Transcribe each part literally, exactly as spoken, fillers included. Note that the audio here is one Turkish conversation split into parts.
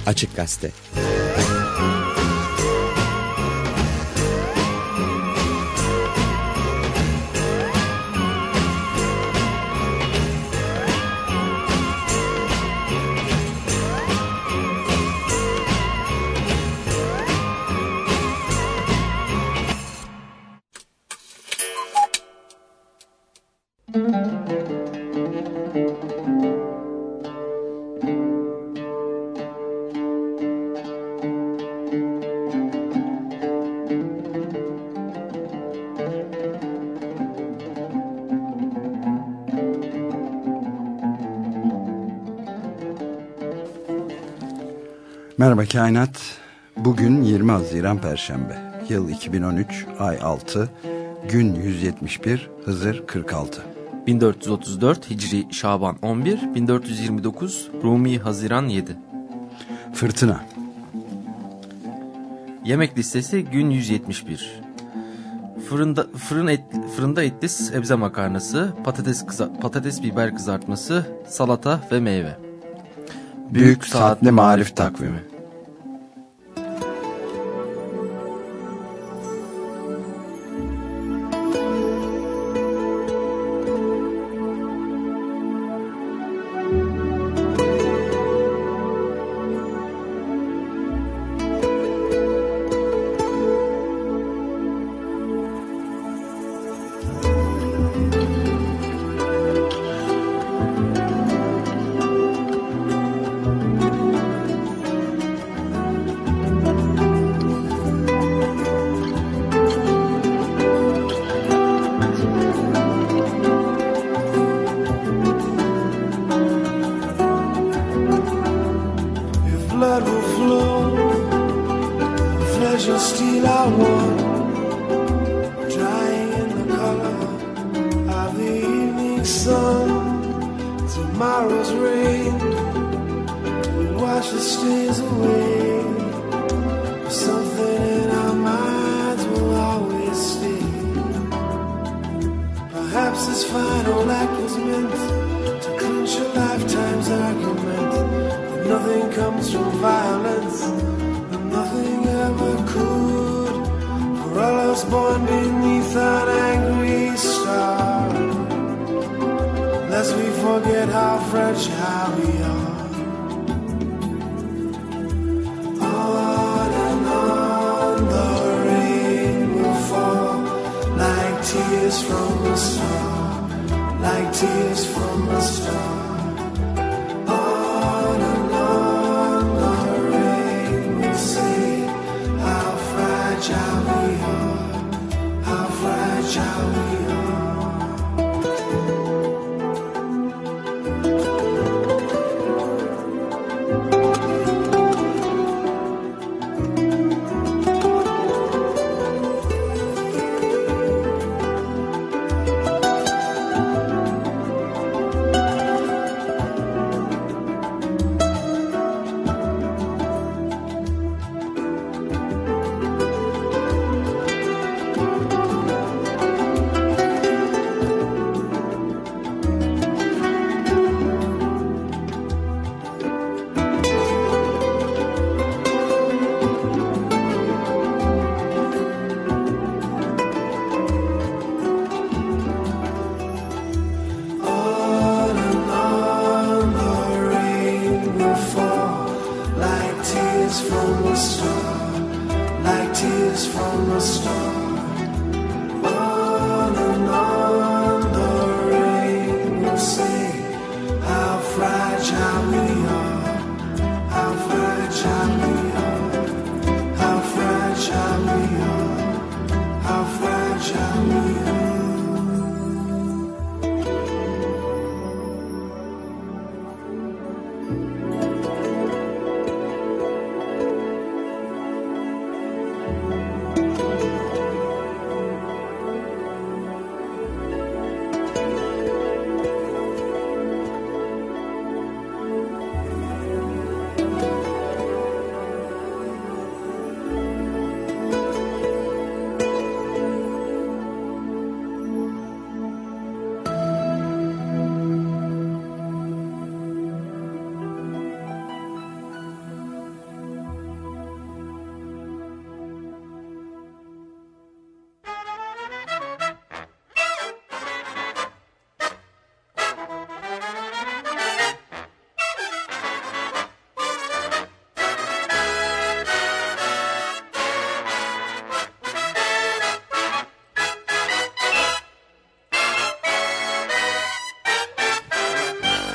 Açık Gazete. Merhaba Kainat. Bugün yirmi Haziran Perşembe. Yıl iki bin on üç, ay altı, gün yüz yetmiş bir, Hızır kırk altı. bin dört yüz otuz dört Hicri Şaban on bir, bin dört yüz yirmi dokuz Rumi Haziran yedi. Fırtına. Yemek listesi gün yüz yetmiş bir. Fırında fırın et, fırında etli sebze makarnası, patates kıza, patates biber kızartması, salata ve meyve. Büyük, Büyük Saatli Marif Takvimi.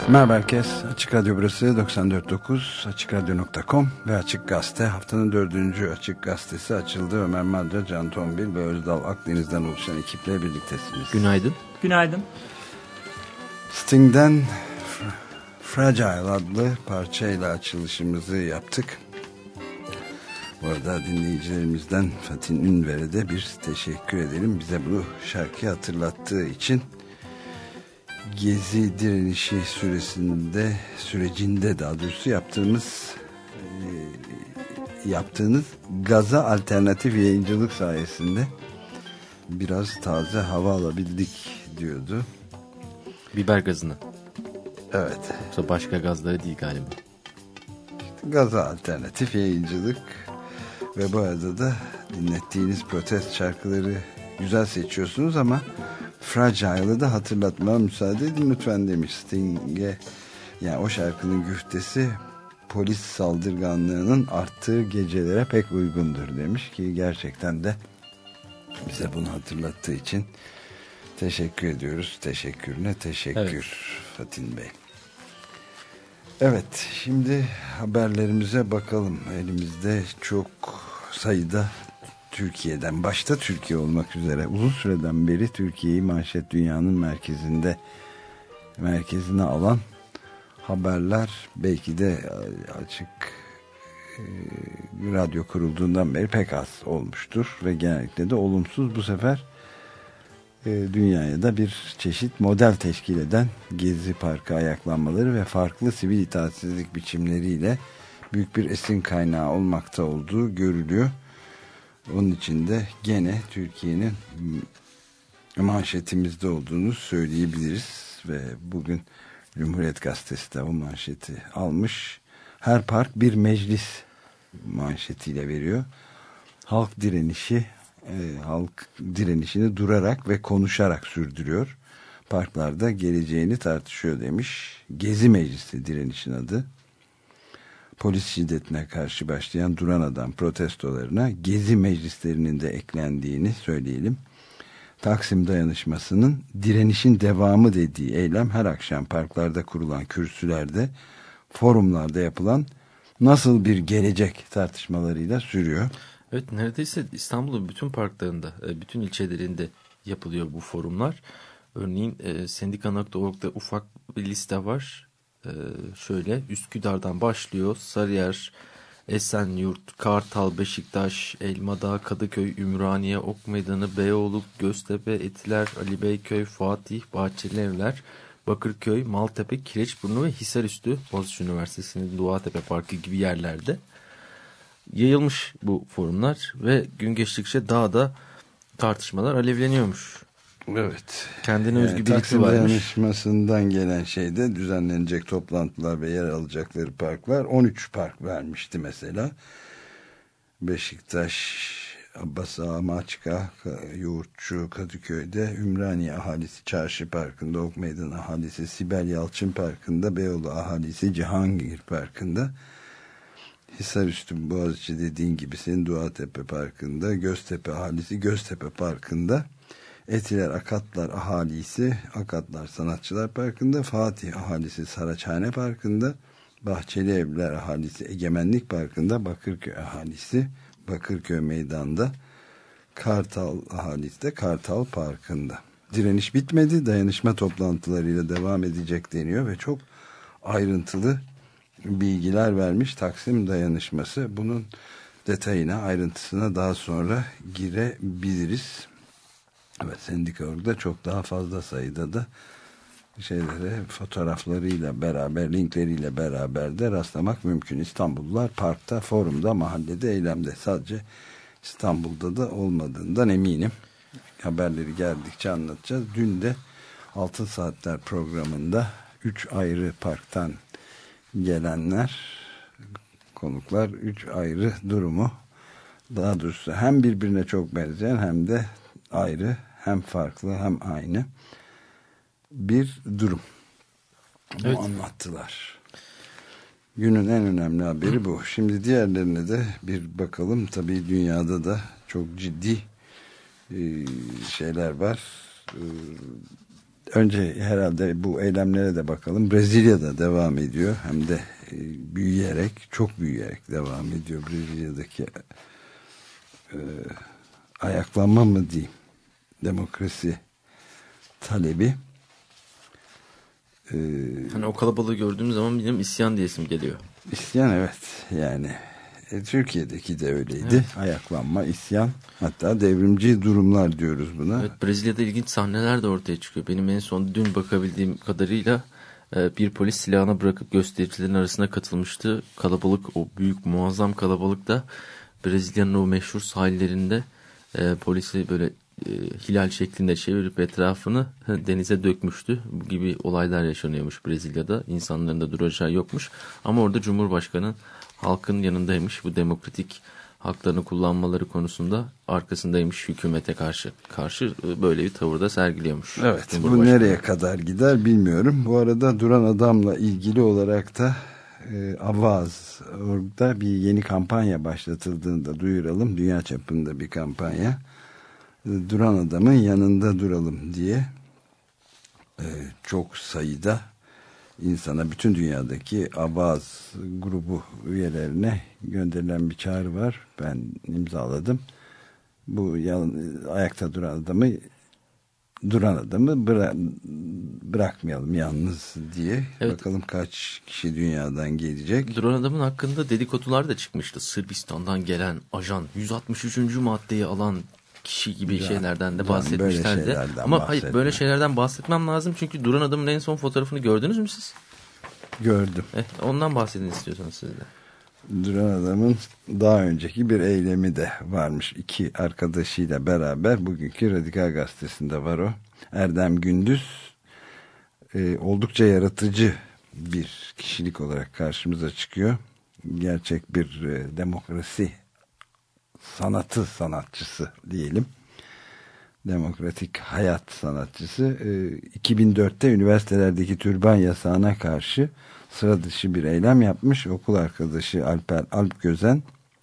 Merhaba herkes. Açık Radyo burası doksan dört nokta dokuz, açık radyo nokta com ve Açık Gazete. Haftanın dördüncü Açık Gazetesi açıldı. Ömer Madra, Can Tombil ve Özdal Akdeniz'den oluşan ekiple birliktesiniz. Günaydın. Günaydın. Sting'den Fragile adlı parçayla açılışımızı yaptık. Bu arada dinleyicilerimizden Fatih Ünver'e de bir teşekkür edelim. Bize bu şarkıyı hatırlattığı için. Gezi direnişi süresinde, sürecinde daha doğrusu yaptığımız e, yaptığınız gaza alternatif yayıncılık sayesinde biraz taze hava alabildik diyordu. Biber gazını. Evet. Yoksa başka gazları değil galiba. İşte gaza alternatif yayıncılık ve bu arada da dinlettiğiniz protest şarkıları güzel seçiyorsunuz ama Fragile'ı da hatırlatmama müsaade edin lütfen demiş Sting'e. Yani o şarkının güftesi polis saldırganlığının arttığı gecelere pek uygundur demiş ki gerçekten de bize bunu hatırlattığı için teşekkür ediyoruz. Teşekkürüne teşekkür evet. Fatin Bey. Evet, şimdi haberlerimize bakalım. Elimizde çok sayıda Türkiye'den, başta Türkiye olmak üzere uzun süreden beri Türkiye'yi manşet dünyanın merkezinde merkezine alan haberler, belki de Açık e, radyo kurulduğundan beri pek az olmuştur ve genellikle de olumsuz. Bu sefer e, dünyaya da bir çeşit model teşkil eden Gezi Parkı ayaklanmaları ve farklı sivil itaatsizlik biçimleriyle büyük bir esin kaynağı olmakta olduğu görülüyor. Onun için de gene Türkiye'nin manşetimizde olduğunu söyleyebiliriz ve bugün Cumhuriyet Gazetesi de o manşeti almış. Her park bir meclis manşetiyle veriyor. Halk direnişi, e, halk direnişini durarak ve konuşarak sürdürüyor. Parklarda geleceğini tartışıyor demiş. Gezi Meclisi direnişin adı. Polis şiddetine karşı başlayan Duran Adam protestolarına Gezi meclislerinin de eklendiğini söyleyelim. Taksim dayanışmasının direnişin devamı dediği eylem her akşam parklarda kurulan kürsülerde, forumlarda yapılan nasıl bir gelecek tartışmalarıyla sürüyor. Evet, neredeyse İstanbul'un bütün parklarında, bütün ilçelerinde yapılıyor bu forumlar. Örneğin sendika nokta org'da ufak bir liste var. Ee, şöyle Üsküdar'dan başlıyor. Sarıyer, Esenyurt, Kartal, Beşiktaş, Elmadağ, Kadıköy, Ümraniye, Ok Meydanı, Beyoğlu, Göztepe, Etiler, Ali Beyköy, Fatih, Bahçelievler, Bakırköy, Maltepe, Kireçburnu ve Hisarüstü, Boğaziçi Üniversitesi'nin Doğatepe Parkı gibi yerlerde yayılmış bu forumlar ve gün geçtikçe daha da tartışmalar alevleniyormuş. Evet. Kendine yani, özgü birisi varmış. Taksim dayanışmasından gelen şeyde düzenlenecek toplantılar ve yer alacakları parklar on üç park vermişti mesela. Beşiktaş, Abbas Ağa, Maçka, Yoğurtçu, Kadıköy'de, Ümraniye ahalisi Çarşı Parkı'nda, Ok Meydanı ahalisi Sibel Yalçın Parkı'nda, Beyoğlu ahalisi Cihangir Parkı'nda, Hisarüstü Boğaziçi dediğin gibi senin Doğatepe Parkı'nda, Göztepe ahalisi Göztepe Parkı'nda, Etiler Akatlar ahalisi Akatlar Sanatçılar Parkı'nda, Fatih ahalisi Saraçhane Parkı'nda, Bahçelievler ahalisi Egemenlik Parkı'nda, Bakırköy ahalisi Bakırköy Meydanı'nda, Kartal ahalisi de Kartal Parkı'nda. Direniş bitmedi, dayanışma toplantılarıyla devam edecek deniyor ve çok ayrıntılı bilgiler vermiş Taksim dayanışması. Bunun detayına, ayrıntısına daha sonra girebiliriz. Evet, sendika orada çok daha fazla sayıda da şeylere, fotoğraflarıyla beraber, linkleriyle beraber de rastlamak mümkün. İstanbullular parkta, forumda, mahallede, eylemde. Sadece İstanbul'da da olmadığından eminim. Haberleri geldikçe anlatacağız. Dün de Altın Saatler programında üç ayrı parktan gelenler, konuklar, üç ayrı durumu, daha doğrusu hem birbirine çok benzeyen hem de ayrı, hem farklı hem aynı bir durum. Bu evet. Anlattılar. Günün en önemli haberi bu. Şimdi diğerlerine de bir bakalım. Tabii dünyada da çok ciddi şeyler var. önce herhalde bu eylemlere de bakalım. Brezilya'da devam ediyor. Hem de e, büyüyerek, çok büyüyerek devam ediyor Brezilya'daki e, ayaklanma mı diyeyim, demokrasi talebi. Ee, hani o kalabalığı gördüğüm zaman benim isyan diyesim geliyor. İsyan, evet, yani e, Türkiye'deki de öyleydi. Evet. Ayaklanma, isyan, hatta devrimci durumlar diyoruz buna. Evet, Brezilya'da ilginç sahneler de ortaya çıkıyor. Benim en son dün bakabildiğim kadarıyla e, bir polis silahını bırakıp göstericilerin arasına katılmıştı. Kalabalık, o büyük muazzam kalabalık da Brezilya'nın o meşhur sahillerinde e, polisi böyle e, hilal şeklinde çevirip etrafını denize dökmüştü. Bu gibi olaylar yaşanıyormuş Brezilya'da. İnsanların da duracağı yokmuş. Ama orada Cumhurbaşkanı halkın yanındaymış. Bu demokratik haklarını kullanmaları konusunda arkasındaymış, hükümete karşı. Karşı böyle bir tavırda sergiliyormuş. Evet, bu nereye kadar gider bilmiyorum. Bu arada duran adamla ilgili olarak da e, Avaz orada bir yeni kampanya başlatıldığını da duyuralım. Dünya çapında bir kampanya. Duran adamın yanında duralım diye e, çok sayıda insana, bütün dünyadaki Avaz grubu üyelerine gönderilen bir çağrı var. Ben imzaladım. Bu yan, ayakta duran adamı duran adamı bıra, bırakmayalım yalnız diye. Evet. Bakalım kaç kişi dünyadan gelecek. Duran adamın hakkında dedikodular da çıkmıştı. Sırbistan'dan gelen ajan, yüz altmış üçüncü maddeyi alan kişi gibi can, şeylerden de bahsetmişlerdi. Ama hayır, böyle şeylerden bahsetmem lazım çünkü duran adamın en son fotoğrafını gördünüz mü siz? Gördüm. Eh, ondan bahsedin istiyorsanız siz de. Duran adamın daha önceki bir eylemi de varmış. İki arkadaşıyla beraber, bugünkü Radikal Gazetesi'nde var o. Erdem Gündüz e, oldukça yaratıcı bir kişilik olarak karşımıza çıkıyor. Gerçek bir e, demokrasi sanatı sanatçısı diyelim. Demokratik hayat sanatçısı. E, iki bin dörtte üniversitelerdeki türban yasağına karşı sıra dışı bir eylem yapmış. Okul arkadaşı Alper Alp Gözen,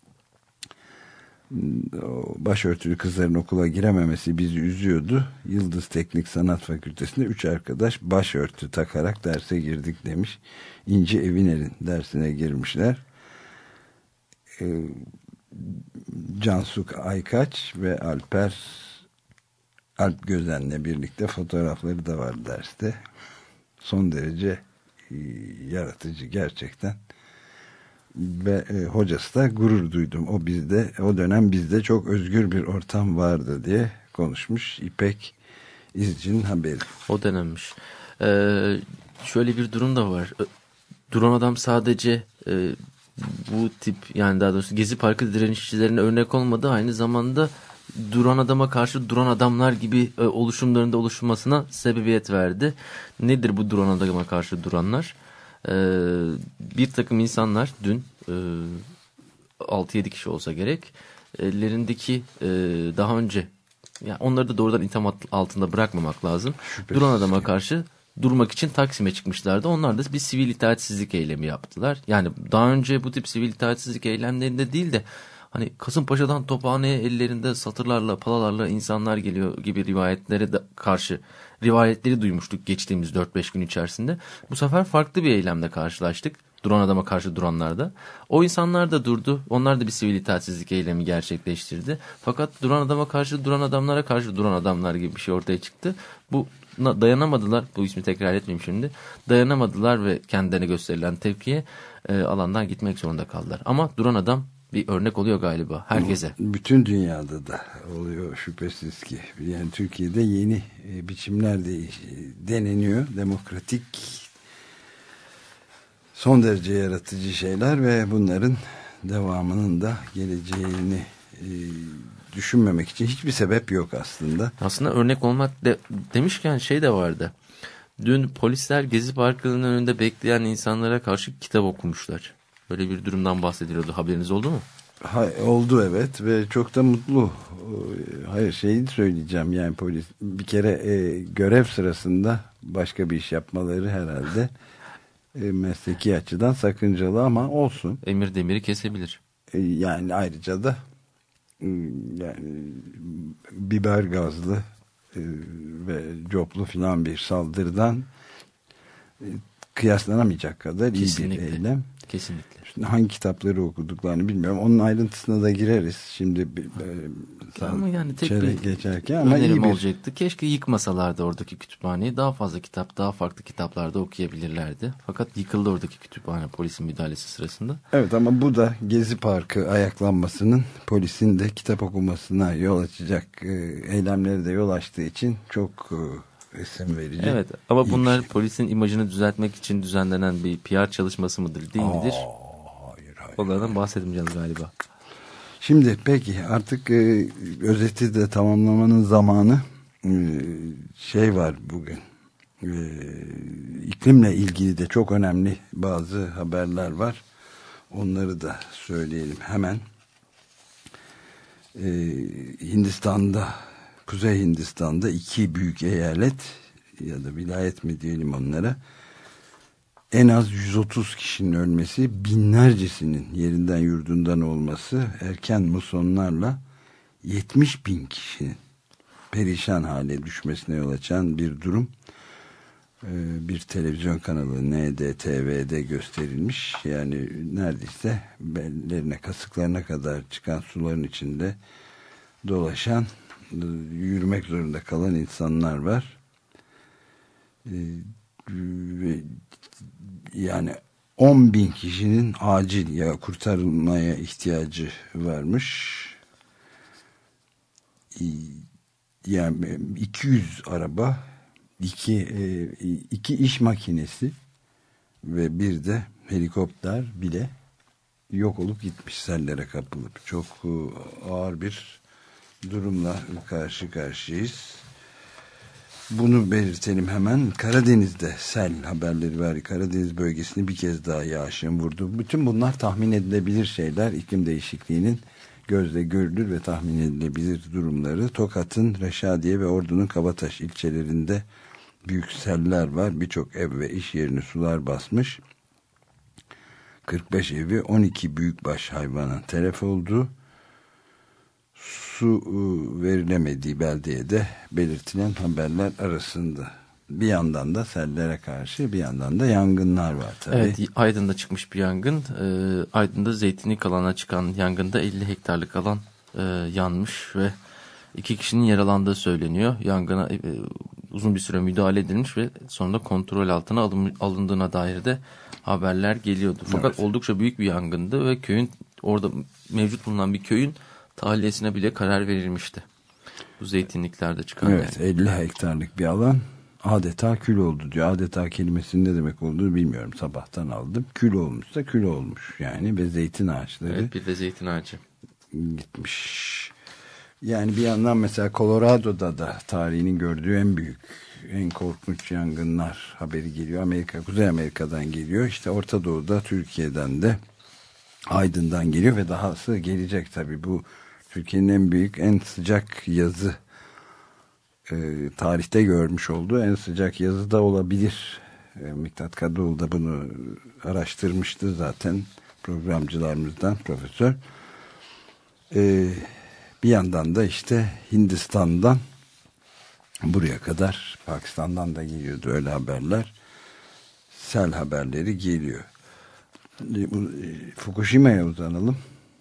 başörtülü kızların okula girememesi bizi üzüyordu. Yıldız Teknik Sanat Fakültesi'nde üç arkadaş başörtü takarak derse girdik demiş. İnci Eviner'in dersine girmişler. Ee, Cansu Aykaç ve Alper Alp Gözen'le birlikte fotoğrafları da var derste. Son derece yaratıcı gerçekten. Ve e, hocası da gurur duydum. O bizde, o dönem bizde çok özgür bir ortam vardı diye konuşmuş. İpek İzci'nin haberi. O dönemmiş. Ee, şöyle bir durum da var. Duran adam sadece e, bu tip, yani daha doğrusu Gezi Parkı direnişçilerine örnek olmadı. Aynı zamanda duran adama karşı duran adamlar gibi e, oluşumlarında oluşmasına sebebiyet verdi. Nedir bu duran adama karşı duranlar? Ee, bir takım insanlar dün e, altı yedi kişi olsa gerek, ellerindeki e, daha önce, yani onları da doğrudan itham altında bırakmamak lazım. Şüphesiz. Duran adama karşı durmak için Taksim'e çıkmışlardı. Onlar da bir sivil itaatsizlik eylemi yaptılar. Yani daha önce bu tip sivil itaatsizlik eylemlerinde değil de hani Kasımpaşa'dan Tophane'ye ellerinde satırlarla, palalarla insanlar geliyor gibi rivayetlere de karşı rivayetleri duymuştuk geçtiğimiz dört beş gün içerisinde. Bu sefer farklı bir eylemle karşılaştık. Duran adama karşı duranlar da. O insanlar da durdu. Onlar da bir sivil itaatsizlik eylemi gerçekleştirdi. Fakat duran adama karşı duran adamlara karşı duran adamlar gibi bir şey ortaya çıktı. Bu dayanamadılar. Bu ismi tekrar etmeyeyim şimdi. Dayanamadılar ve kendilerine gösterilen tepkiye e, alandan gitmek zorunda kaldılar. Ama duran adam bir örnek oluyor galiba herkese. Bütün dünyada da oluyor şüphesiz ki. Yani Türkiye'de yeni e, biçimler de deneniyor. Demokratik, son derece yaratıcı şeyler ve bunların devamının da geleceğini e, düşünmemek için hiçbir sebep yok aslında. Aslında örnek olmak de, demişken şey de vardı. Dün polisler Gezi Parkı'nın önünde bekleyen insanlara karşı kitap okumuşlar. Böyle bir durumdan bahsediliyordu. Haberiniz oldu mu? Hayır, oldu evet ve çok da mutlu. Hayır, şeyi söyleyeceğim, yani polis bir kere e, görev sırasında başka bir iş yapmaları herhalde e, mesleki açıdan sakıncalı ama olsun. Emir demiri kesebilir. E, yani ayrıca da e, yani biber gazlı ve coplu filan bir saldırıdan e, kıyaslanamayacak kadar Kesinlikle. iyi bir eylem. Kesinlikle. Şimdi hangi kitapları okuduklarını bilmiyorum. Onun ayrıntısına da gireriz. Şimdi e, ama yani tek çeyrek bir geçerken ama iyi bir olacaktı. Keşke yıkmasalardı oradaki kütüphaneyi. Daha fazla kitap, daha farklı kitaplarda okuyabilirlerdi. Fakat yıkıldı oradaki kütüphane polisin müdahalesi sırasında. Evet, ama bu da Gezi Parkı ayaklanmasının polisin de kitap okumasına yol açacak e, eylemleri de yol açtığı için çok e, resim verici. Evet, ama bunlar şey. Polisin imajını düzeltmek için düzenlenen bir P R çalışması mıdır, değil midir? Aa, hayır, hayır. Onlardan bahsedemeyeceğiz galiba. Şimdi peki artık e, özeti de tamamlamanın zamanı. E, şey var bugün. E, iklimle ilgili de çok önemli bazı haberler var. Onları da söyleyelim hemen. E, Hindistan'da, Kuzey Hindistan'da iki büyük eyalet ya da vilayet mi diyelim onlara, en az yüz otuz kişinin ölmesi, binlercesinin yerinden yurdundan olması, erken musonlarla yetmiş bin kişinin perişan hale düşmesine yol açan bir durum. Ee, bir televizyon kanalı N D T V'de gösterilmiş. Yani neredeyse bellerine, kasıklarına kadar çıkan suların içinde dolaşan, yürümek zorunda kalan insanlar var. Ee, yani on bin kişinin acil ya kurtarılmaya ihtiyacı varmış. Yani iki yüz araba, iki iki iş makinesi ve bir de helikopter bile yok olup gitmiş, sellere kapılıp. Çok ağır bir durumla karşı karşıyayız. Bunu belirtelim hemen. Karadeniz'de sel haberleri var. Karadeniz bölgesini bir kez daha yağışın vurdu. Bütün bunlar tahmin edilebilir şeyler. İklim değişikliğinin gözle görülür ve tahmin edilebilir durumları. Tokat'ın Reşadiye ve Ordu'nun Kabataş ilçelerinde büyük seller var. Birçok ev ve iş yerini sular basmış. kırk beş evi, on iki büyükbaş hayvanın telef olduğu, su verilemediği beldeye de belirtilen haberler arasında. Bir yandan da sellere karşı, bir yandan da yangınlar var tabii. Evet, Aydın'da çıkmış bir yangın. Ee, Aydın'da zeytinlik alana çıkan yangında elli hektarlık alan e, yanmış ve iki kişinin yaralandığı söyleniyor. Yangına e, uzun bir süre müdahale edilmiş ve sonunda kontrol altına alın, alındığına dair de haberler geliyordu. Fakat evet, oldukça büyük bir yangındı ve köyün, orada mevcut bulunan bir köyün tahliyesine bile karar verilmişti. Bu zeytinliklerde çıkan. Evet, yani elli hektarlık bir alan adeta kül oldu diyor. Adeta kelimesinin ne demek olduğunu bilmiyorum. Sabahtan aldım. Kül olmuşsa kül olmuş yani, ve zeytin ağaçları. Evet, bir de zeytin ağacı gitmiş. Yani bir yandan mesela Colorado'da da tarihinin gördüğü en büyük, en korkunç yangınlar haberi geliyor. Amerika, Kuzey Amerika'dan geliyor. İşte Orta Doğu'da, Türkiye'den de, Aydın'dan geliyor ve dahası gelecek tabii. Bu Türkiye'nin en büyük, en sıcak yazı, e, tarihte görmüş olduğu en sıcak yazı da olabilir. E, Miktat Kadıoğlu da bunu araştırmıştı zaten, programcılarımızdan profesör. E, bir yandan da işte Hindistan'dan buraya kadar, Pakistan'dan da geliyordu öyle haberler. Sel haberleri geliyor. Fukushima'ya uzanalım.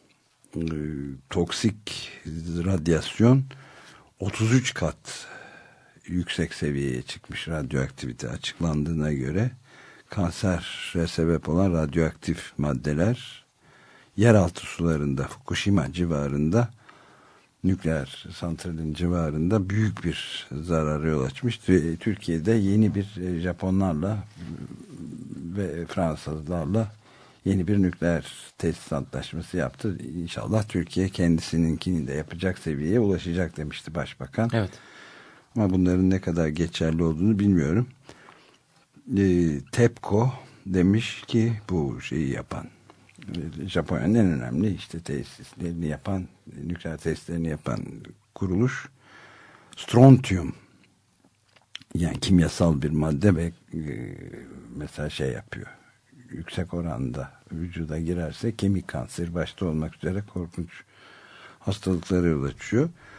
Toksik radyasyon otuz üç kat yüksek seviyeye çıkmış, radyoaktivite açıklandığına göre. Kansere sebep olan radyoaktif maddeler yeraltı sularında, Fukushima civarında, nükleer santralin civarında büyük bir zarara yol açmış. Türkiye'de yeni bir, Japonlarla ve Fransızlarla yeni bir nükleer tesis antlaşması yaptı. İnşallah Türkiye kendisininkini de yapacak seviyeye ulaşacak demişti Başbakan. Evet. Ama bunların ne kadar geçerli olduğunu bilmiyorum. E, TEPCO demiş ki, bu şeyi yapan, Japonya'nın en önemli işte tesislerini yapan, nükleer tesislerini yapan kuruluş, strontium, yani kimyasal bir madde ve e, mesela şey yapıyor, yüksek oranda vücuda girerse kemik kanseri başta olmak üzere korkunç hastalıklara yol açıyor.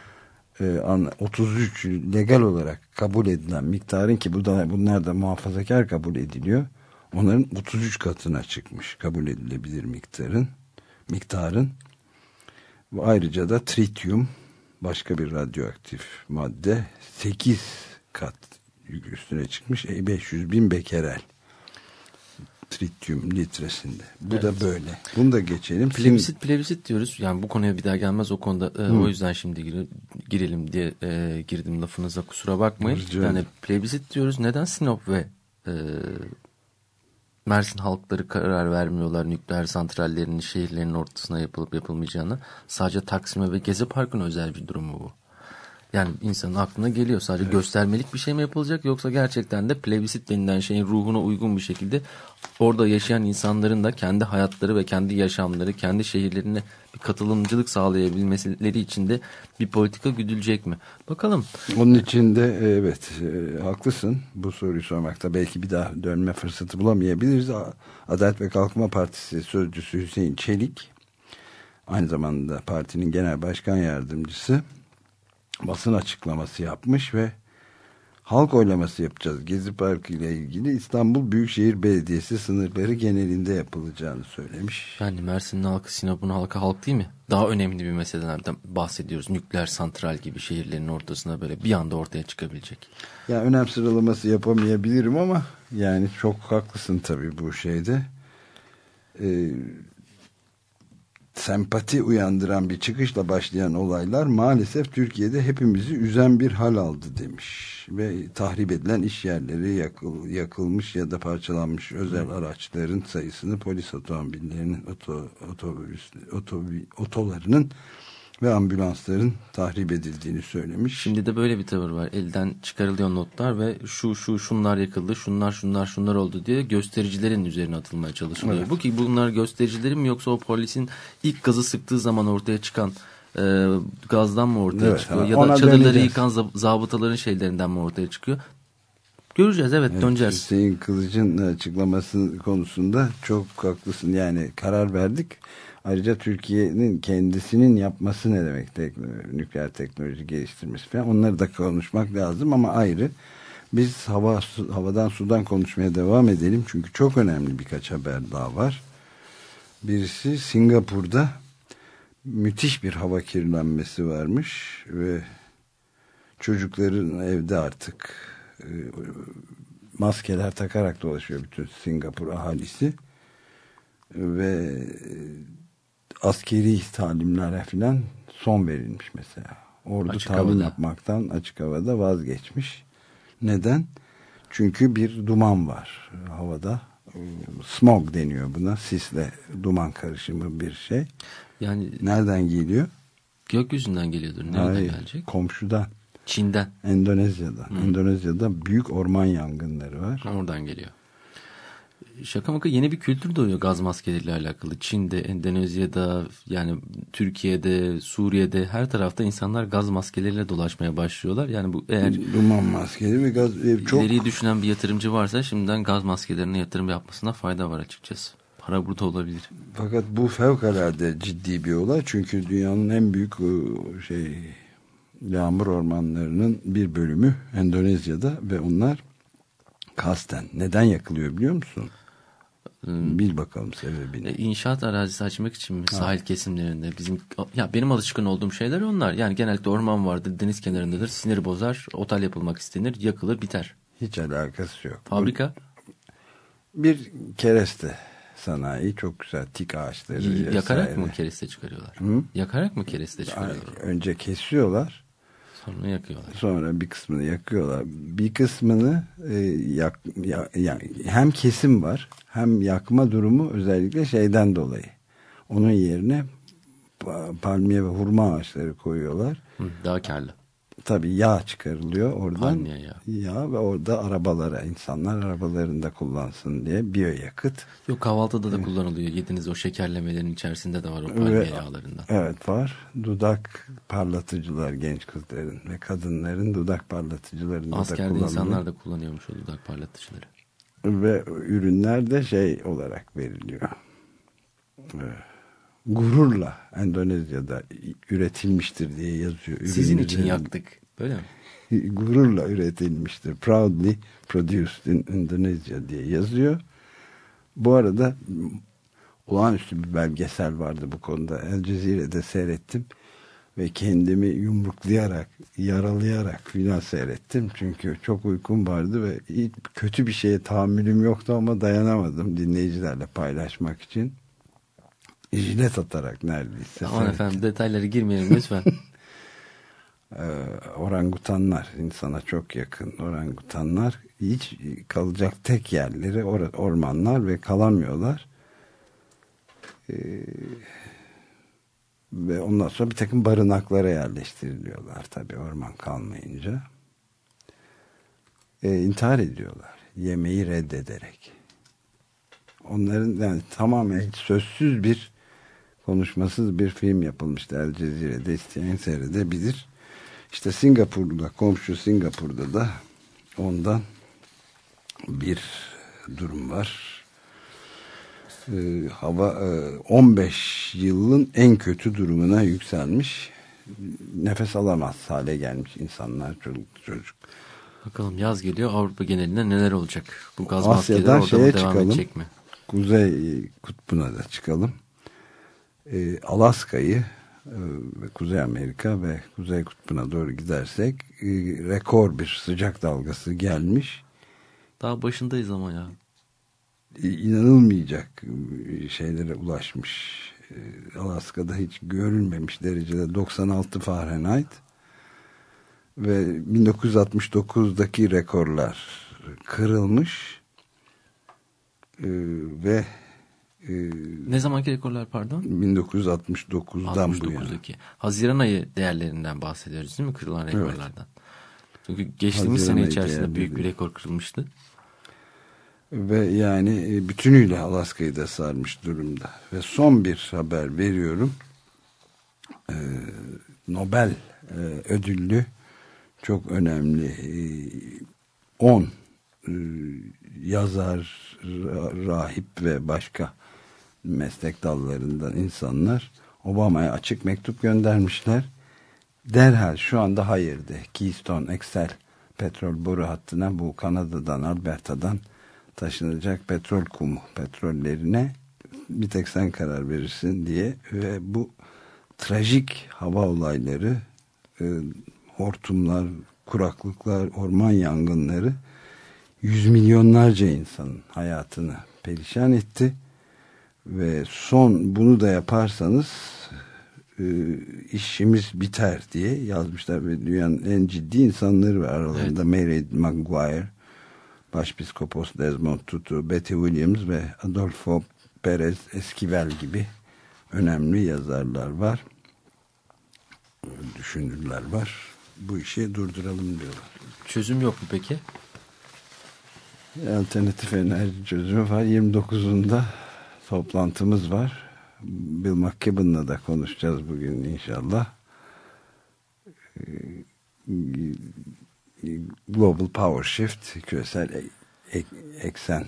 otuz üç legal olarak kabul edilen miktarın, ki bu da, bunlar da muhafazakar kabul ediliyor, onların otuz üç katına çıkmış kabul edilebilir miktarın miktarın ve ayrıca da trityum, başka bir radyoaktif madde, sekiz kat üstüne çıkmış, beş yüz bin bekerel trityum litresinde. Bu evet. da böyle. Bunu da geçelim. Plebisit plebisit diyoruz. Yani bu konuya bir daha gelmez o konuda. E, o yüzden şimdi gire, girelim diye e, girdim lafınıza, kusura bakmayın. Rica yani plebisit diyoruz. Neden Sinop ve e, Mersin halkları karar vermiyorlar nükleer santrallerinin şehirlerinin ortasına yapılıp yapılmayacağına? Sadece Taksim'e ve Gezi Parkı'na özel bir durum mu bu? Yani insanın aklına geliyor. Sadece evet. göstermelik bir şey mi yapılacak, yoksa gerçekten de plebisit denilen şeyin ruhuna uygun bir şekilde orada yaşayan insanların da kendi hayatları ve kendi yaşamları, kendi şehirlerine bir katılımcılık sağlayabilmeleri için de bir politika güdülecek mi? Bakalım. Onun için de evet e, haklısın bu soruyu sormakta. Belki bir daha dönme fırsatı bulamayabiliriz. Adalet ve Kalkınma Partisi sözcüsü Hüseyin Çelik, aynı zamanda partinin genel başkan yardımcısı, basın açıklaması yapmış ve halk oylaması yapacağız Gezi Parkı ile ilgili, İstanbul Büyükşehir Belediyesi sınırları genelinde yapılacağını söylemiş. Yani Mersin'in halkı, Sinop'un halkı halk değil mi? Daha önemli bir meselelerden bahsediyoruz. Nükleer santral gibi şehirlerin ortasına böyle bir anda ortaya çıkabilecek. Ya önem sıralaması yapamayabilirim ama yani çok haklısın tabii bu şeyde. Ee, sempati uyandıran bir çıkışla başlayan olaylar maalesef Türkiye'de hepimizi üzen bir hal aldı demiş. Ve tahrip edilen iş yerleri, yakıl, yakılmış ya da parçalanmış özel araçların sayısını, polis otomobillerinin, oto, otobüs, otobü, otolarının ve ambulansların tahrip edildiğini söylemiş. Şimdi de böyle bir tavır var. Elden çıkarılıyor notlar ve şu şu şunlar yakıldı, şunlar şunlar şunlar oldu diye göstericilerin üzerine atılmaya çalışılıyor. Evet. Bu ki bunlar göstericilerin mi, yoksa o polisin ilk gazı sıktığı zaman ortaya çıkan e, gazdan mı ortaya evet, çıkıyor? Ha, ya da çadırları döneceğiz. Yıkan zabıtaların şeylerinden mi ortaya çıkıyor? Göreceğiz, evet, evet, döneceğiz. Hüseyin Kılıç'ın açıklaması konusunda çok haklısın. Yani karar verdik. Ayrıca Türkiye'nin kendisinin yapması ne demek, teknoloji, nükleer teknoloji geliştirmesi falan, onları da konuşmak lazım ama ayrı. Biz hava su, havadan sudan konuşmaya devam edelim çünkü çok önemli birkaç haber daha var. Birisi, Singapur'da müthiş bir hava kirlenmesi varmış ve çocukların evde artık e, maskeler takarak dolaşıyor bütün Singapur ahalisi ve askeri talimlere falan son verilmiş mesela. Ordu açık talim havada. yapmaktan açık havada vazgeçmiş. Neden? Çünkü bir duman var havada. Smog deniyor buna. Sisle duman karışımı bir şey. Yani nereden geliyor? Gökyüzünden geliyordur. Nereden Hayır, gelecek? Komşudan. Çin'den. Endonezya'dan. Hı. Endonezya'da büyük orman yangınları var. Oradan geliyor. Şaka maka yeni bir kültür doğuyor gaz maskeleriyle alakalı. Çin'de, Endonezya'da, yani Türkiye'de, Suriye'de, her tarafta insanlar gaz maskeleriyle dolaşmaya başlıyorlar. Yani bu eğer duman maskeleri ve gaz çok ileriyi düşünen bir yatırımcı varsa şimdiden gaz maskelerine yatırım yapmasına fayda var açıkçası. Para burada olabilir. Fakat bu fevkalade ciddi bir olay. Çünkü dünyanın en büyük şey yağmur ormanlarının bir bölümü Endonezya'da ve onlar kasten neden yakılıyor biliyor musun? Bil bakalım sebebini. İnşaat arazisi açmak için mi? Ha. Sahil kesimlerinde bizim, ya benim alışkın olduğum şeyler onlar. Yani genellikle orman vardır, deniz kenarındadır, sinir bozar, otel yapılmak istenir, yakılır, biter. Hiç alakası yok. Fabrika? Bir kereste sanayi, çok güzel tik ağaçları. Y- yakarak vesaire. mı kereste çıkarıyorlar? Hı? Yakarak mı kereste çıkarıyorlar? Önce kesiyorlar. Sonra yakıyorlar. Sonra bir kısmını yakıyorlar. Bir kısmını e, yak, ya, ya, hem kesim var hem yakma durumu özellikle şeyden dolayı. Onun yerine palmiye ve hurma ağaçları koyuyorlar. Hı, daha karlı. Tabii yağ çıkarılıyor oradan. Palmiye yağı. Yağ ve orada arabalara, insanlar arabalarında kullansın diye biyoyakıt. Yok, kahvaltıda da evet. kullanılıyor. Yediğiniz o şekerlemelerin içerisinde de var o palmiye ve, yağlarından. Evet var. Dudak parlatıcılar, genç kızların ve kadınların dudak parlatıcılarında Askerde da kullanılıyor. Askerde insanlar da kullanıyormuş o dudak parlatıcıları. Ve ürünler de şey olarak veriliyor. gururla Endonezya'da üretilmiştir diye yazıyor. Sizin Ürün için üzerinde. yaktık. Böyle mi? Gururla üretilmiştir. Proudly produced in Indonesia diye yazıyor. Bu arada olağanüstü bir belgesel vardı bu konuda. El Cezire'de seyrettim. Ve kendimi yumruklayarak, yaralayarak filan seyrettim. Çünkü çok uykum vardı ve hiç kötü bir şeye tahammülüm yoktu ama dayanamadım dinleyicilerle paylaşmak için. Jilet atarak neredeyse. Aman efendim detaylara girmeyelim lütfen. ee, orangutanlar, insana çok yakın orangutanlar. Hiç kalacak tek yerleri or ormanlar ve kalamıyorlar. Ee, ve ondan sonra bir takım barınaklara yerleştiriliyorlar tabii orman kalmayınca. Ee, intihar ediyorlar. Yemeği reddederek. Onların yani tamamen sözsüz bir, konuşmasız bir film yapılmıştı El Cezire'de, isteyen seyredebilir. İşte Singapur'da, komşu Singapur'da da ondan bir durum var. Ee, hava e, on beş yılın en kötü durumuna yükselmiş. Nefes alamaz hale gelmiş insanlar, çocuk çocuk. Bakalım yaz geliyor, Avrupa genelinde neler olacak? Bu gaz maskeleri Asya'dan orada şeye mı devam çıkalım, edecek mi? Kuzey Kutbu'na da çıkalım. Ee, Alaska'yı e, ve Kuzey Amerika ve Kuzey Kutbu'na doğru gidersek e, rekor bir sıcak dalgası gelmiş. Daha başındayız ama ya. İnanılmayacak şeylere ulaşmış. Alaska'da hiç görülmemiş derecede doksan altı Fahrenheit ve bin dokuz yüz altmış dokuzdaki rekorlar kırılmış ee, ve e, ne zamanki rekorlar pardon? bin dokuz yüz altmış dokuzdan altmış dokuzdaki. Bu yana. Haziran ayı değerlerinden bahsediyoruz değil mi? Kırılan rekorlardan. Evet. Çünkü geçtiğimiz Haziran sene içerisinde büyük bir rekor kırılmıştı. Ve yani bütünüyle Alaska'yı da sarmış durumda. Ve son bir haber veriyorum. Ee, Nobel e, ödüllü çok önemli on e, yazar, rahip ve başka meslek dallarından insanlar Obama'ya açık mektup göndermişler. Derhal şu anda hayır de. Keystone X L petrol boru hattına, bu Kanada'dan, Alberta'dan taşınacak petrol kumu petrollerine bir tek sen karar verirsin diye ve bu trajik hava olayları, e, hortumlar, kuraklıklar, orman yangınları yüz milyonlarca insanın hayatını perişan etti ve son bunu da yaparsanız e, işimiz biter diye yazmışlar ve dünyanın en ciddi insanları var aralarında. Evet. Mary Maguire, Başpiskopos Desmond Tutu, Betty Williams ve Adolfo Perez Esquivel gibi önemli yazarlar var. Düşünürler var. Bu işi durduralım diyorlar. Çözüm yok mu peki? Alternatif enerji çözümü var. yirmi dokuzunda toplantımız var. Bill McKibben'la da konuşacağız bugün inşallah. Global Power Shift, küresel eksen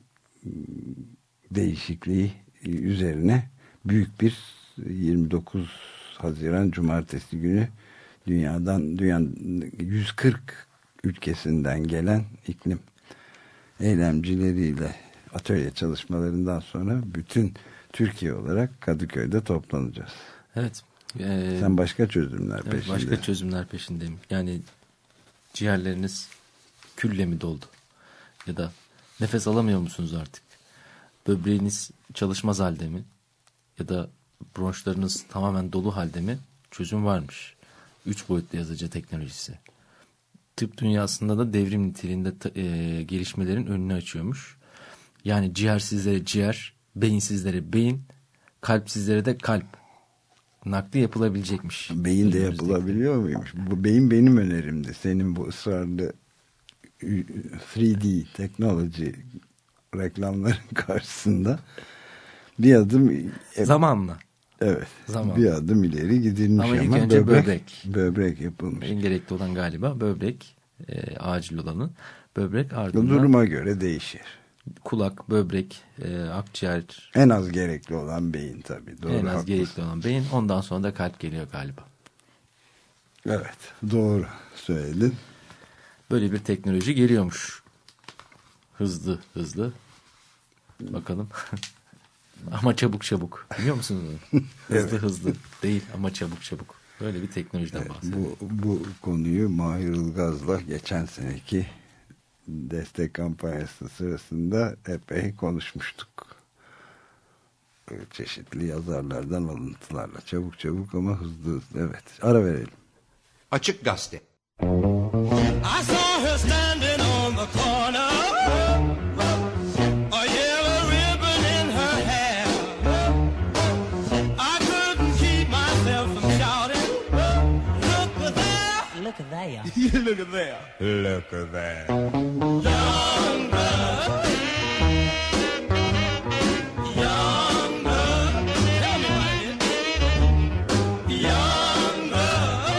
değişikliği üzerine büyük bir yirmi dokuz Haziran Cumartesi günü dünyadan dünyanın yüz kırk ülkesinden gelen iklim eylemcileriyle atölye çalışmalarından sonra bütün Türkiye olarak Kadıköy'de toplanacağız. Evet. Ee, Sen başka çözümler evet, peşinde. Başka çözümler peşindeyim. Yani ciğerleriniz külle mi doldu? Ya da nefes alamıyor musunuz artık? Böbreğiniz çalışmaz halde mi? Ya da bronşlarınız tamamen dolu halde mi? Çözüm varmış. Üç boyutlu yazıcı teknolojisi. Tıp dünyasında da devrim niteliğinde e, gelişmelerin önünü açıyormuş. Yani ciğersizlere ciğer, beyinsizlere beyin, kalpsizlere de kalp nakli yapılabilecekmiş. Beyin de yapılabiliyor muymuş? Bu beyin benim önerimdi. Senin bu ısrarlı üç D teknoloji reklamların karşısında bir adım zamanla. Evet. Zamanla. Bir adım ileri gidilmiş ama, ama ilk önce böbrek, böbrek. Böbrek yapılmış. En gerekli olan galiba böbrek, e, acil olanı. Böbrek ardından. Duruma göre değişir. kulak, böbrek, e, akciğer. En az gerekli olan beyin tabii. Doğru, en az haklısın. gerekli olan beyin. Ondan sonra da kalp geliyor galiba. Evet, doğru söyledin. Böyle bir teknoloji geliyormuş. Hızlı hızlı. Bakalım. Ama çabuk çabuk. Biliyor musunuz? Hızlı evet. hızlı değil ama çabuk çabuk. Böyle bir teknolojiden evet, bahsediyor. Bu, bu konuyu Mahir Ilgaz'la geçen seneki destek kampanyası sırasında epey konuşmuştuk. Çeşitli yazarlardan alıntılarla. Çabuk çabuk ama hızlı hızlı. Evet. Ara verelim. Açık Gazete. I saw her standing on the corner, a yellow ribbon in her hair. I couldn't keep myself from shouting, look at there, look at there, look at there, Look at that. young blood, young blood, tell me about it, young blood.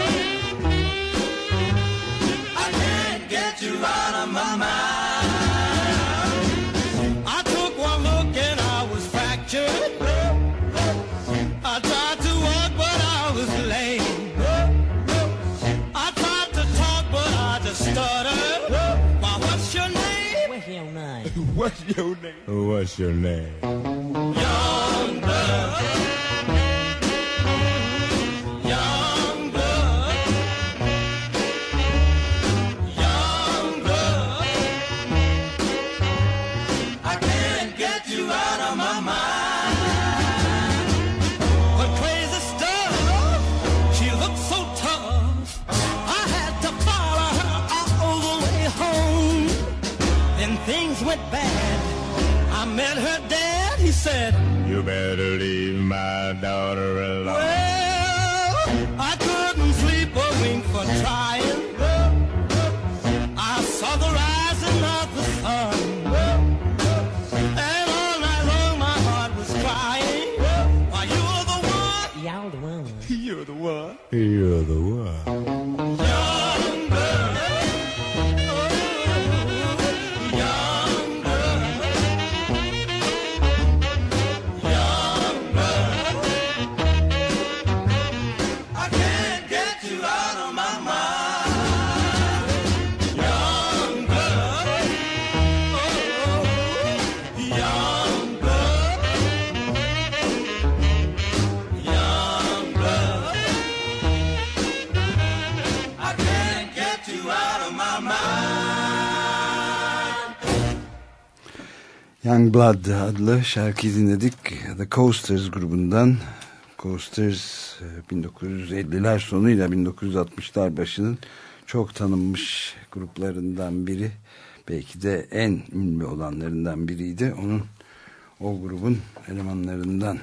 I can't get you out of my mind. I took one look and I was fractured. I tried to walk but I was lame. I tried to talk but I just stuttered. Why, what's your name? what's your name? What's your name? What's your name? Young blood. Young blood. Young blood. I can't get you out of my mind. But crazy stuff, she looked so tough. I had to follow her all the way home. Then things went bad. I met her dad. He said, You better leave my daughter alone. well, I couldn't sleep a wink for trying. I saw the rising of the sun, and all night long my heart was crying. Why, you're the one, Y'all the one. you're the one. You're the one. Young blood. Oh, young blood. Young blood. I can't get you out of my mind. Young blood. Oh, young blood. Young blood. I can't get you out of my mind. Youngblood adlı şarkıyı dinledik. The Coasters grubundan. Coasters bin dokuz yüz elliler sonuyla bin dokuz yüz altmışlar başının çok tanınmış gruplarından biri. Belki de en ünlü olanlarından biriydi. Onun o grubun elemanlarından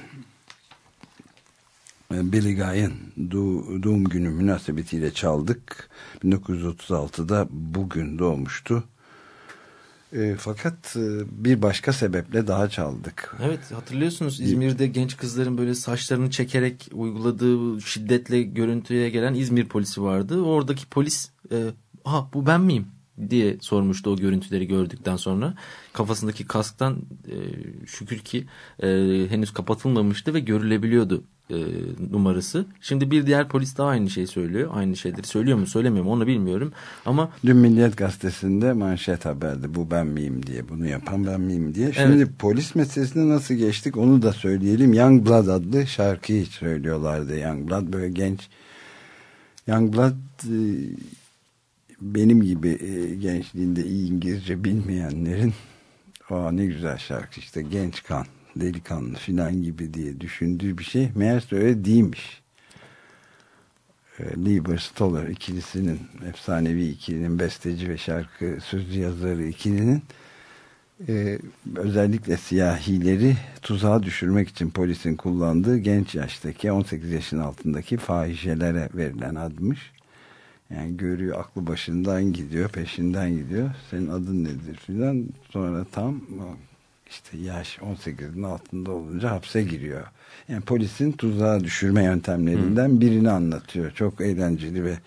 Billy Guy'ın doğum günü münasebetiyle çaldık. bin dokuz yüz otuz altıda bugün doğmuştu. E, fakat e, bir başka sebeple daha çaldık. Evet, hatırlıyorsunuz İzmir'de genç kızların böyle saçlarını çekerek uyguladığı şiddetle görüntüye gelen İzmir polisi vardı. Oradaki polis e, aha bu ben miyim diye sormuştu o görüntüleri gördükten sonra. Kafasındaki kasktan e, şükür ki e, henüz kapatılmamıştı ve görülebiliyordu e, numarası. Şimdi bir diğer polis daha aynı şeyi söylüyor. Aynı şeyleri söylüyor mu söylemiyor mu onu bilmiyorum. Ama dün Milliyet Gazetesi'nde manşet haberde bu ben miyim diye, bunu yapan ben miyim diye. Şimdi evet, polis meselesine nasıl geçtik onu da söyleyelim. Youngblood adlı şarkıyı söylüyorlardı. Youngblood böyle genç. Youngblood e, benim gibi e, gençliğinde iyi İngilizce bilmeyenlerin aa ne güzel şarkı işte genç kan, delikanlı filan gibi diye düşündüğü bir şey. Meğerse öyle değilmiş. E, Lieber Stoller ikilisinin, efsanevi ikilinin, besteci ve şarkı sözü yazarı ikilinin e, özellikle siyahileri tuzağa düşürmek için polisin kullandığı genç yaştaki on sekiz yaşın altındaki fahişelere verilen admış. Yani görüyor, aklı başından gidiyor, peşinden gidiyor. Senin adın nedir filan. Sonra tam işte yaş on sekizin altında olunca hapse giriyor. Yani polisin tuzağa düşürme yöntemlerinden hmm. birini anlatıyor. Çok eğlenceli ve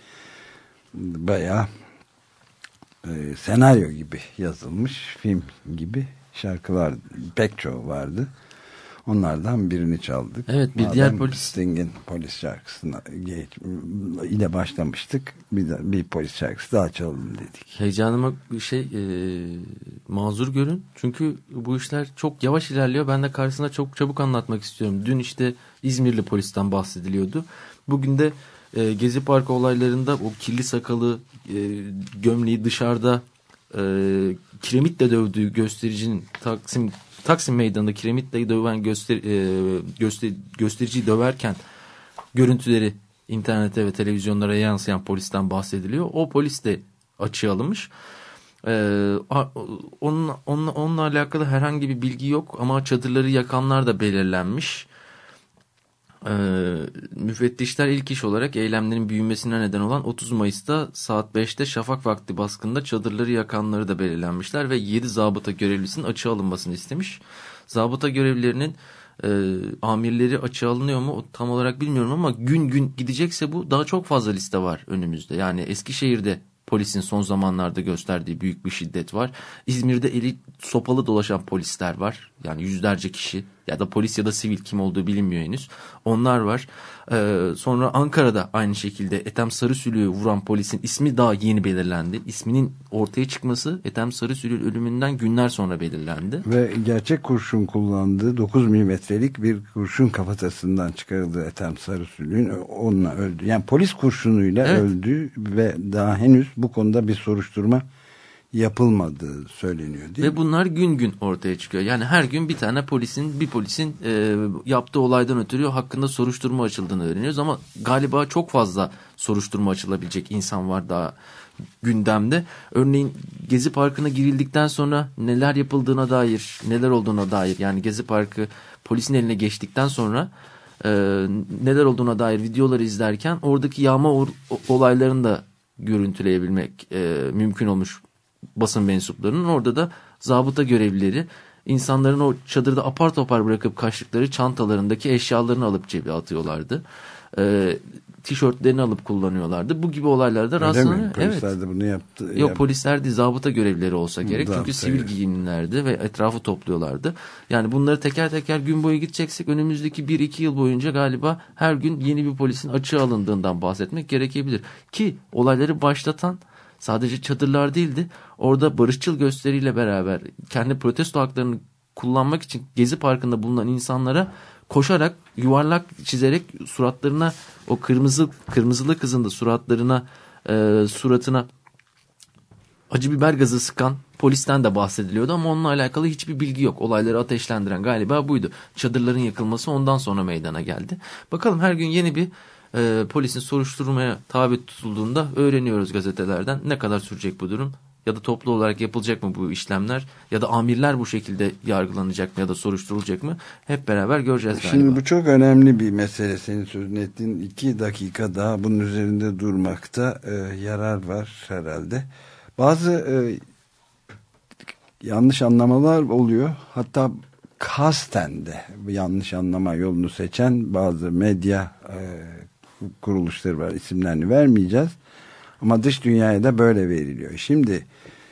bayağı e, senaryo gibi yazılmış, film gibi şarkılar pek çoğu vardı. Onlardan birini çaldık. Evet, bir Madem diğer polis Sting'in polis şarkısına geç, ile başlamıştık. Bir, de, bir polis şarkısı daha çalalım dedik. Heyecanıma bir şey e, mazur görün. Çünkü bu işler çok yavaş ilerliyor. Ben de karşısına çok çabuk anlatmak istiyorum. Dün işte İzmirli polisten bahsediliyordu. Bugün de e, Gezi Parkı olaylarında o kirli sakalı, e, gömleği dışarıda e, kiremitle dövdüğü göstericinin Taksim Taksim Meydanı'nda kiremitle döven göster, e, göster, göstericiyi döverken görüntüleri internete ve televizyonlara yansıyan polisten bahsediliyor. O polis de açığa alınmış. Ee, onunla, onunla, onunla alakalı herhangi bir bilgi yok ama çadırları yakanlar da belirlenmiş. Ee, müfettişler ilk iş olarak eylemlerin büyümesine neden olan otuz Mayıs'ta saat beşte şafak vakti baskında çadırları yakanları da belirlenmişler ve yedi zabıta görevlisinin açığa alınmasını istemiş. Zabıta görevlilerinin e, amirleri açığa alınıyor mu tam olarak bilmiyorum ama gün gün gidecekse bu daha çok fazla liste var önümüzde. Yani Eskişehir'de polisin son zamanlarda gösterdiği büyük bir şiddet var. İzmir'de eli sopalı dolaşan polisler var. Yani yüzlerce kişi ya da polis ya da sivil kim olduğu bilinmiyor henüz. Onlar var. Ee, sonra Ankara'da aynı şekilde Ethem Sarısülü'yü vuran polisin ismi daha yeni belirlendi. İsminin ortaya çıkması Ethem Sarısülü ölümünden günler sonra belirlendi. Ve gerçek kurşun kullandığı dokuz milimetrelik bir kurşun kafatasından çıkarıldı Ethem Sarısülü'nün. Onunla öldü. Yani polis kurşunuyla evet. öldü ve daha henüz bu konuda bir soruşturma yapılmadığı söyleniyor değil Ve mi? bunlar gün gün ortaya çıkıyor. Yani her gün bir tane polisin bir polisin e, yaptığı olaydan ötürü hakkında soruşturma açıldığını öğreniyoruz. Ama galiba çok fazla soruşturma açılabilecek insan var daha gündemde. Örneğin Gezi Parkı'na girildikten sonra neler yapıldığına dair, neler olduğuna dair yani Gezi Parkı polisin eline geçtikten sonra e, neler olduğuna dair videoları izlerken oradaki yağma olaylarını da görüntüleyebilmek e, mümkün olmuş basın mensuplarının. Orada da zabıta görevlileri insanların o çadırda apar topar bırakıp kaçtıkları çantalarındaki eşyalarını alıp cebe atıyorlardı. E, tişörtlerini alıp kullanıyorlardı. Bu gibi olaylarda rastlanıyor. Polisler evet. de bunu yaptı. Yok yap- polisler değil zabıta görevlileri olsa gerek. Zabıta Çünkü sivil giyimlilerdi ve etrafı topluyorlardı. Yani bunları teker teker gün boyu gideceksek önümüzdeki bir iki yıl boyunca galiba her gün yeni bir polisin açığa alındığından bahsetmek gerekebilir. Ki olayları başlatan sadece çadırlar değildi. Orada barışçıl gösteriyle beraber kendi protesto haklarını kullanmak için Gezi Parkı'nda bulunan insanlara koşarak, yuvarlak çizerek suratlarına o kırmızı kırmızılı kızın da suratlarına e, suratına acı biber gazı sıkan polisten de bahsediliyordu ama onunla alakalı hiçbir bilgi yok. Olayları ateşlendiren galiba buydu. Çadırların yakılması ondan sonra meydana geldi. Bakalım her gün yeni bir e, polisin soruşturmaya tabi tutulduğunda öğreniyoruz gazetelerden. Ne kadar sürecek bu durum? Ya da toplu olarak yapılacak mı bu işlemler? Ya da amirler bu şekilde yargılanacak mı ya da soruşturulacak mı? Hep beraber göreceğiz galiba. Şimdi bu çok önemli bir mesele. Senin sözünü ettiğin iki dakika daha bunun üzerinde durmakta e, yarar var herhalde. Bazı e, yanlış anlamalar oluyor. Hatta kasten de yanlış anlama yolunu seçen bazı medya e, kuruluşları var. İsimlerini vermeyeceğiz. Ama dış dünyaya da böyle veriliyor. Şimdi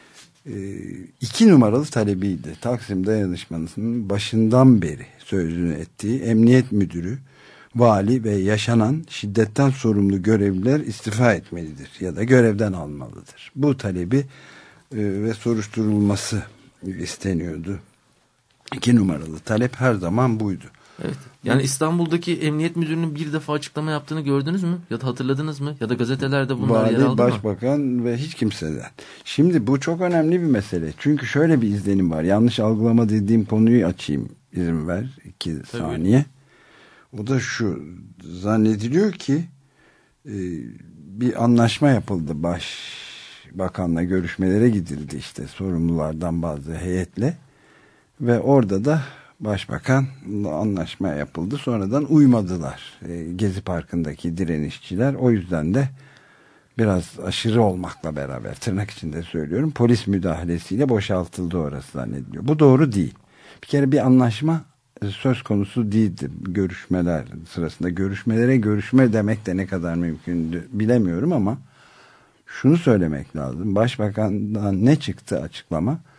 iki numaralı talebiydi. Taksim Dayanışması'nın başından beri sözünü ettiği emniyet müdürü, vali ve yaşanan şiddetten sorumlu görevliler istifa etmelidir ya da görevden almalıdır. Bu talebi ve soruşturulması isteniyordu. İki numaralı talep her zaman buydu. Evet. Yani İstanbul'daki emniyet müdürünün bir defa açıklama yaptığını gördünüz mü? Ya da hatırladınız mı? Ya da gazetelerde bunlar Vali, yer aldı başbakan mı? Başbakan ve hiç kimseden. Şimdi bu çok önemli bir mesele. Çünkü şöyle bir izlenim var. Yanlış algılama dediğim konuyu açayım. İzin ver. iki Tabii. saniye. O da şu. Zannediliyor ki e, bir anlaşma yapıldı. Başbakanla görüşmelere gidildi işte. Sorumlulardan bazı heyetle. Ve orada da Başbakanla anlaşma yapıldı. Sonradan uymadılar. E, Gezi Parkı'ndaki direnişçiler. O yüzden de biraz aşırı olmakla beraber tırnak içinde söylüyorum. Polis müdahalesiyle boşaltıldı orası zannediliyor. Bu doğru değil. Bir kere bir anlaşma söz konusu değildi. Görüşmeler sırasında. Görüşmelere görüşme demek de ne kadar mümkündü bilemiyorum ama şunu söylemek lazım. Başbakandan ne çıktı açıklama?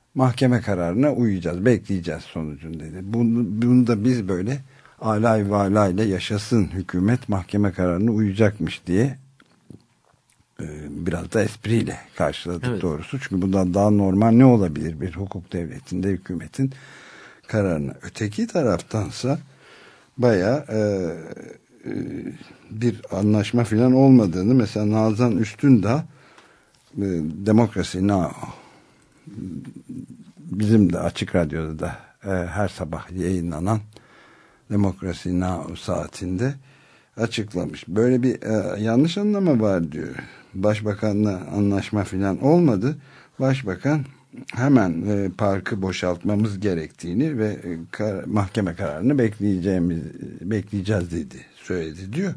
mahkeme kararına uyacağız, bekleyeceğiz sonucunu dedi. Bunu, bunu da biz böyle alay ve alayla yaşasın hükümet mahkeme kararına uyacakmış diye e, biraz da espriyle karşıladık evet. Doğrusu. Çünkü bundan daha normal ne olabilir bir hukuk devletinde hükümetin kararına. Öteki taraftansa bayağı e, e, bir anlaşma filan olmadığını, mesela Nazan Üstündağ e, Demokrasi Now bizim de Açık Radyo'da da e, her sabah yayınlanan Demokrasi Now saatinde açıklamış. Böyle bir e, yanlış anlama var diyor. Başbakanla anlaşma filan olmadı. Başbakan hemen e, parkı boşaltmamız gerektiğini ve e, kar, mahkeme kararını bekleyeceğimiz bekleyeceğiz dedi, söyledi diyor.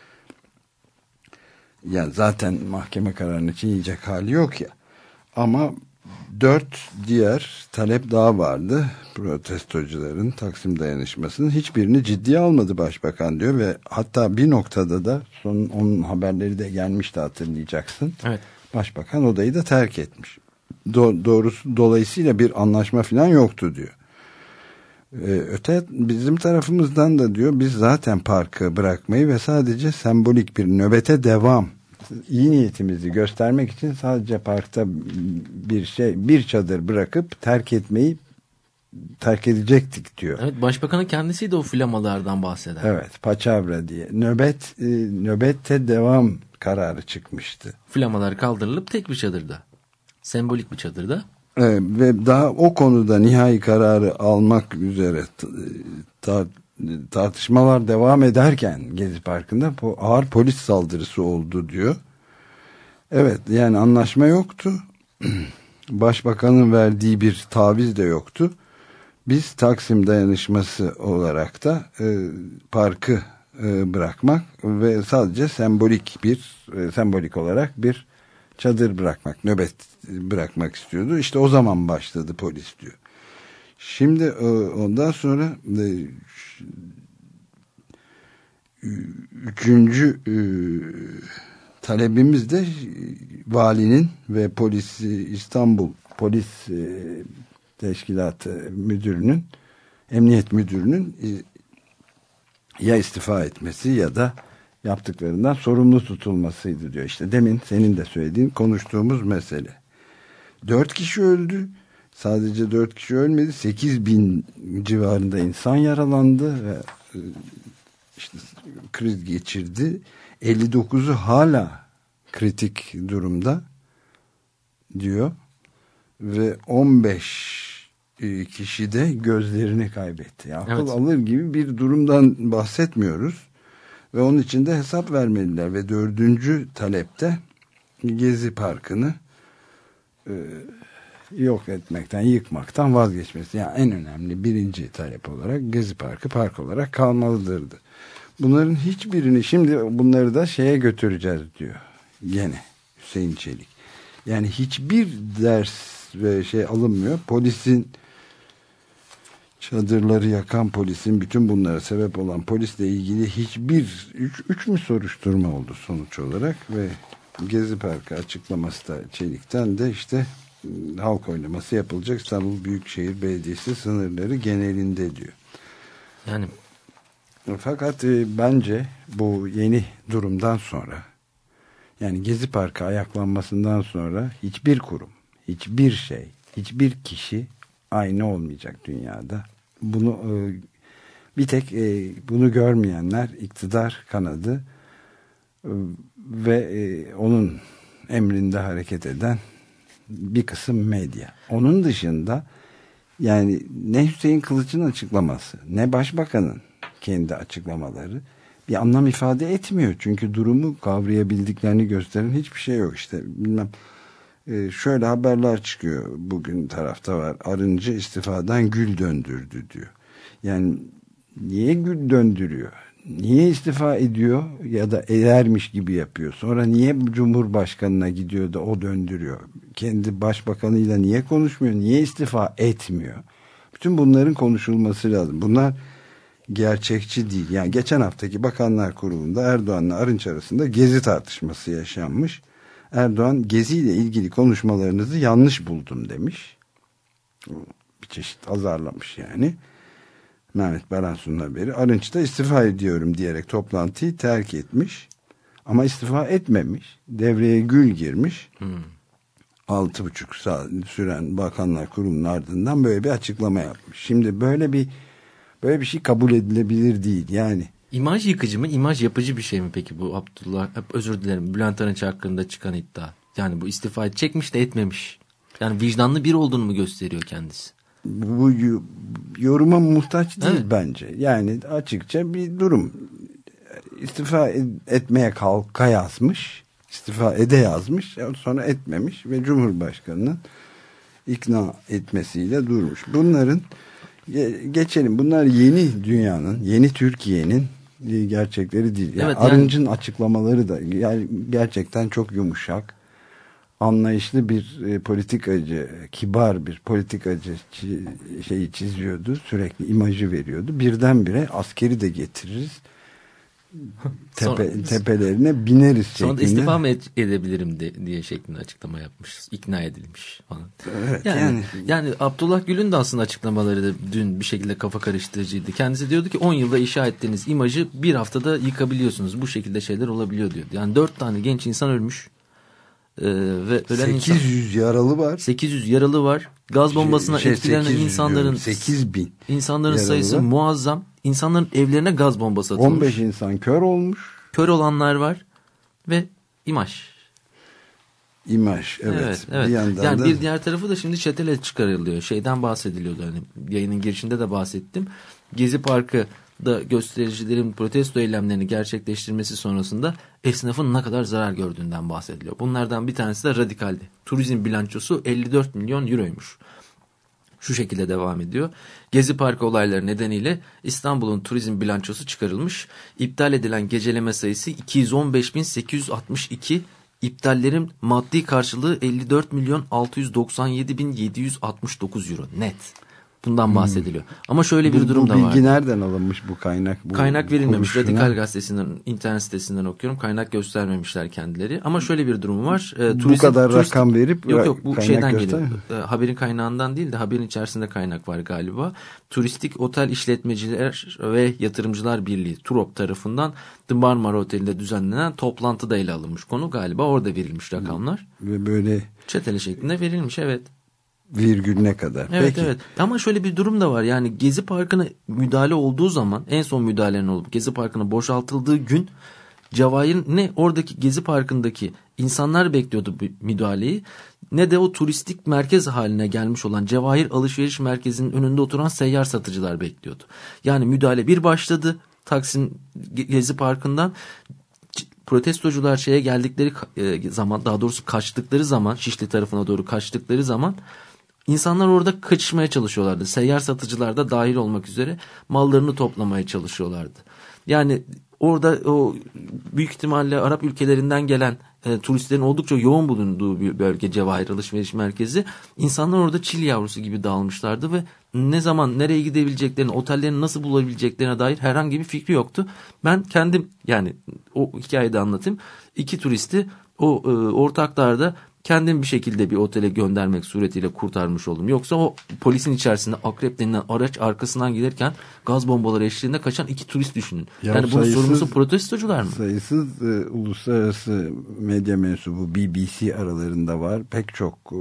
Yani zaten mahkeme kararının için yiyecek hali yok ya. Ama dört diğer talep daha vardı. Protestocuların Taksim dayanışmasının hiçbirini ciddiye almadı başbakan diyor ve hatta bir noktada da son onun haberleri de gelmişti, hatırlayacaksın. Evet. Başbakan odayı da terk etmiş. Do- doğrusu dolayısıyla bir anlaşma falan yoktu diyor. Ee, öte bizim tarafımızdan da diyor biz zaten parkı bırakmayı ve sadece sembolik bir nöbete devam, iyi niyetimizi göstermek için sadece parkta bir şey, bir çadır bırakıp terk etmeyi terk edecektik diyor. Evet, başbakanın kendisi de o flamalardan bahseder. Evet, paçavra diye nöbet e, nöbette devam kararı çıkmıştı. Flamalar kaldırılıp tek bir çadırda, sembolik bir çadırda. Evet, ve daha o konuda nihai kararı almak üzere tar tartışmalar devam ederken Gezi Parkı'nda ağır polis saldırısı oldu diyor. Evet, yani anlaşma yoktu. Başbakanın verdiği bir taviz de yoktu. Biz Taksim dayanışması olarak da e, parkı e, bırakmak ve sadece sembolik bir e, sembolik olarak bir çadır bırakmak, nöbet bırakmak istiyordu. İşte o zaman başladı polis diyor. Şimdi e, ondan sonra e, üçüncü e, talebimiz de valinin ve polisi İstanbul Polis e, Teşkilatı müdürünün, emniyet müdürünün e, ya istifa etmesi ya da yaptıklarından sorumlu tutulmasıydı diyor. İşte demin senin de söylediğin, konuştuğumuz mesele. Dört kişi öldü. Sadece dört kişi ölmedi. Sekiz bin civarında insan yaralandı ve e, işte kriz geçirdi. elli dokuzu hala kritik durumda diyor. Ve on beş kişi de gözlerini kaybetti. Yani akıl evet. alır gibi bir durumdan bahsetmiyoruz. Ve onun için de hesap vermeliler. Ve dördüncü talepte Gezi Parkı'nı e, yok etmekten, yıkmaktan vazgeçmesi. Yani en önemli birinci talep olarak Gezi Parkı park olarak kalmalıdırdı. Bunların hiçbirini, şimdi bunları da şeye götüreceğiz diyor. Gene Hüseyin Çelik. Yani hiçbir ders ve şey alınmıyor. Polisin, çadırları yakan polisin, bütün bunlara sebep olan polisle ilgili hiçbir üç, üç mü soruşturma oldu sonuç olarak ve Gezi Parkı açıklaması da Çelik'ten de işte halk oylaması yapılacak İstanbul Büyükşehir Belediyesi sınırları genelinde diyor. Yani fakat e, bence bu yeni durumdan sonra, yani Gezi Parkı ayaklanmasından sonra hiçbir kurum, hiçbir şey, hiçbir kişi aynı olmayacak dünyada. Bunu e, bir tek e, bunu görmeyenler iktidar kanadı e, ve e, onun emrinde hareket eden bir kısım medya. Onun dışında yani ne Hüseyin Kılıç'ın açıklaması, ne Başbakan'ın kendi açıklamaları bir anlam ifade etmiyor. Çünkü durumu kavrayabildiklerini gösteren hiçbir şey yok. İşte bilmem e, şöyle haberler çıkıyor. Bugün tarafta var. Arıncı istifadan gül döndürdü diyor. Yani niye gül döndürüyor? Niye istifa ediyor ya da edermiş gibi yapıyor? Sonra niye Cumhurbaşkanı'na gidiyor da o döndürüyor? Kendi başbakanıyla niye konuşmuyor? Niye istifa etmiyor? Bütün bunların konuşulması lazım. Bunlar gerçekçi değil. Yani geçen haftaki Bakanlar Kurulu'nda Erdoğan'la Arınç arasında Gezi tartışması yaşanmış. Erdoğan Gezi ile ilgili konuşmalarınızı yanlış buldum demiş. Bir çeşit azarlamış yani. Mehmet Baransu'nun haberi. Arınç da istifa ediyorum diyerek toplantıyı terk etmiş. Ama istifa etmemiş. Devreye Gül girmiş. Hmm. Altı buçuk saat süren Bakanlar Kurulu'nun ardından böyle bir açıklama yapmış. Şimdi böyle bir böyle bir şey kabul edilebilir değil yani. İmaj yıkıcı mı, imaj yapıcı bir şey mi peki bu Abdullah, özür dilerim, Bülent Arınç hakkında çıkan iddia? Yani bu istifa edecekmiş de etmemiş. Yani vicdanlı biri olduğunu mu gösteriyor kendisi? Bu yoruma muhtaç değil evet. bence. Yani açıkça bir durum. İstifa etmeye kalka yazmış. İstifa ede yazmış. Sonra etmemiş ve Cumhurbaşkanı'nın ikna etmesiyle durmuş. Bunların geçelim. Bunlar yeni dünyanın, yeni Türkiye'nin gerçekleri değil. Yani evet, Arınç'ın yani... açıklamaları da gerçekten çok yumuşak. Anlayışlı bir e, politikacı, kibar bir politikacı çi- şeyi çiziyordu. Sürekli imajı veriyordu. Birdenbire askeri de getiririz. Tepe, sonra, tepelerine bineriz şeklinde. Sonra da istifa mı edebilirim de, diye şeklinde açıklama yapmış. İkna edilmiş falan. Evet, yani, yani. yani Abdullah Gül'ün de aslında açıklamaları da dün bir şekilde kafa karıştırıcıydı. Kendisi diyordu ki on yılda inşa ettiğiniz imajı bir haftada yıkabiliyorsunuz. Bu şekilde şeyler olabiliyor diyordu. Yani dört tane genç insan ölmüş. Ee, ve sekiz yüz insan, yaralı var. sekiz yüz yaralı var. Gaz bombasına şey, etkilenen insanların diyorum, sekiz bin insanların sayısı var. Muazzam. İnsanların evlerine gaz bombası atılmış. on beş insan kör olmuş. Kör olanlar var ve imaj. İmaj evet. evet, evet. Bir yandan yani da... bir diğer tarafı da şimdi çetele çıkarılıyor. Şeyden bahsediliyordu hani yayının girişinde de bahsettim. Gezi Parkı da göstericilerin protesto eylemlerini gerçekleştirmesi sonrasında esnafın ne kadar zarar gördüğünden bahsediliyor. Bunlardan bir tanesi de Radikal'di. Turizm bilançosu elli dört milyon euroymuş. Şu şekilde devam ediyor. Gezi Parkı olayları nedeniyle İstanbul'un turizm bilançosu çıkarılmış. İptal edilen geceleme sayısı iki yüz on beş bin sekiz yüz altmış iki. İptallerin maddi karşılığı elli dört milyon altı yüz doksan yedi bin yedi yüz altmış dokuz euro net. Bundan bahsediliyor. Hmm. Ama şöyle bir bu, durum bu da var. Bu bilgi nereden alınmış bu kaynak? Bu kaynak verilmemiş. Konuşuna. Radikal Gazetesi'nden, internet sitesinden okuyorum. Kaynak göstermemişler kendileri. Ama şöyle bir durum var. E, turizm, bu kadar turist, rakam verip yok yok bu şeyden geliyor. E, haberin kaynağından değil de haberin içerisinde kaynak var galiba. Turistik Otel İşletmeciler ve Yatırımcılar Birliği TUROP tarafından The Marmara Oteli'nde düzenlenen toplantıda ele alınmış konu. Galiba orada verilmiş rakamlar. Ve böyle çeteli şeklinde verilmiş evet. Virgülüne kadar. Evet Peki. evet. Ama şöyle bir durum da var. Yani Gezi Parkı'na müdahale olduğu zaman en son müdahalenin olup Gezi Parkı'na boşaltıldığı gün Cevahir'in ne oradaki Gezi Parkı'ndaki insanlar bekliyordu bu müdahaleyi ne de o turistik merkez haline gelmiş olan Cevahir Alışveriş Merkezi'nin önünde oturan seyyar satıcılar bekliyordu. Yani müdahale bir başladı Taksim Gezi Parkı'ndan. Protestocular şeye geldikleri zaman, daha doğrusu kaçtıkları zaman, Şişli tarafına doğru kaçtıkları zaman insanlar orada kaçışmaya çalışıyorlardı. Seyyar satıcılar da dahil olmak üzere mallarını toplamaya çalışıyorlardı. Yani orada o büyük ihtimalle Arap ülkelerinden gelen e, turistlerin oldukça yoğun bulunduğu bir bölge Cevahir Alışveriş Merkezi. İnsanlar orada çil yavrusu gibi dağılmışlardı ve ne zaman nereye gidebileceklerini, otellerini nasıl bulabileceklerine dair herhangi bir fikri yoktu. Ben kendim yani o hikayeyi de anlatayım. İki turisti o e, ortaklarda kendim bir şekilde bir otele göndermek suretiyle kurtarmış oldum. Yoksa o polisin içerisinde akrep denilen araç arkasından gelirken gaz bombaları eşliğinde kaçan iki turist düşünün. Ya yani bunun sorumlusu protestocular mı? Sayısız e, uluslararası medya mensubu B B C aralarında var. Pek çok e,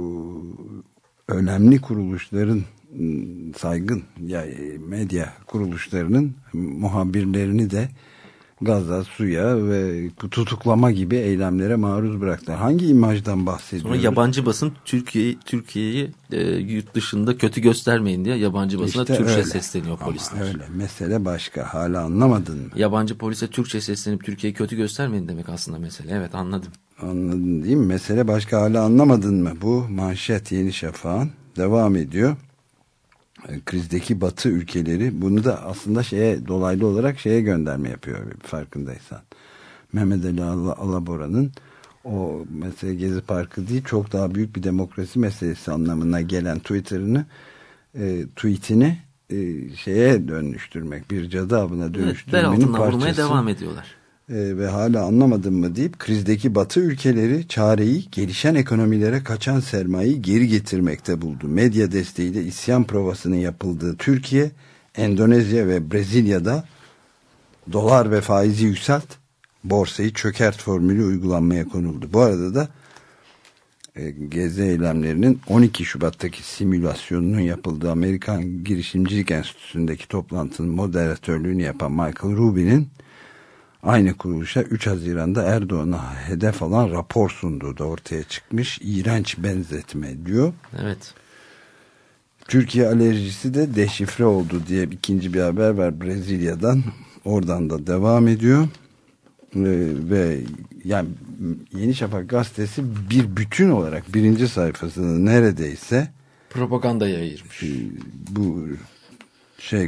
önemli kuruluşların saygın ya medya kuruluşlarının muhabirlerini de gaza, suya ve tutuklama gibi eylemlere maruz bıraktılar. Hangi imajdan bahsediyoruz? Sonra yabancı basın Türkiye'yi Türkiye'yi e, yurt dışında kötü göstermeyin diye yabancı basına işte Türkçe öyle sesleniyor polisler. Ama öyle. Mesele başka. Hala anlamadın mı? Yabancı polise Türkçe seslenip Türkiye'yi kötü göstermeyin demek aslında mesele. Evet anladım. Anladın değil mi? Mesele başka. Hala anlamadın mı? Bu manşet Yeni Şafak'ın devam ediyor. Krizdeki Batı ülkeleri bunu da aslında şeye dolaylı olarak şeye gönderme yapıyor farkındaysan. Mehmet Ali Alabora'nın o mesela Gezi Parkı değil çok daha büyük bir demokrasi meselesi anlamına gelen Twitter'ını e, tweetini e, şeye dönüştürmek, bir cadı avına dönüştürmenin evet, bel altından parçası. vurmaya devam ediyorlar. e, ve hala anlamadım mı deyip krizdeki Batı ülkeleri çareyi gelişen ekonomilere kaçan sermayeyi geri getirmekte buldu. Medya desteğiyle isyan provasının yapıldığı Türkiye, Endonezya ve Brezilya'da dolar ve faizi yükselt, borsayı çökert formülü uygulanmaya konuldu. Bu arada da e, gezi eylemlerinin on iki Şubat'taki simülasyonunun yapıldığı Amerikan Girişimcilik Enstitüsü'ndeki toplantının moderatörlüğünü yapan Michael Rubin'in aynı kuruluşa üç Haziran'da Erdoğan'a hedef alan rapor sunduğu da ortaya çıkmış. İğrenç benzetme diyor. Evet. Türkiye alerjisi de deşifre oldu diye ikinci bir haber var Brezilya'dan. Oradan da devam ediyor. Ve, ve yani Yeni Şafak gazetesi bir bütün olarak birinci sayfasını neredeyse propagandaya ayırmış. Bu şey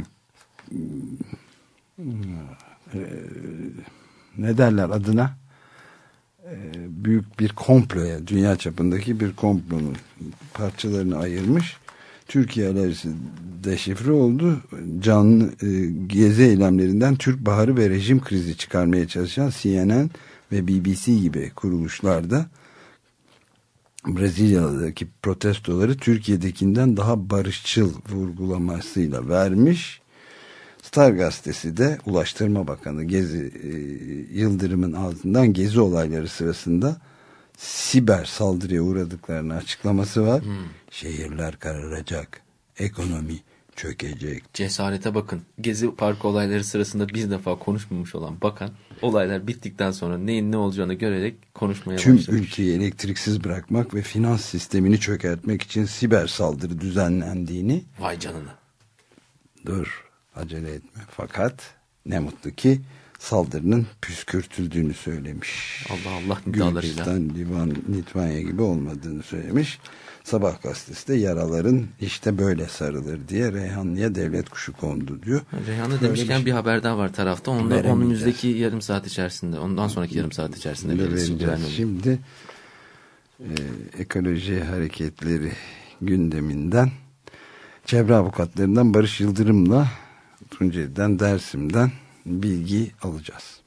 ne derler adına büyük bir komploya, dünya çapındaki bir komplonun parçalarını ayırmış. Türkiye alerjisi deşifre oldu. Canlı e, gezi eylemlerinden Türk Baharı ve rejim krizi çıkarmaya çalışan C N N ve B B C gibi kuruluşlarda Brezilya'daki protestoları Türkiye'dekinden daha barışçıl vurgulamasıyla vermiş. Star gazetesi de Ulaştırma Bakanı Gezi e, Yıldırım'ın ağzından gezi olayları sırasında siber saldırıya uğradıklarını açıklaması var. Hmm. Şehirler kararacak, ekonomi çökecek. Cesarete bakın. Gezi Parkı olayları sırasında bir defa konuşmamış olan bakan, olaylar bittikten sonra neyin ne olacağını görerek konuşmaya Tüm başlamış. Tüm ülkeyi elektriksiz bırakmak ve finans sistemini çökertmek için siber saldırı düzenlendiğini. Vay canına. Dur, acele etme. Fakat ne mutlu ki saldırının püskürtüldüğünü söylemiş. Allah Allah nidalarıyla. Gürcistan, Litvanya gibi olmadığını söylemiş. Sabah gazetesi de yaraların işte böyle sarılır diye Reyhanlı'ya devlet kuşu kondu diyor. Reyhanlı demişken bir, şey. bir haber daha var tarafta. Onu da önümüzdeki yarım saat içerisinde, ondan sonraki yarım saat içerisinde veririz. Şimdi e, ekoloji hareketleri gündeminden çevre avukatlarından Barış Yıldırım'la Tunceli'den, Dersim'den bilgi alacağız.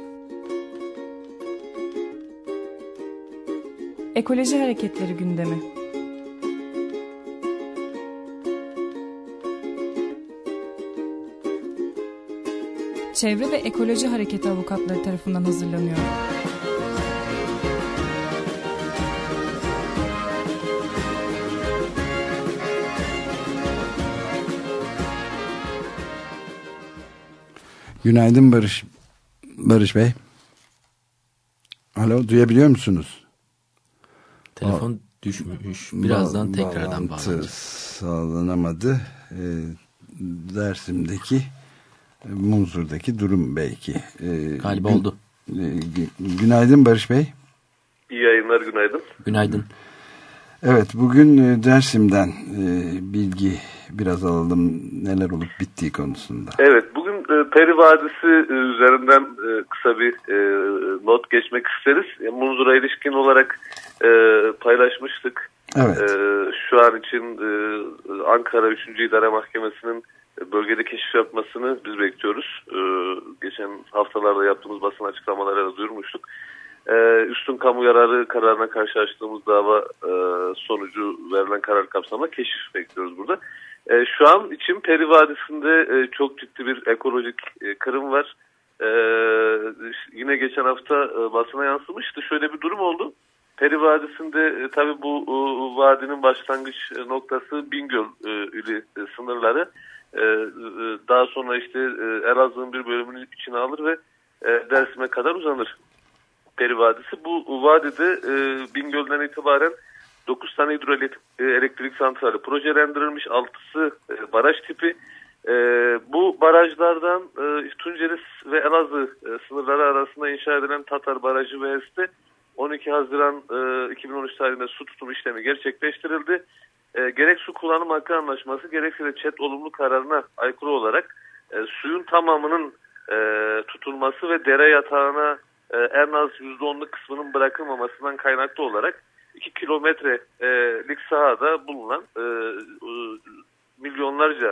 Ekoloji hareketleri gündemi. Çevre ve Ekoloji Hareketi avukatları tarafından hazırlanıyor. Günaydın Barış Barış Bey. Alo, duyabiliyor musunuz? Telefon Aa, düşmüş. Birazdan ba- tekrardan bağlanacak. Sağlanamadı. Ee, Dersim'deki Munzur'daki durum belki. Ee, Galiba gün, oldu. E, günaydın Barış Bey. İyi yayınlar, günaydın. Günaydın. Evet, bugün e, Dersim'den e, bilgi biraz alalım, neler olup bittiği konusunda. Evet, bugün e, Peri Vadisi e, üzerinden e, kısa bir e, not geçmek isteriz. E, Munzur'a ilişkin olarak e, paylaşmıştık. Evet. E, şu an için e, Ankara üçüncü İdare Mahkemesi'nin bölgede keşif yapmasını biz bekliyoruz. E, geçen haftalarda yaptığımız basın açıklamalarıyla duyurmuştuk. Ee, üstün kamu yararı kararına karşı açtığımız dava e, sonucu verilen karar kapsamında keşif bekliyoruz burada. E, şu an için Peri Vadisi'nde e, çok ciddi bir ekolojik e, kırım var. E, yine geçen hafta e, basına yansımıştı. Şöyle bir durum oldu. Peri Vadisi'nde e, tabii bu e, vadinin başlangıç noktası Bingöl e, ili e, sınırları. E, e, daha sonra işte e, Elazığ'ın bir bölümünü içine alır ve e, Dersim'e kadar uzanır. Peri Vadisi. Bu vadide e, Bingöl'den itibaren dokuz tane hidroelektrik santrali projelendirilmiş. altısı e, baraj tipi. E, bu barajlardan e, Tunceli ve Elazığ e, sınırları arasında inşa edilen Tatar Barajı ve HES'te on iki Haziran e, iki bin on üç tarihinde su tutum işlemi gerçekleştirildi. E, gerek su kullanım hakkı anlaşması gerekse de ÇED olumlu kararına aykırı olarak e, suyun tamamının e, tutulması ve dere yatağına en az yüzde onluk kısmının bırakılmamasından kaynaklı olarak iki kilometrelik sahada bulunan milyonlarca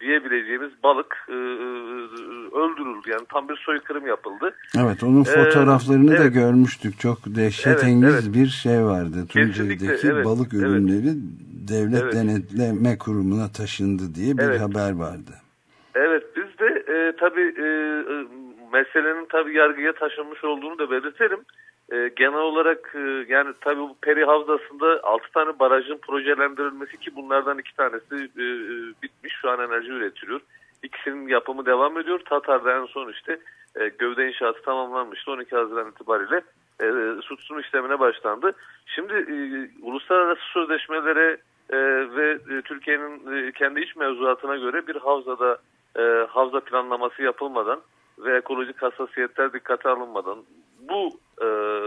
diyebileceğimiz balık e, öldürüldü. Yani tam bir soykırım yapıldı. Evet, onun fotoğraflarını ee, da evet. görmüştük. Çok dehşetengiz evet, evet. bir şey vardı. Tunceli'deki evet, evet. ölümleri devlet evet. denetleme kurumuna taşındı diye bir evet. haber vardı. Evet, biz de e, tabii e, meselenin tabii yargıya taşınmış olduğunu da belirtelim. E, genel olarak e, yani tabii bu Peri Havzası'nda altı tane barajın projelendirilmesi ki bunlardan iki tanesi e, bitmiş. Şu an enerji üretiliyor. İkisinin yapımı devam ediyor. Tatar'da en son işte e, gövde inşaatı tamamlanmıştı. on iki Haziran itibariyle e, su tutma işlemine başlandı. Şimdi e, uluslararası sözleşmelere e, ve e, Türkiye'nin e, kendi iç mevzuatına göre bir havzada e, havza planlaması yapılmadan ve ekolojik hassasiyetler dikkate alınmadan bu e,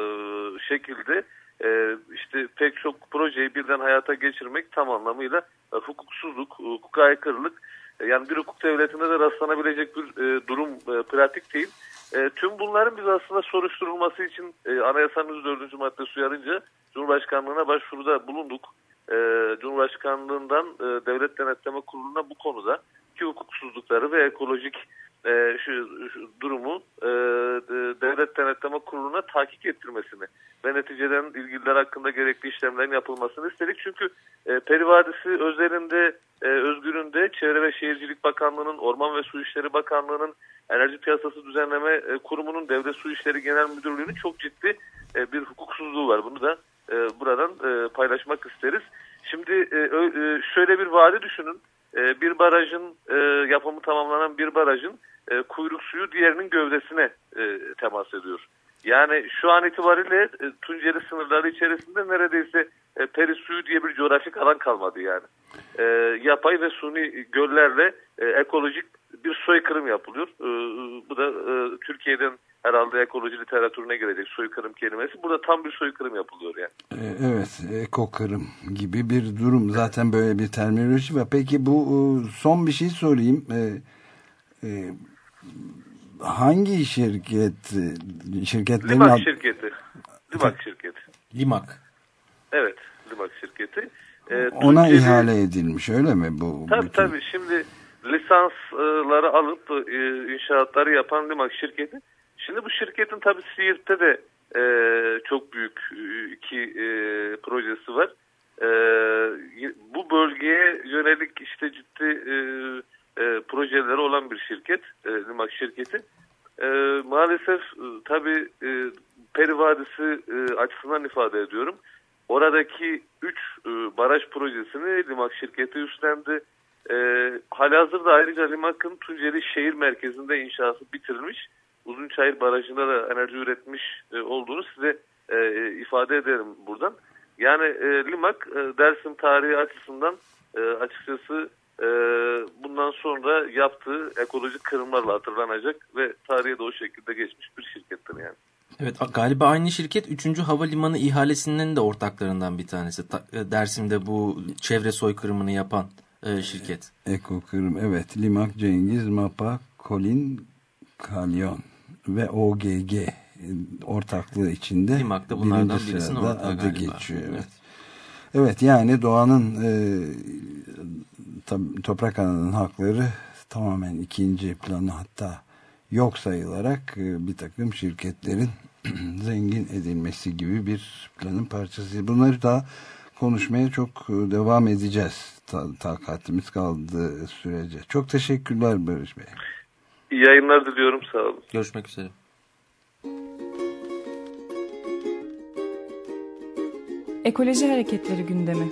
şekilde e, işte pek çok projeyi birden hayata geçirmek tam anlamıyla e, hukuksuzluk, hukuka aykırılık, e, yani bir hukuk devletinde de rastlanabilecek bir e, durum e, pratik değil. E, tüm bunların biz aslında soruşturulması için e, Anayasanın yüz dördüncü maddesi uyarınca Cumhurbaşkanlığına başvuruda bulunduk. E, Cumhurbaşkanlığından e, Devlet Denetleme Kurulu'na bu konuda ki hukuksuzlukları ve ekolojik e, şu, şu durumu e, Devlet Denetleme Kurulu'na tahkik ettirmesini ve neticeden ilgililer hakkında gerekli işlemlerin yapılmasını istedik. Çünkü e, Peri Vadisi özelinde, e, özgüründe Çevre ve Şehircilik Bakanlığı'nın, Orman ve Su İşleri Bakanlığı'nın, Enerji Piyasası Düzenleme e, Kurumu'nun, Devlet Su İşleri Genel Müdürlüğü'nün çok ciddi e, bir hukuksuzluğu var. Bunu da e, buradan e, paylaşmak isteriz. Şimdi e, e, şöyle bir vade düşünün. E, bir barajın, e, yapımı tamamlanan bir barajın e, kuyruk suyu diğerinin gövdesine e, temas ediyor. Yani şu an itibariyle e, Tunceli sınırları içerisinde neredeyse e, peri suyu diye bir coğrafik alan kalmadı yani. E, yapay ve suni göllerle e, ekolojik bir soykırım yapılıyor. E, bu da e, Türkiye'den herhalde ekoloji literatürüne girecek soykırım kelimesi. Burada tam bir soykırım yapılıyor yani. Evet, ekokırım gibi bir durum. Zaten böyle bir terminoloji var. Peki bu son bir şey sorayım. Ee, e, hangi şirket? Şirketlerin Limak ad... şirketi. Limak şirketi. Limak. Evet, Limak şirketi. Ee, Ona Tunceli... ihale edilmiş öyle mi bu? Tabii bütün... tabii. Şimdi lisansları alıp inşaatları yapan Limak şirketi. Şimdi bu şirketin tabii Siirt'te de e, çok büyük iki e, projesi var. E, bu bölgeye yönelik işte ciddi e, e, projeleri olan bir şirket, e, Limak şirketi. E, maalesef e, tabii e, Peri Vadisi e, açısından ifade ediyorum. Oradaki üç e, baraj projesini Limak şirketi üstlendi. E, halihazırda ayrıca Limak'ın Tunceli şehir merkezinde inşası bitirilmiş. Uzunçayır Barajı'nda da enerji üretmiş e, olduğunu size e, ifade ederim buradan. Yani e, Limak e, Dersim tarihi açısından e, açıkçası e, bundan sonra yaptığı ekolojik kırımlarla hatırlanacak ve tarihe de o şekilde geçmiş bir şirkettir yani. Evet, galiba aynı şirket üçüncü Havalimanı ihalesinin de ortaklarından bir tanesi. Ta, Dersim'de bu çevre soykırımını yapan e, şirket. Ekokırım, evet. Limak, Cengiz, Mapa, Kolin, Kalyon ve O G G ortaklığı içinde Limak'ta bunlardan birisinin ortağı adı geçiyor. Evet. Evet. Evet, yani doğanın e, toprak ananın hakları tamamen ikinci planı, hatta yok sayılarak e, bir takım şirketlerin zengin edilmesi gibi bir planın parçası. Bunları daha konuşmaya çok devam edeceğiz. Ta, takatimiz kaldığı sürece. Çok teşekkürler Barış Bey. İyi yayınlar diliyorum. Sağ olun. Görüşmek üzere. Ekoloji hareketleri gündemi.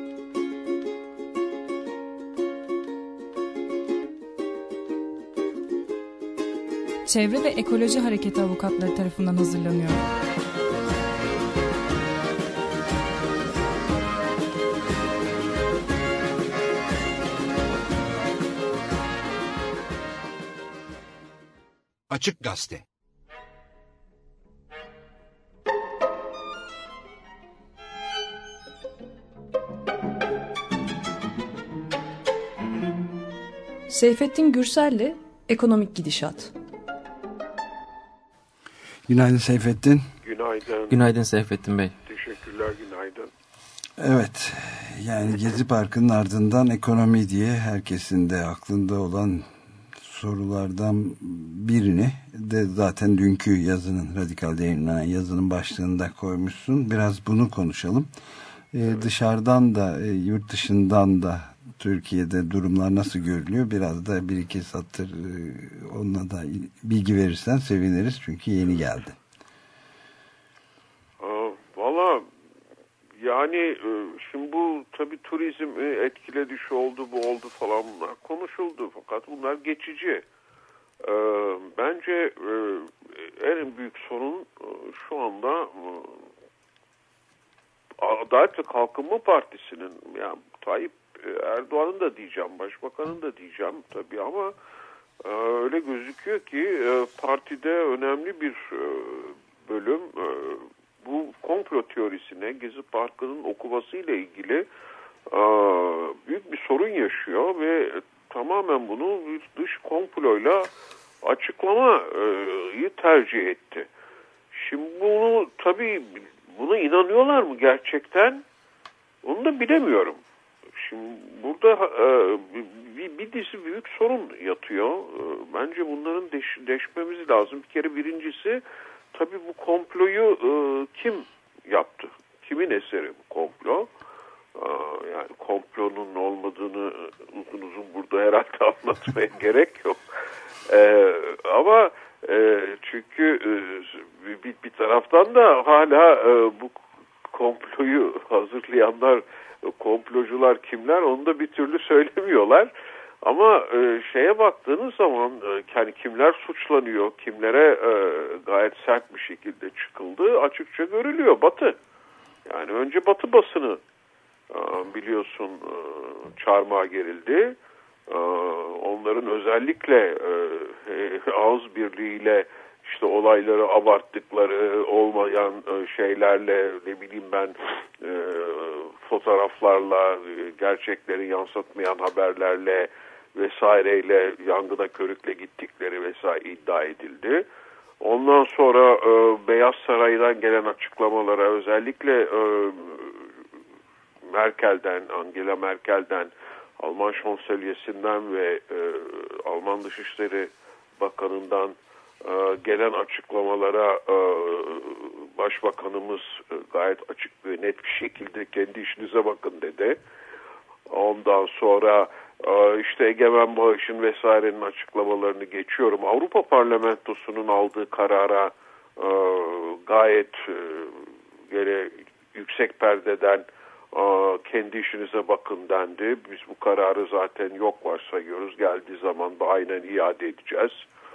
Çevre ve Ekoloji Hareketi avukatları tarafından hazırlanıyor. Açık Gazete. Seyfettin Gürsel'le Ekonomik Gidişat. Günaydın Seyfettin. Günaydın. Günaydın Seyfettin Bey. Teşekkürler, günaydın. Evet, yani Gezi Parkı'nın ardından ekonomi diye herkesin de aklında olan sorulardan birini de zaten dünkü yazının, Radikal'de yayınlanan yazının başlığında koymuşsun. Biraz bunu konuşalım. Ee, evet. Dışarıdan da, e, yurt dışından da Türkiye'de durumlar nasıl görülüyor? Biraz da bir iki satır e, onunla da bilgi verirsen seviniriz. Çünkü yeni geldi. Valla yani şimdi bu tabii turizm etkiledi, şu oldu bu oldu falan, bunlar konuşuldu. Fakat bunlar geçici. Bence en büyük sorun şu anda Adalet ve Kalkınma Partisi'nin, yani Tayyip Erdoğan'ın da diyeceğim, Başbakan'ın da diyeceğim tabii, ama öyle gözüküyor ki partide önemli bir bölüm bu komplo teorisine, Gezi Parkı'nın okumasıyla ilgili büyük bir sorun yaşıyor ve tamamen bunu dış komployla açıklamayı tercih etti. Şimdi bunu tabii, buna inanıyorlar mı gerçekten? Onu da bilemiyorum. Şimdi burada bir, bir dizi büyük sorun yatıyor. Bence bunların deş, deşmemiz lazım. Bir kere birincisi, tabii bu komployu e, kim yaptı? Kimin eseri bu komplo? E, yani komplonun olmadığını uzun uzun burada herhalde anlatmaya gerek yok. E, ama e, çünkü e, bir, bir taraftan da hala e, bu komployu hazırlayanlar, komplocular kimler, onu da bir türlü söylemiyorlar. Ama e, şeye baktığınız zaman e, yani kimler suçlanıyor, kimlere e, gayet sert bir şekilde çıkıldığı açıkça görülüyor. Batı. Yani önce Batı basını e, biliyorsun e, çarmıha gerildi. E, onların özellikle e, ağız birliğiyle işte olayları abarttıkları, olmayan e, şeylerle, ne bileyim ben, e, fotoğraflarla, e, gerçekleri yansıtmayan haberlerle vesaireyle yangına körükle gittikleri vesaire iddia edildi. Ondan sonra e, Beyaz Saray'dan gelen açıklamalara, özellikle e, Merkel'den, Angela Merkel'den, Alman şansölyesinden ve e, Alman Dışişleri Bakanı'ndan e, gelen açıklamalara e, Başbakanımız e, gayet açık ve net bir şekilde kendi işinize bakın dedi. Ondan sonra işte Egemen Bağış'ın vesairenin açıklamalarını geçiyorum. Avrupa Parlamentosu'nun aldığı karara gayet gene yüksek perdeden kendi işinize bakın dendi. Biz bu kararı zaten yok varsayıyoruz. Geldiği zaman da aynen iade edeceğiz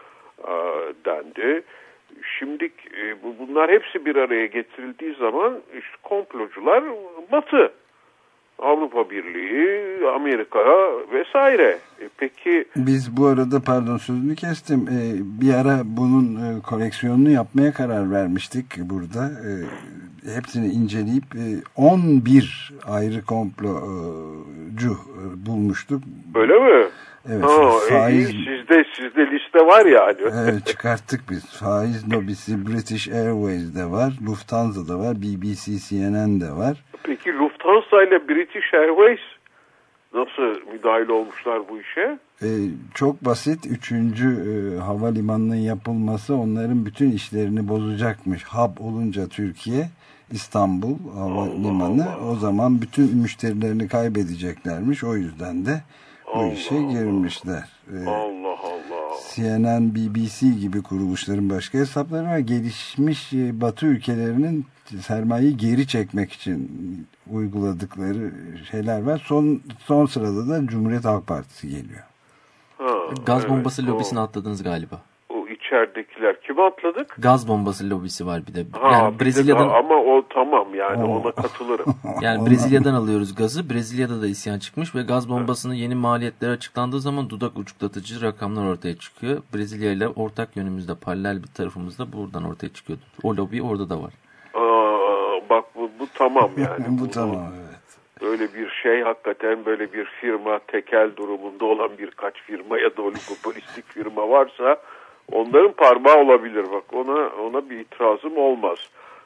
dendi. Şimdi bunlar hepsi bir araya getirildiği zaman işte komplocular Batı, Avrupa Birliği, Amerika vesaire. E peki biz bu arada, pardon sözünü kestim, e, bir ara bunun e, koleksiyonunu yapmaya karar vermiştik burada. E, hepsini inceleyip e, on bir ayrı komplocu e, bulmuştuk. Öyle mi? Evet. Ha, faiz, iyi, sizde sizde liste var yani. Evet, çıkarttık biz. Faiz lobisi British Airways'de var, Lufthansa'da var, B B C, C N N'de var. Peki Lufthansa ile British Airways nasıl müdahil olmuşlar bu işe? Ee, çok basit. Üçüncü e, havalimanının yapılması onların bütün işlerini bozacakmış. Hub olunca Türkiye, İstanbul Havalimanı, Allah Allah. O zaman bütün müşterilerini kaybedeceklermiş. O yüzden de bu Allah işe girmişler. Ee, Allah Allah. C N N, B B C gibi kuruluşların başka hesapları var. Gelişmiş e, Batı ülkelerinin sermayeyi geri çekmek için uyguladıkları şeyler var. Son son sırada da Cumhuriyet Halk Partisi geliyor. Ha, Gaz evet, bombası lobisini o, atladınız galiba. O içeridekiler kim atladık? Gaz bombası lobisi var bir de. Ha, yani bir Brezilya'dan de, ama o tamam yani o. Ona katılırım. Yani Brezilya'dan alıyoruz gazı. Brezilya'da da isyan çıkmış ve gaz bombasının yeni maliyetleri açıklandığı zaman dudak uçuklatıcı rakamlar ortaya çıkıyor. Brezilya ile ortak yönümüzde, paralel bir tarafımızda buradan ortaya çıkıyordu. O lobi orada da var. Aa, bak bu, bu tamam yani. bu bu tamam evet. Böyle bir şey, hakikaten böyle bir firma, tekel durumunda olan birkaç firma ya da oligopolistik firma varsa onların parmağı olabilir. Bak ona ona bir itirazım olmaz.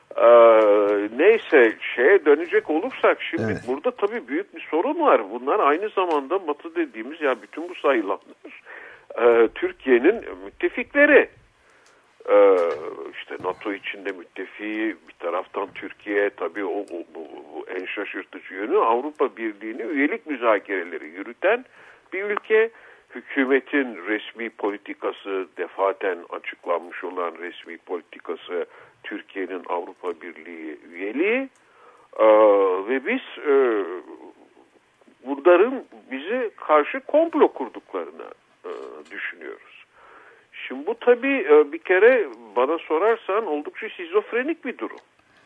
Ee, neyse şeye dönecek olursak şimdi Evet. burada tabii büyük bir sorun var. Bunlar aynı zamanda Batı dediğimiz ya bütün bu sayılanlar e, Türkiye'nin müttefikleri. Ee, işte NATO içinde müttefiği, bir taraftan Türkiye tabii o, o bu, bu en şaşırtıcı yönü Avrupa Birliği'ne üyelik müzakereleri yürüten bir ülke. Hükümetin resmi politikası, defaten açıklanmış olan resmi politikası Türkiye'nin Avrupa Birliği üyeliği ee, ve biz e, bunların bizi karşı komplo kurduklarını e, düşünüyoruz. Şimdi bu tabii e, bir kere bana sorarsan oldukça şizofrenik bir durum.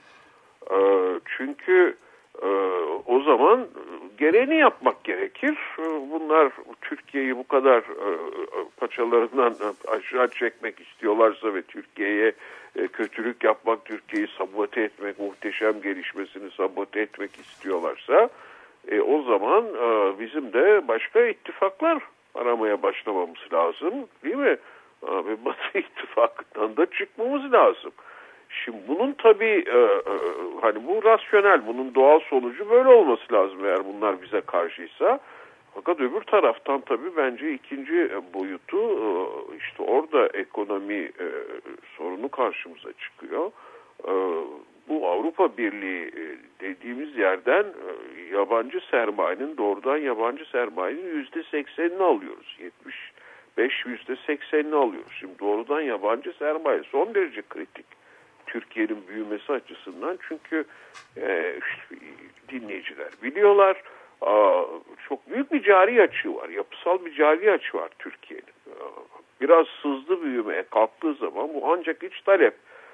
E, çünkü e, o zaman gereğini yapmak gerekir. E, bunlar Türkiye'yi bu kadar e, paçalarından aşağı çekmek istiyorlarsa ve Türkiye'ye e, kötülük yapmak, Türkiye'yi sabote etmek, muhteşem gelişmesini sabote etmek istiyorlarsa e, o zaman e, bizim de başka ittifaklar aramaya başlamamız lazım, değil mi? Ve Batı ittifakından da çıkmamız lazım. Şimdi bunun tabii e, e, hani bu rasyonel, bunun doğal sonucu böyle olması lazım eğer bunlar bize karşıysa. Fakat öbür taraftan tabii bence ikinci boyutu e, işte orada ekonomi e, sorunu karşımıza çıkıyor. E, bu Avrupa Birliği e, dediğimiz yerden e, yabancı sermayenin doğrudan yabancı sermayenin yüzde seksenini alıyoruz. yetmiş beş yüzde seksenini alıyoruz. Şimdi doğrudan yabancı sermaye son derece kritik Türkiye'nin büyümesi açısından. Çünkü e, dinleyiciler biliyorlar aa, çok büyük bir cari açığı var. Yapısal bir cari açığı var Türkiye'nin. Biraz hızlı büyümeye kalktığı zaman bu ancak iç talep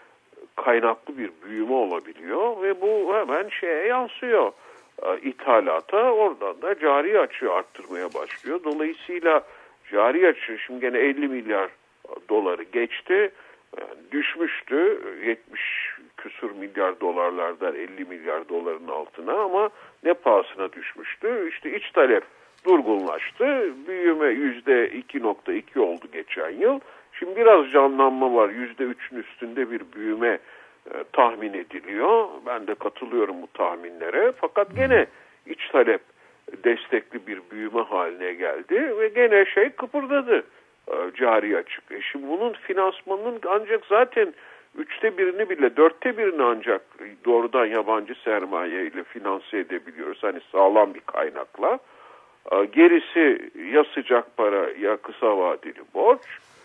kaynaklı bir büyüme olabiliyor ve bu hemen şeye yansıyor. E, ithalata, oradan da cari açığı arttırmaya başlıyor. Dolayısıyla cari açığı şimdi gene elli milyar doları geçti. Yani düşmüştü yetmiş küsur milyar dolarlardan elli milyar doların altına ama ne pahasına düşmüştü? İşte iç talep durgunlaştı. Büyüme yüzde iki nokta iki oldu geçen yıl. Şimdi biraz canlanma var. yüzde üçün üstünde bir büyüme e, tahmin ediliyor. Ben de katılıyorum bu tahminlere. Fakat gene iç talep destekli bir büyüme haline geldi ve gene şey kıpırdadı e, cari açık. E şimdi bunun finansmanının ancak zaten üçte birini bile dörtte birini ancak doğrudan yabancı sermaye ile finanse edebiliyoruz. Hani sağlam bir kaynakla. E, gerisi ya sıcak para ya kısa vadeli borç.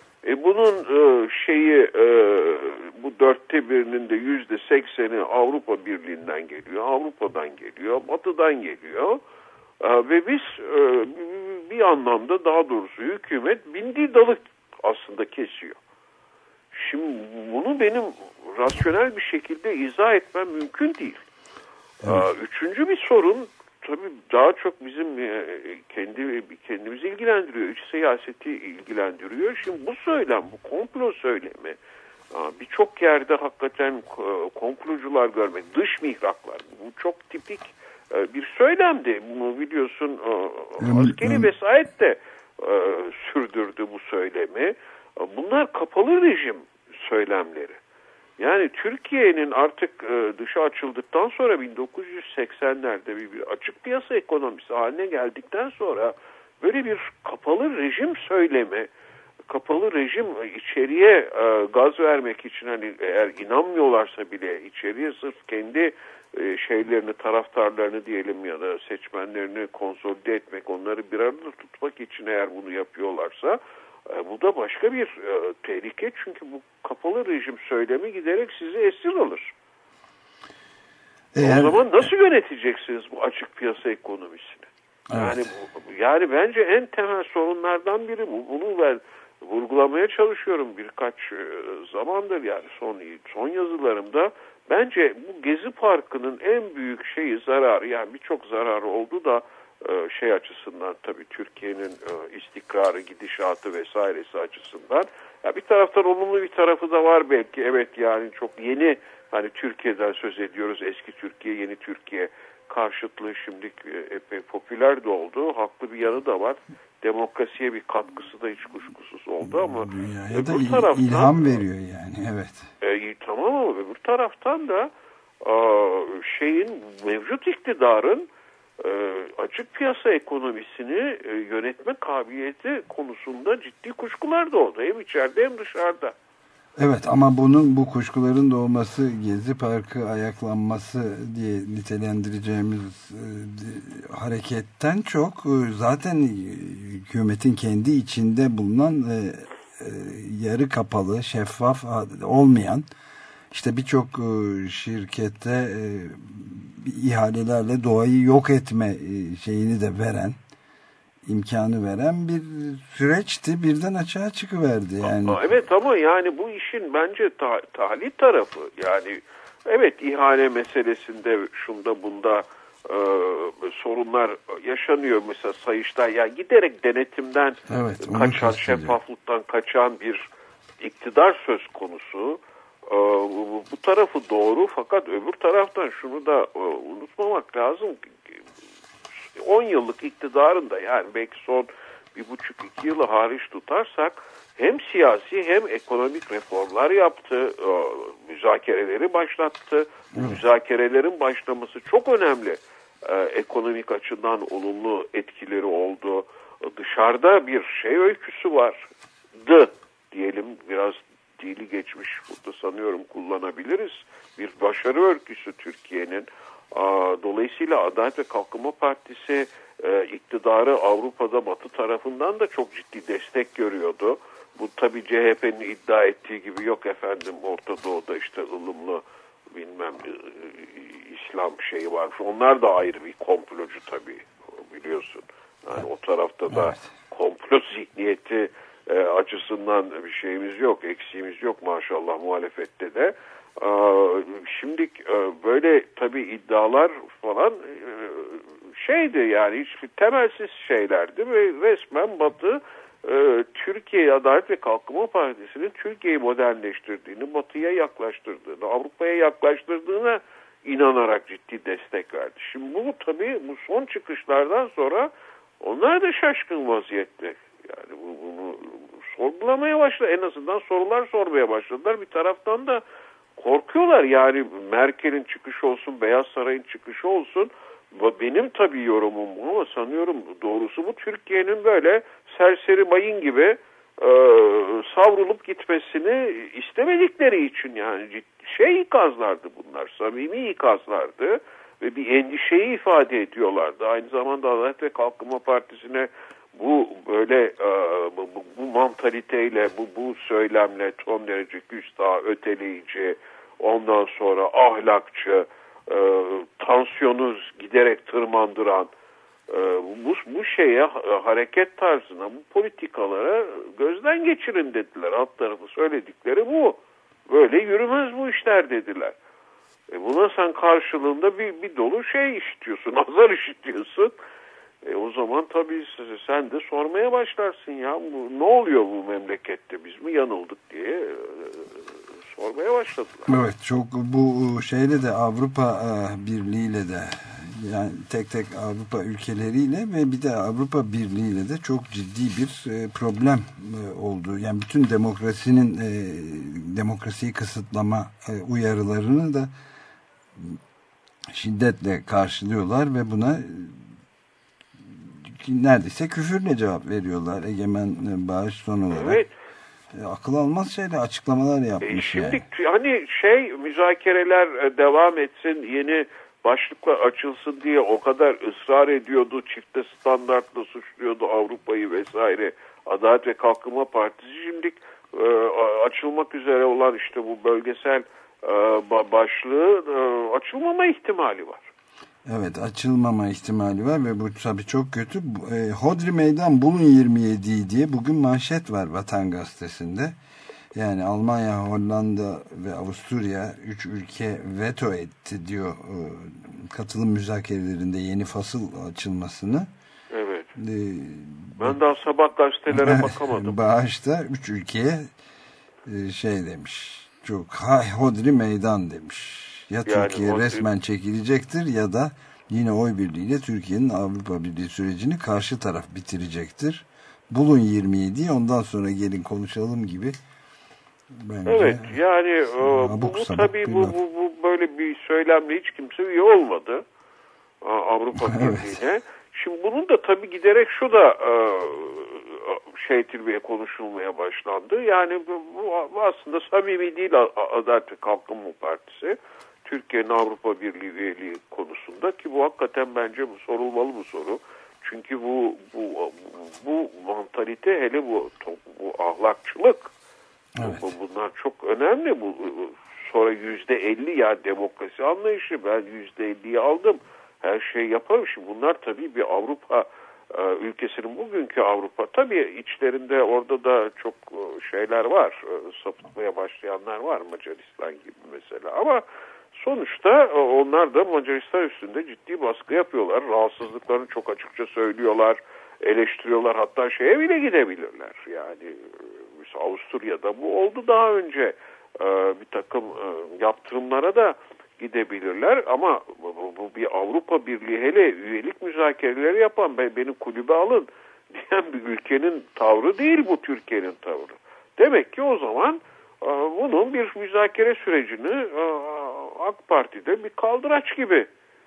E bunun e, şeyi e, bu dörtte birinin de yüzde sekseni Avrupa Birliği'nden geliyor, Avrupa'dan geliyor, Batı'dan geliyor. Ve biz bir anlamda daha doğrusu hükümet bindiği dalı aslında kesiyor. Şimdi bunu benim rasyonel bir şekilde izah etmem mümkün değil. Evet. Üçüncü bir sorun tabii daha çok bizim kendi kendimizi ilgilendiriyor. İç siyaseti ilgilendiriyor. Şimdi bu söylem, bu komplo söylemi birçok yerde hakikaten komplocular görmek, dış mihraklar. Bu çok tipik bir söylemdi. Bunu biliyorsun askeri vesayet de e, sürdürdü bu söylemi. Bunlar kapalı rejim söylemleri. Yani Türkiye'nin artık e, dışa açıldıktan sonra bin dokuz yüz seksenlerde bir, bir açık piyasa ekonomisi haline geldikten sonra böyle bir kapalı rejim söylemi, kapalı rejim içeriye e, gaz vermek için hani eğer inanmıyorlarsa bile içeriye sırf kendi e, şeylerini, taraftarlarını diyelim ya da seçmenlerini konsolide etmek, onları bir arada tutmak için eğer bunu yapıyorlarsa e, bu da başka bir e, tehlike. Çünkü bu kapalı rejim söylemi giderek sizi esir alır. Eğer... O zaman nasıl yöneteceksiniz bu açık piyasa ekonomisini? Evet. Yani yani bence en temel sorunlardan biri bu. Bunu ben vurgulamaya çalışıyorum birkaç zamandır, yani son son yazılarımda. Bence bu Gezi Parkı'nın en büyük şeyi, zararı, yani birçok zararı oldu da şey açısından, tabii Türkiye'nin istikrarı, gidişatı vesairesi açısından. Ya bir taraftan olumlu bir tarafı da var belki. Evet, yani çok yeni, hani Türkiye'den söz ediyoruz. Eski Türkiye, yeni Türkiye karşıtlığı şimdi epey popüler de oldu. Haklı bir yanı da var. Demokrasiye bir katkısı da hiç kuşkusuz oldu ama dünyaya da öbür il, taraftan, ilham veriyor yani, evet. E, tamam ama öbür taraftan da e, şeyin mevcut iktidarın e, açık piyasa ekonomisini e, yönetme kabiliyeti konusunda ciddi kuşkular da oldu. Hem içeride hem dışarıda. Evet, ama bunun, bu kuşkuların doğması, Gezi Parkı ayaklanması diye nitelendireceğimiz e, hareketten çok e, zaten hükümetin kendi içinde bulunan e, e, yarı kapalı, şeffaf olmayan, işte birçok e, şirkette e, ihalelerle doğayı yok etme e, şeyini de veren, imkanı veren bir süreçti, birden açığa çıkıverdi yani. Aa, evet ama yani bu işin bence ta talih tarafı, yani evet ihale meselesinde şunda bunda e, sorunlar yaşanıyor, mesela Sayıştay ya giderek denetimden evet, kaçan, şeffaflıktan kaçan bir iktidar söz konusu. E, bu, bu tarafı doğru, fakat öbür taraftan şunu da e, unutmamak lazım. on yıllık iktidarında, yani belki son bir buçuk iki yılı hariç tutarsak, hem siyasi hem ekonomik reformlar yaptı, müzakereleri başlattı. Bu müzakerelerin başlaması çok önemli. Ekonomik açıdan olumlu etkileri oldu. Dışarıda bir şey öyküsü vardı diyelim, biraz dili geçmiş burada sanıyorum kullanabiliriz. Bir başarı öyküsü Türkiye'nin. Dolayısıyla Adalet ve Kalkınma Partisi e, iktidarı Avrupa'da Batı tarafından da çok ciddi destek görüyordu. Bu tabii C H P'nin iddia ettiği gibi yok efendim, Orta Doğu'da işte ılımlı bilmem e, İslam şeyi varmış. Onlar da ayrı bir komplocu tabii, biliyorsun. Yani o tarafta da evet, komplo zihniyeti e, açısından bir şeyimiz yok, eksiğimiz yok maşallah muhalefette de. Şimdi böyle tabii iddialar falan şeydi, yani hiç temelsiz şeylerdi ve resmen Batı Türkiye Adalet ve Kalkınma Partisi'nin Türkiye'yi modernleştirdiğini, Batı'ya yaklaştırdığını, Avrupa'ya yaklaştırdığına inanarak ciddi destek verdi. Şimdi bu tabii bu son çıkışlardan sonra onlar da şaşkın vaziyette. Yani bunu sorgulamaya başladı. En azından sorular sormaya başladılar. Bir taraftan da korkuyorlar, yani Merkel'in çıkışı olsun, Beyaz Saray'ın çıkışı olsun. Benim tabii yorumum bu ama sanıyorum doğrusu bu, Türkiye'nin böyle serseri mayın gibi e, savrulup gitmesini istemedikleri için, yani ciddi şey ikazlardı bunlar, samimi ikazlardı ve bir endişeyi ifade ediyorlardı. Aynı zamanda Adalet ve Kalkınma Partisi'ne bu böyle e, bu, bu mantaliteyle, bu, bu söylemle son derece küstah, öteleyici, ondan sonra ahlakçı, e, tansiyonu giderek tırmandıran e, bu, bu şeye, hareket tarzına, bu politikalara gözden geçirin dediler. Alt tarafı söyledikleri bu. Böyle yürümez bu işler dediler. E buna sen karşılığında bir, bir dolu şey işitiyorsun, azar işitiyorsun. E o zaman tabii sen de sormaya başlarsın, ya bu, ne oluyor bu memlekette, biz mi yanıldık diye e, sormaya başladılar. Evet, çok bu şeyle de Avrupa Birliği'yle de, yani tek tek Avrupa ülkeleriyle ve bir de Avrupa Birliği'yle de çok ciddi bir e, problem e, oldu. Yani bütün demokrasinin e, demokrasiyi kısıtlama e, uyarılarını da şiddetle karşılıyorlar ve buna neredeyse küfürle cevap veriyorlar. Egemen Bağış son olarak. Evet. E, akıl almaz şeyle açıklamalar yapmış. E şimdi yani. Hani şey, müzakereler devam etsin, yeni başlıklar açılsın diye o kadar ısrar ediyordu, çifte standartla suçluyordu Avrupa'yı vesaire Adalet ve Kalkınma Partisi. Şimdi e, açılmak üzere olan işte bu bölgesel e, başlığı e, açılmama ihtimali var. Evet, açılmama ihtimali var ve bu tabii çok kötü. E, Hodri Meydan bulun yirmi yediyi diye bugün manşet var Vatan Gazetesi'nde. Yani Almanya, Hollanda ve Avusturya üç ülke veto etti diyor e, katılım müzakerelerinde yeni fasıl açılmasını. Evet. E, ben daha sabah gazetelere bakamadım. Bağış'ta üç ülkeye e, şey demiş. Çok hay Hodri Meydan demiş. Ya yani Türkiye Hodri... resmen çekilecektir ya da Yine oy birliğiyle Türkiye'nin Avrupa Birliği sürecini karşı taraf bitirecektir. Bulun yirmi yediyi, ondan sonra gelin konuşalım gibi. Bence evet, yani bu, bu tabii bu, bu, bu böyle bir söylemle hiç kimse üye olmadı Avrupa Birliği'ne. Evet. Şimdi bunun da tabii giderek şu da şeytir diye konuşulmaya başlandı. Yani bu aslında samimi değil Adalet ve Kalkınma Partisi. Türkiye'nin Avrupa Birliği üyeliği konusunda, ki bu hakikaten bence bu sorulmalı bu soru. Çünkü bu bu bu mantalite, hele bu bu ahlakçılık, evet. bu, bunlar çok önemli. Bu sonra yüzde elli ya demokrasi anlayışı, ben yüzde elliyi aldım, her şey yaparım. Şimdi bunlar tabii bir Avrupa ülkesinin, bugünkü Avrupa tabii içlerinde orada da çok şeyler var, sapıtmaya başlayanlar var, Macaristan gibi mesela, ama sonuçta onlar da Macaristan üstünde ciddi baskı yapıyorlar. Rahatsızlıklarını çok açıkça söylüyorlar, eleştiriyorlar, hatta şeye bile gidebilirler. Yani mesela Avusturya'da bu oldu daha önce, bir takım yaptırımlara da gidebilirler, ama bu bir Avrupa Birliği, hele üyelik müzakereleri yapan, beni kulübe alın diyen bir ülkenin tavrı değil bu, Türkiye'nin tavrı. Demek ki o zaman bunun bir müzakere sürecini AK Parti'de bir kaldıraç gibi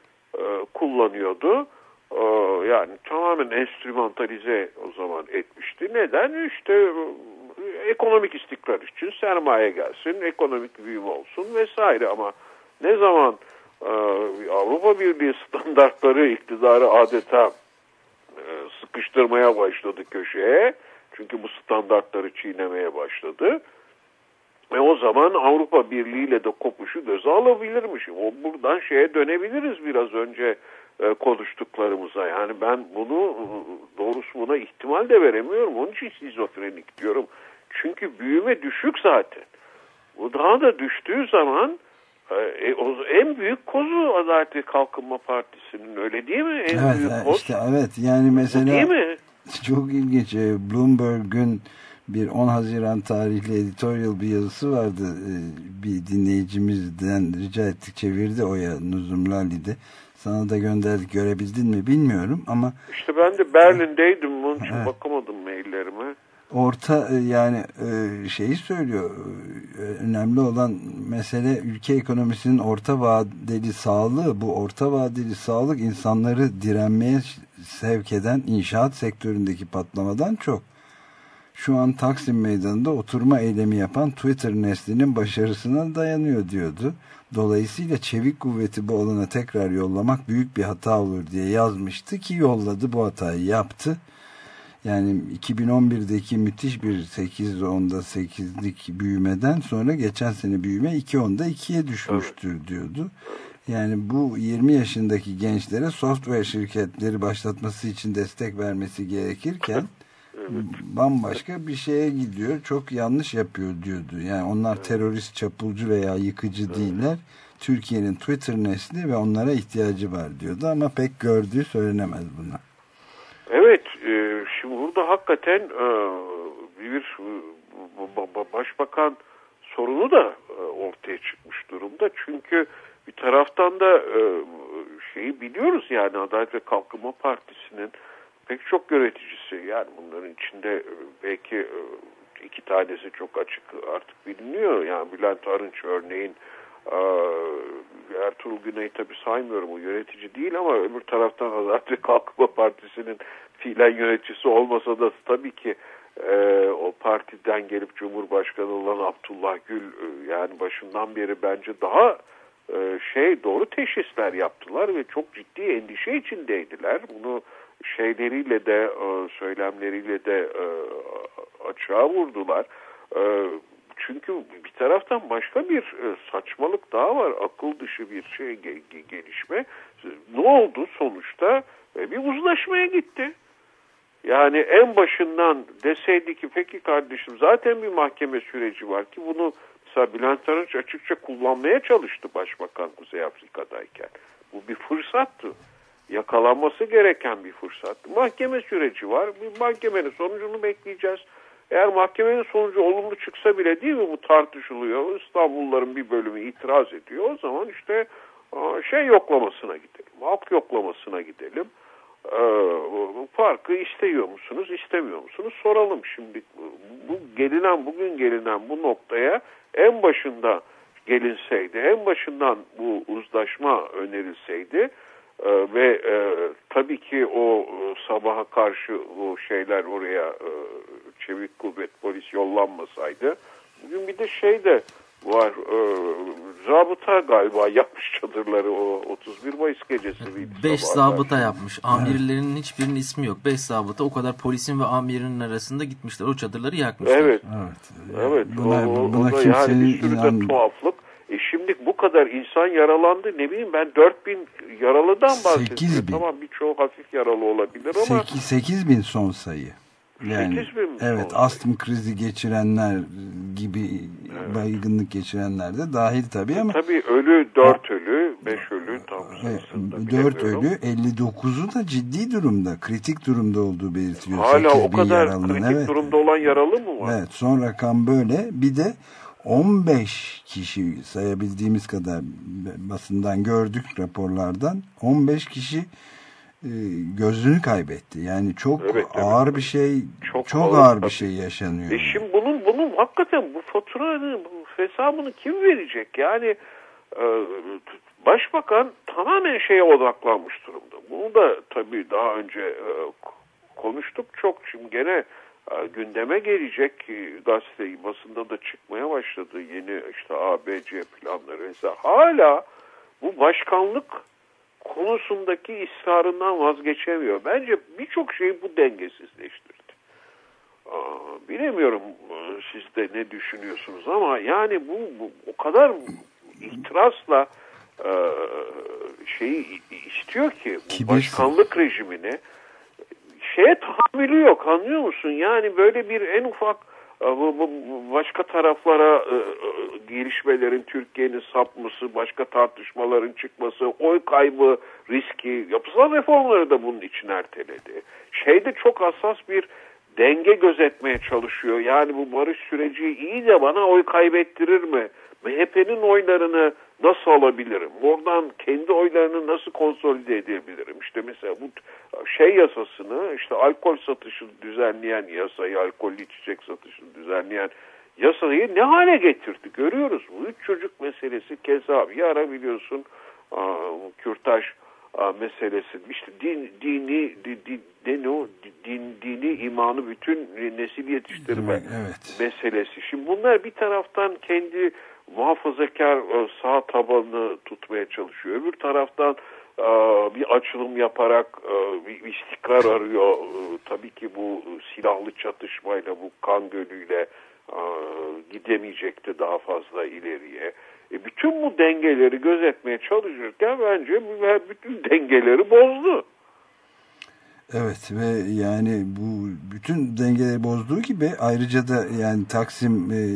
kullanıyordu. Yani tamamen enstrümantalize o zaman etmişti. Neden? İşte ekonomik istikrar için sermaye gelsin, ekonomik büyüme olsun vesaire, ama ne zaman Avrupa Birliği standartları iktidarı adeta sıkıştırmaya başladı köşeye, çünkü bu standartları çiğnemeye başladı, ve o zaman Avrupa Birliği ile de kopuşu göze alabilirmiş. O buradan şeye dönebiliriz, biraz önce e, konuştuklarımıza. Yani ben bunu, doğrusu buna ihtimal de veremiyorum. Onun için şizofrenik diyorum. Çünkü büyüme düşük zaten. Bu daha da düştüğü zaman e, o, en büyük kozu Adalet ve Kalkınma Partisi'nin, öyle değil mi? En evet, büyük koz. Işte, evet yani mesela değil mi? Çok ilginç. Bloomberg'un bir on Haziran tarihli editorial bir yazısı vardı. Bir dinleyicimizden rica ettik, çevirdi Oya Nuzumlali'de. Sana da gönderdik, görebildin mi bilmiyorum ama. İşte ben de Berlin'deydim, onun için evet. bakamadım maillerime. Orta yani şeyi söylüyor, önemli olan mesele ülke ekonomisinin orta vadeli sağlığı. Bu orta vadeli sağlık insanları direnmeye sevk eden inşaat sektöründeki patlamadan çok. Şu an Taksim Meydanı'nda oturma eylemi yapan Twitter neslinin başarısına dayanıyor diyordu. Dolayısıyla çevik kuvveti bu alana tekrar yollamak büyük bir hata olur diye yazmıştı, ki yolladı, bu hatayı yaptı. Yani iki bin on birdeki müthiş bir sekiz onda sekizlik büyümeden sonra geçen sene büyüme iki onda ikiye düşmüştür diyordu. Yani bu yirmi yaşındaki gençlere software şirketleri başlatması için destek vermesi gerekirken evet. bambaşka bir şeye gidiyor. Çok yanlış yapıyor diyordu. Yani onlar evet. terörist, çapulcu veya yıkıcı evet. değiller. Türkiye'nin Twitter nesli ve onlara ihtiyacı var diyordu, ama pek gördüğü söylenemez buna. Evet, e, şimdi burada hakikaten e, bir e, başbakan sorunu da e, ortaya çıkmış durumda. Çünkü bir taraftan da e, şeyi biliyoruz, yani Adalet ve Kalkınma Partisi'nin pek çok yöneticisi, yani bunların içinde belki iki tanesi çok açık artık biliniyor. Yani Bülent Arınç örneğin, Ertuğrul Güney'i tabii saymıyorum, o yönetici değil, ama öbür taraftan Adalet ve Kalkınma Partisi'nin fiilen yöneticisi olmasa da tabii ki e, o partiden gelip Cumhurbaşkanı olan Abdullah Gül, e, yani başından beri bence daha e, şey doğru teşhisler yaptılar ve çok ciddi endişe içindeydiler. Bunu şeyleriyle de e, söylemleriyle de e, açığa vurdular. E, çünkü bir taraftan başka bir e, saçmalık daha var. Akıl dışı bir şey ge- ge- gelişme. Ne oldu sonuçta? E, bir uzlaşmaya gitti. Yani en başından deseydi ki peki kardeşim zaten bir mahkeme süreci var, ki bunu mesela Bülent Arınç açıkça kullanmaya çalıştı Başbakan Kuzey Afrika'dayken. Bu bir fırsattı. Yakalanması gereken bir fırsattı. Mahkeme süreci var. Bir mahkemenin sonucunu bekleyeceğiz. Eğer mahkemenin sonucu olumlu çıksa bile, değil mi, bu tartışılıyor. İstanbulluların bir bölümü itiraz ediyor. O zaman işte şey yoklamasına gidelim. halk yoklamasına gidelim. Ee, parkı istiyor musunuz, istemiyor musunuz soralım. Şimdi bu gelinen, bugün gelinen bu noktaya en başında gelinseydi, en başından bu uzlaşma önerilseydi e, ve e, tabii ki o e, sabaha karşı o şeyler oraya e, çevik kuvvet, polis yollanmasaydı, bugün bir de şey de var, e, zabıta galiba yapmış çadırları o otuz bir Mayıs gecesi miydi? Beş zabıta yapmış. Amirlerinin hiçbirinin ismi yok. Beş zabıta, o kadar polisin ve amirinin arasında gitmişler. O çadırları yakmışlar. Evet. Evet. Evet. Buna, o, buna o da kimsenin yani bir sürü inan... de tuhaflık. E şimdi bu kadar insan yaralandı, ne bileyim ben dört bin yaralıdan bahsediyorum. Tamam, birçoğu hafif yaralı olabilir ama sekiz bin son sayı. Yani, sekiz bin evet, astım krizi geçirenler gibi, evet, baygınlık geçirenler de dahil tabii ama. Tabii ölü dört ölü, beş ölü tam dört ölü, elli dokuzu da ciddi durumda, kritik durumda olduğu belirtiliyor. Hala o kadar kritik evet. durumda olan yaralı mı var? Evet, son rakam böyle. Bir de on beş kişi sayabildiğimiz kadar basından gördük, raporlardan on beş kişi gözünü kaybetti. Yani çok evet, ağır evet. bir şey, çok, çok ağır, ağır bir şey yaşanıyor. E şimdi bunun bunun hakikaten bu faturanın bu hesabını kim verecek? Yani e, başbakan tamamen şeye odaklanmış durumda. Bunu da tabii daha önce e, konuştuk çok. Şimdi gene e, gündeme gelecek, e, gazete basında da çıkmaya başladı yeni işte A B C planları vesaire. Hala bu başkanlık konusundaki ısrarından vazgeçemiyor. Bence birçok şeyi bu dengesizleştirdi. Aa, bilemiyorum siz de ne düşünüyorsunuz ama yani bu, bu o kadar itirazla e, şeyi istiyor ki bu başkanlık rejimini şeye tahammülü yok, anlıyor musun? Yani böyle bir en ufak başka taraflara gelişmelerin, Türkiye'nin sapması, başka tartışmaların çıkması, oy kaybı riski, yapısal reformları da bunun için erteledi. Şeyde çok hassas bir denge gözetmeye çalışıyor. Yani bu barış süreci iyi de bana oy kaybettirir mi? M H P'nin oylarını nasıl alabilirim? Oradan kendi oylarını nasıl konsolide edebilirim? İşte mesela bu şey yasasını, işte alkol satışını düzenleyen yasayı, alkollü içecek satışını düzenleyen yasayı ne hale getirdi? Görüyoruz. Bu üç çocuk meselesi keza bir ara biliyorsun kürtaj meselesi, işte din, dini, din, din, din, dini imanı bütün nesil yetiştirme evet. meselesi. Şimdi bunlar bir taraftan kendi muhafazakar sağ tabanını tutmaya çalışıyor. Öbür taraftan bir açılım yaparak bir istikrar arıyor. Tabii ki bu silahlı çatışmayla, bu kan gölüyle gidemeyecekti daha fazla ileriye. E bütün bu dengeleri gözetmeye çalışırken bence bütün dengeleri bozdu. Evet ve yani bu bütün dengeleri bozduğu gibi ayrıca da yani Taksim e,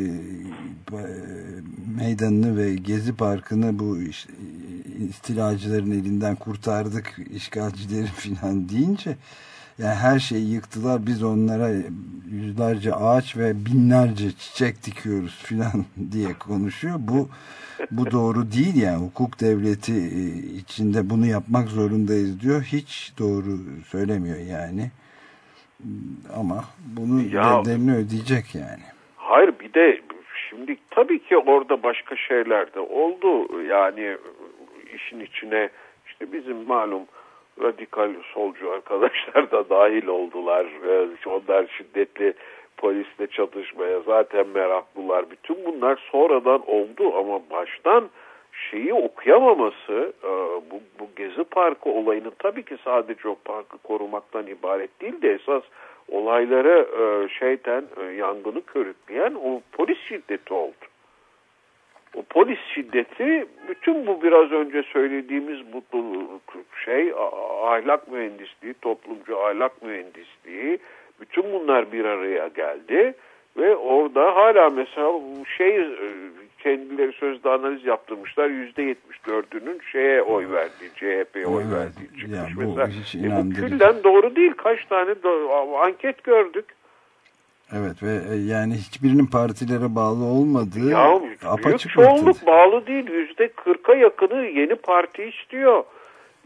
meydanını ve Gezi Parkı'nı bu işte, istilacıların elinden kurtardık, işgalcilerin filan deyince yani her şeyi yıktılar, biz onlara yüzlerce ağaç ve binlerce çiçek dikiyoruz filan diye konuşuyor. Bu bu doğru değil yani, hukuk devleti içinde bunu yapmak zorundayız diyor. Hiç doğru söylemiyor yani. Ama bunun ya, bedelini ödeyecek yani. Hayır, bir de şimdi tabii ki orada başka şeyler de oldu. Yani işin içine işte bizim malum radikal solcu arkadaşlar da dahil oldular. Onlar şiddetli polisle çatışmaya zaten meraklılar. Bütün bunlar sonradan oldu ama baştan şeyi okuyamaması, bu, bu Gezi Parkı olayının tabii ki sadece o parkı korumaktan ibaret değil de esas olayları şeyden yangını körükleyen o polis şiddeti oldu. O polis şiddeti bütün bu biraz önce söylediğimiz bu şey ahlak mühendisliği, toplumcu ahlak mühendisliği, bütün bunlar bir araya geldi ve orada hala mesela şey kendileri sözde analiz yaptırmışlar, yüzde yetmiş dördünün şeye oy verdiği, C H P'ye oy evet, verdiği çıkmış yani bu mesela. E bu külden doğru değil. Kaç tane do- anket gördük. Evet ve yani hiçbirinin partilere bağlı olmadığı ya, apaçık çoğunluk bağlı değil. Yüzde kırka yakını yeni parti istiyor.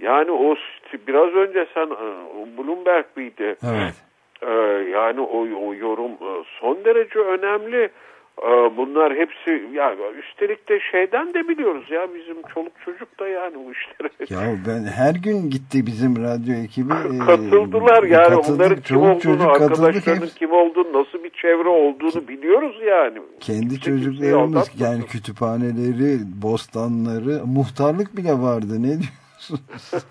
Yani o biraz önce sen Bloomberg miydi? Evet. Ee, yani o, o yorum son derece önemli. Bunlar hepsi ya üstelik de şeyden de biliyoruz ya bizim çoluk çocuk da yani bu işlere. Ya ben her gün gitti bizim radyo ekibi. Katıldılar yani katıldık, onların kim olduğunu, arkadaşlarının hep... kim olduğunu, nasıl bir çevre olduğunu biliyoruz yani. Kendi Kimse çocuklarımız yani kütüphaneleri, bostanları, muhtarlık bile vardı, ne diyorsunuz?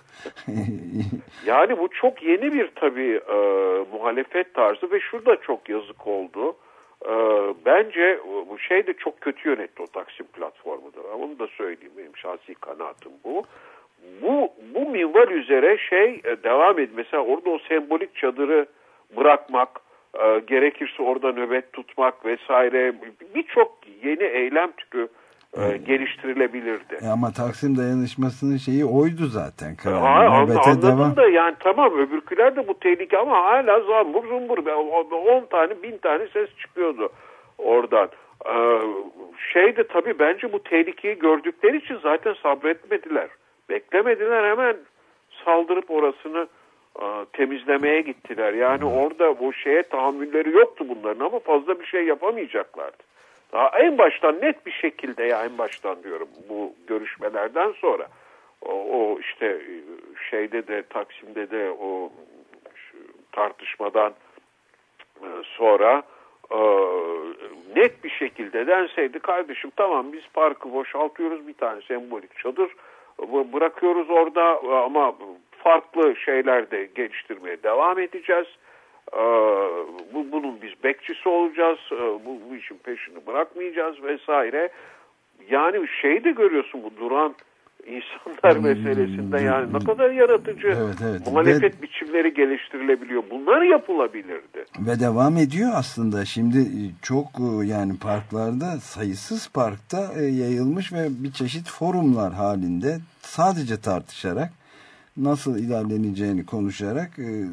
Yani bu çok yeni bir tabii e, muhalefet tarzı ve şurada çok yazık oldu. E, bence bu şey de çok kötü yönetti o Taksim platformudur. Onu da söyleyeyim, benim şahsi kanaatim bu. Bu bu minval üzere şey e, devam ediyor. Mesela orada o sembolik çadırı bırakmak, e, gerekirse orada nöbet tutmak vesaire birçok yeni eylem türü e, geliştirilebilirdi. E ama Taksim Dayanışması'nın şeyi oydu zaten. Ha, anladım devam. Da yani tamam öbürküler de bu tehlike ama hala zambur zumbur on tane bin tane ses çıkıyordu oradan. Ee, şey de tabii bence bu tehlikeyi gördükleri için zaten sabretmediler. Beklemediler, hemen saldırıp orasını e, temizlemeye gittiler. Yani orada bu şeye tahammülleri yoktu bunların ama fazla bir şey yapamayacaklardı. Daha en baştan net bir şekilde ya en baştan diyorum bu görüşmelerden sonra o, o işte şeyde de Taksim'de de o tartışmadan sonra e, net bir şekilde denseydi kardeşim tamam biz parkı boşaltıyoruz, bir tane sembolik çadır bırakıyoruz orada ama farklı şeyler de geliştirmeye devam edeceğiz. Ee, bu, bunun biz bekçisi olacağız, ee, bu, bu işin peşini bırakmayacağız vesaire. Yani şeyi de görüyorsun bu duran insanlar hmm, meselesinde yani ne kadar yaratıcı evet, evet. muhalefet ve, biçimleri geliştirilebiliyor. Bunlar yapılabilirdi. Ve devam ediyor aslında. Şimdi çok yani parklarda sayısız parkta yayılmış ve bir çeşit forumlar halinde sadece tartışarak nasıl ilerleneceğini konuşarak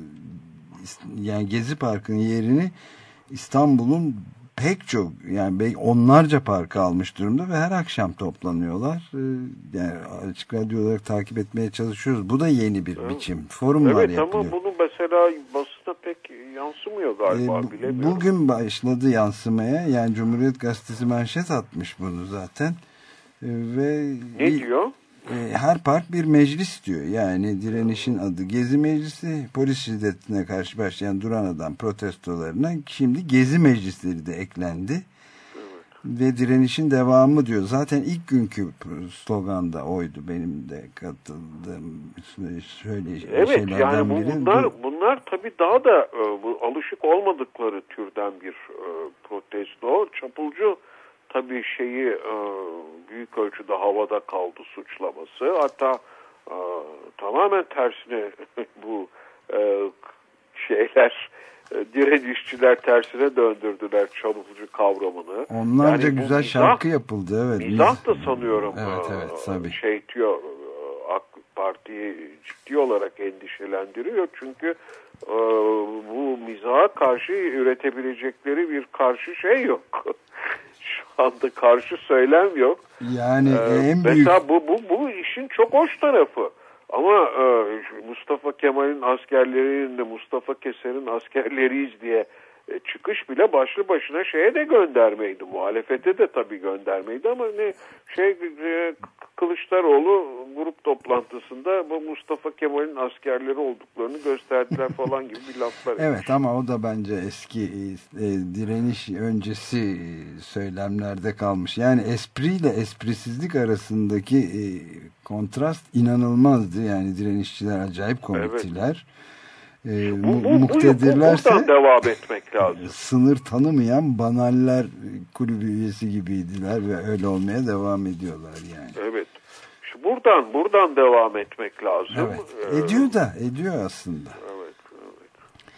yani Gezi Parkı'nın yerini İstanbul'un pek çok yani onlarca parkı almış durumda ve her akşam toplanıyorlar. Yani açık radyo olarak takip etmeye çalışıyoruz. Bu da yeni bir evet. biçim. Forumlar evet, yapılıyor. Evet ama bunu mesela basına pek yansımıyor galiba. Ee, bilemiyorum. Bugün başladı yansımaya. Yani Cumhuriyet Gazetesi manşet atmış bunu zaten. Ee, ve ne diyor? Her park bir meclis diyor. Yani direnişin adı Gezi Meclisi, polis şiddetine karşı başlayan duran adam protestolarına şimdi Gezi Meclisleri de eklendi. Evet. Ve direnişin devamı diyor. Zaten ilk günkü sloganda oydu benim de katıldığım şöyle evet, şeylerden yani bu, biri. Bunlar, bunlar tabii daha da bu, alışık olmadıkları türden bir protesto. Çapulcu tabii şeyi büyük ölçüde havada kaldı suçlaması. Hatta e, tamamen tersine bu e, şeyler e, direnişçiler tersine döndürdüler çapulcu kavramını. Onlarca yani güzel mizah, şarkı yapıldı. Evet. Mizah da sanıyorum evet, evet, tabii. şey diyor AK Parti'yi ciddi olarak endişelendiriyor. Çünkü e, bu mizaha karşı üretebilecekleri bir karşı şey yok. Şu anda karşı söylem yok. Yani ee, en büyük... Mesela bu, bu, bu işin çok hoş tarafı. Ama e, Mustafa Kemal'in askerlerinin de Mustafa Keser'in askerleriyiz diye e, çıkış bile başlı başına şeye de göndermeydi. Muhalefete de tabii göndermeydi ama ne şey e, Kılıçdaroğlu grup toplantısında bu Mustafa Kemal'in askerleri olduklarını gösterdiler falan gibi bir laflar. Evet ama o da bence eski e, direniş öncesi söylemlerde kalmış. Yani espriyle esprisizlik arasındaki e, kontrast inanılmazdı. Yani direnişçiler acayip komiktiler. Evet. E, bu, bu, muktedirlerse bu, devam etmek lazım. Sınır tanımayan banaller kulübü üyesi gibiydiler ve öyle olmaya devam ediyorlar yani. Evet. Şu buradan buradan devam etmek lazım. Evet. Ediyor da ediyor aslında. Evet, evet.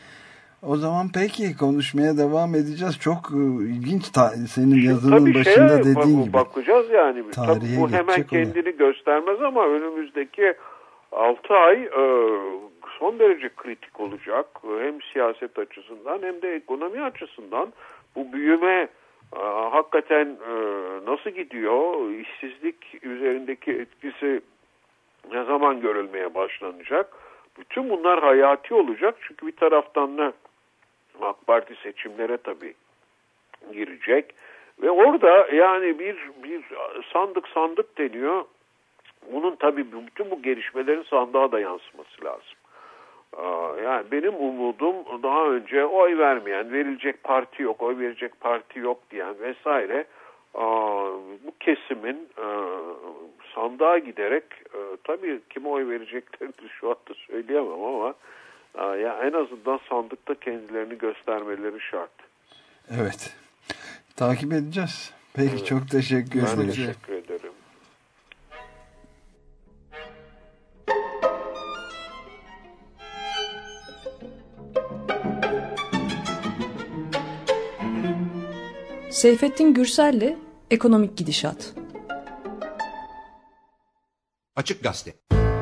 O zaman peki konuşmaya devam edeceğiz. Çok ilginç ta- senin yazının Tabii başında şeye, dediğin gibi. Bakacağız yani. Tabii bu hemen kendini olan. göstermez ama önümüzdeki altı ay e, son derece kritik olacak. Hem siyaset açısından hem de ekonomi açısından. Bu büyüme e, hakikaten e, nasıl gidiyor? İşsizlik üzerindeki etkisi Ne zaman görülmeye başlanacak? Bütün bunlar hayati olacak. Çünkü bir taraftan da AK Parti seçimlere tabii girecek. Ve orada yani bir, bir sandık sandık deniyor. Bunun tabii bütün bu gelişmelerin sandığa da yansıması lazım. Yani benim umudum daha önce oy vermeyen, verilecek parti yok, oy verecek parti yok diyen vesaire bu kesimin sandığa giderek tabii kime oy vereceklerini şu anda söyleyemem ama ya en azından sandıkta kendilerini göstermeleri şart. Evet. Takip edeceğiz. Peki evet. Çok teşekkür ederim. Ben teşekkür ederim. Seyfettin Gürsel'le Ekonomik Gidişat. Açık Gazete.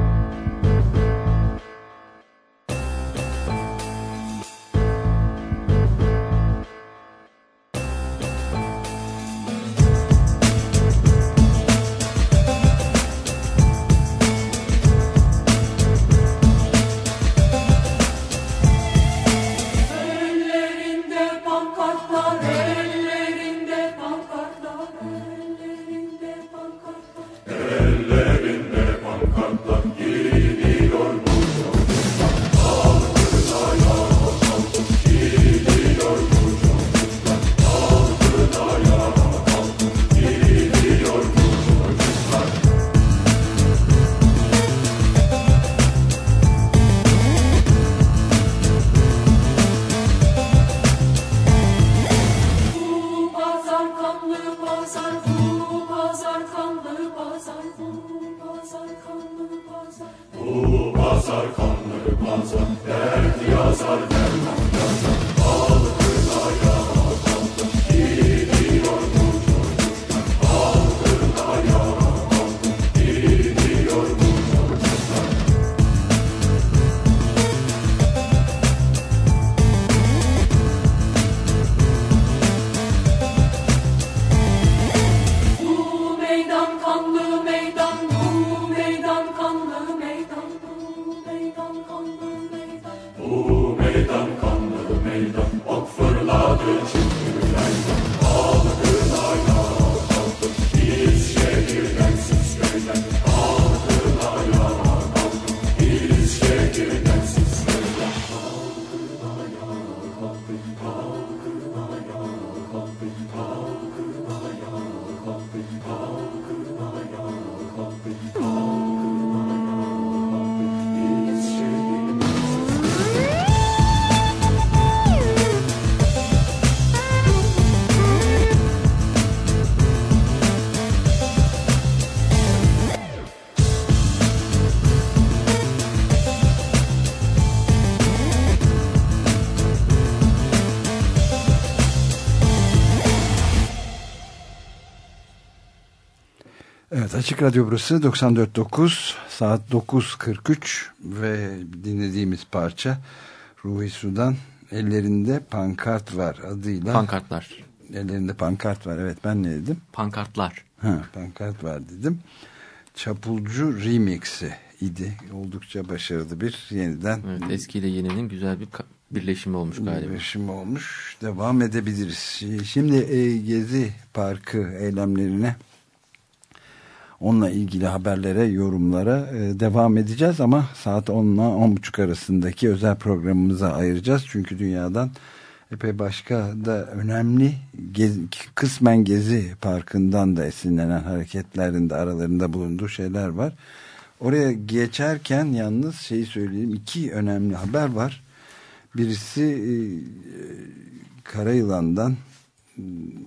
Evet, Açık Radyo burası doksan dört nokta dokuz, saat dokuz kırk üç ve dinlediğimiz parça Ruhi Su'dan Ellerinde Pankart Var adıyla. Pankartlar. Ellerinde pankart var, evet, ben ne dedim? Pankartlar. Ha, pankart var dedim. Çapulcu Remix'i idi. Oldukça başarılı bir yeniden. Evet, eskiyle yeninin güzel bir birleşimi olmuş galiba. Birleşimi olmuş. Devam edebiliriz. Şimdi e, Gezi Parkı eylemlerine, onunla ilgili haberlere, yorumlara e, devam edeceğiz ama saat on ile on buçuk arasındaki özel programımıza ayıracağız. Çünkü dünyadan epey başka da önemli gezi, kısmen Gezi Parkı'ndan da esinlenen hareketlerin de aralarında bulunduğu şeyler var. Oraya geçerken yalnız şeyi söyleyeyim, iki önemli haber var. Birisi e, Karayılan'dan e,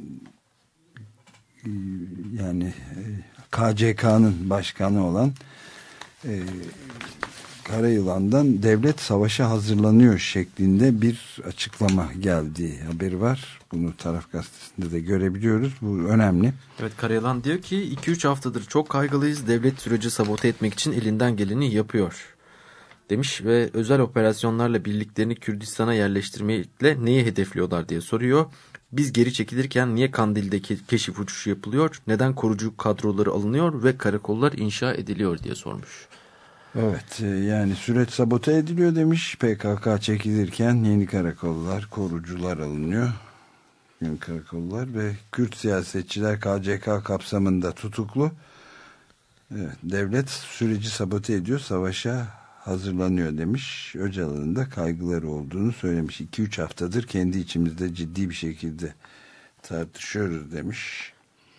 yani e, K C K'nın başkanı olan e, Karayılan'dan devlet savaşa hazırlanıyor şeklinde bir açıklama geldiği haberi var. Bunu Taraf Gazetesi'nde de görebiliyoruz. Bu önemli. Evet, Karayılan diyor ki iki üç haftadır çok kaygılıyız. Devlet süreci sabote etmek için elinden geleni yapıyor demiş ve özel operasyonlarla birliklerini Kürdistan'a yerleştirmeyle neyi hedefliyorlar diye soruyor. Biz geri çekilirken niye Kandil'de keşif uçuşu yapılıyor? Neden korucu kadroları alınıyor ve karakollar inşa ediliyor diye sormuş. Evet, yani süreç sabote ediliyor demiş. P K K çekilirken yeni karakollar, korucular alınıyor. Yeni karakollar ve Kürt siyasetçiler K C K kapsamında tutuklu. Evet, devlet süreci sabote ediyor, savaşa hazırlanıyor demiş. Öcalan'ın da kaygıları olduğunu söylemiş. iki üç haftadır kendi içimizde ciddi bir şekilde tartışıyoruz demiş.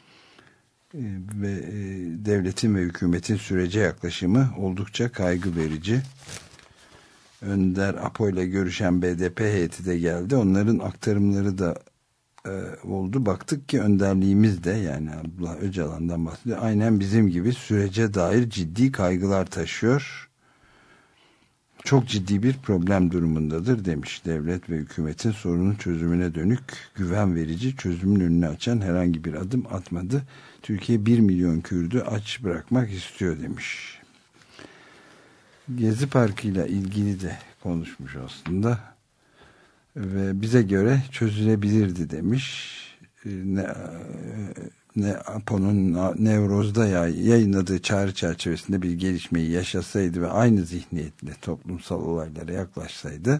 Ve devletin ve hükümetin sürece yaklaşımı oldukça kaygı verici. Önder Apo ile görüşen B D P heyeti de geldi. Onların aktarımları da e, oldu. Baktık ki önderliğimiz de, yani Abdullah Öcalan'dan bahsediyor, aynen bizim gibi sürece dair ciddi kaygılar taşıyor. Çok ciddi bir problem durumundadır demiş. Devlet ve hükümetin sorunun çözümüne dönük güven verici, çözümün önünü açan herhangi bir adım atmadı. Türkiye bir milyon Kürdü aç bırakmak istiyor demiş. Gezi Parkı ile ilgili de konuşmuş aslında. Ve bize göre çözülebilirdi demiş. Ne, ne Apo'nun Nevroz'da yayınladığı çağrı çerçevesinde bir gelişmeyi yaşasaydı ve aynı zihniyetle toplumsal olaylara yaklaşsaydı,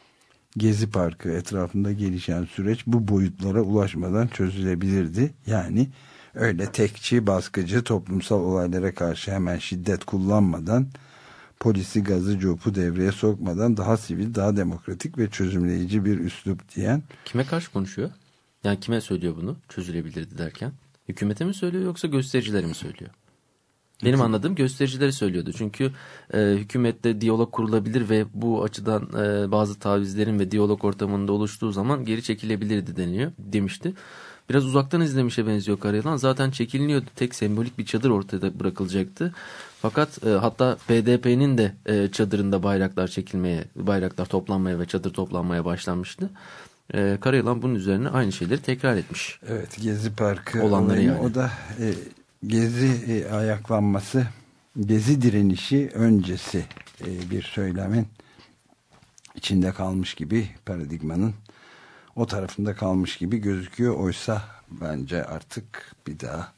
Gezi Parkı etrafında gelişen süreç bu boyutlara ulaşmadan çözülebilirdi. Yani öyle tekçi, baskıcı, toplumsal olaylara karşı hemen şiddet kullanmadan, polisi, gazı, copu devreye sokmadan daha sivil, daha demokratik ve çözümleyici bir üslup diyen. Kime karşı konuşuyor? Yani kime söylüyor bunu? Çözülebilirdi derken. Hükümete mi söylüyor yoksa göstericilere mi söylüyor? Benim anladığım göstericileri söylüyordu. Çünkü e, hükümette diyalog kurulabilir ve bu açıdan e, bazı tavizlerin ve diyalog ortamında oluştuğu zaman geri çekilebilirdi deniyor demişti. Biraz uzaktan izlemişe benziyor Karayalan. Zaten çekiliniyordu. Tek sembolik bir çadır ortada bırakılacaktı. Fakat e, hatta B D P'nin de e, çadırında bayraklar çekilmeye, bayraklar toplanmaya ve çadır toplanmaya başlanmıştı. E, Karayalan bunun üzerine aynı şeyleri tekrar etmiş. Evet, Gezi Parkı olanları yani. O da e, Gezi e, ayaklanması, Gezi direnişi öncesi e, bir söylemin içinde kalmış gibi, paradigmanın o tarafında kalmış gibi gözüküyor. Oysa bence artık bir daha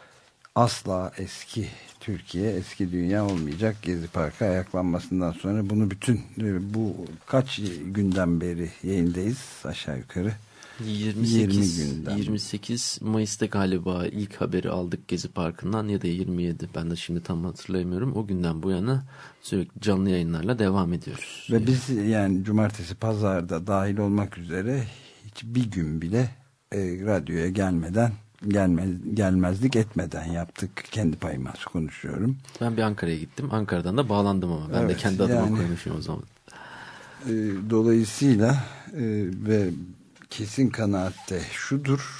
asla eski Türkiye, eski dünya olmayacak. Gezi Parkı ayaklanmasından sonra bunu bütün bu kaç günden beri yayındayız aşağı yukarı? yirmi sekiz, yirmi sekiz Mayıs'ta galiba ilk haberi aldık Gezi Parkı'ndan, ya da yirmi yedi, ben de şimdi tam hatırlayamıyorum. O günden bu yana sürekli canlı yayınlarla devam ediyoruz. Ve biz yani cumartesi, pazarda dahil olmak üzere hiçbir gün bile e, radyoya gelmeden gelmez, gelmezlik etmeden yaptık. Kendi payıma konuşuyorum. Ben bir Ankara'ya gittim. Ankara'dan da bağlandım ama. Ben evet, de kendi adıma yani, konuşuyorum o zaman. E, dolayısıyla e, ve kesin kanaatte şudur: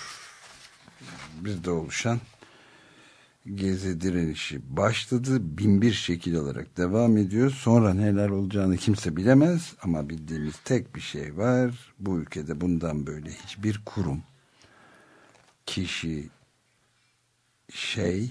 bizde oluşan Gezi direnişi başladı. Bin bir şekil olarak devam ediyor. Sonra neler olacağını kimse bilemez. Ama bildiğimiz tek bir şey var. Bu ülkede bundan böyle hiçbir kurum, kişi, şey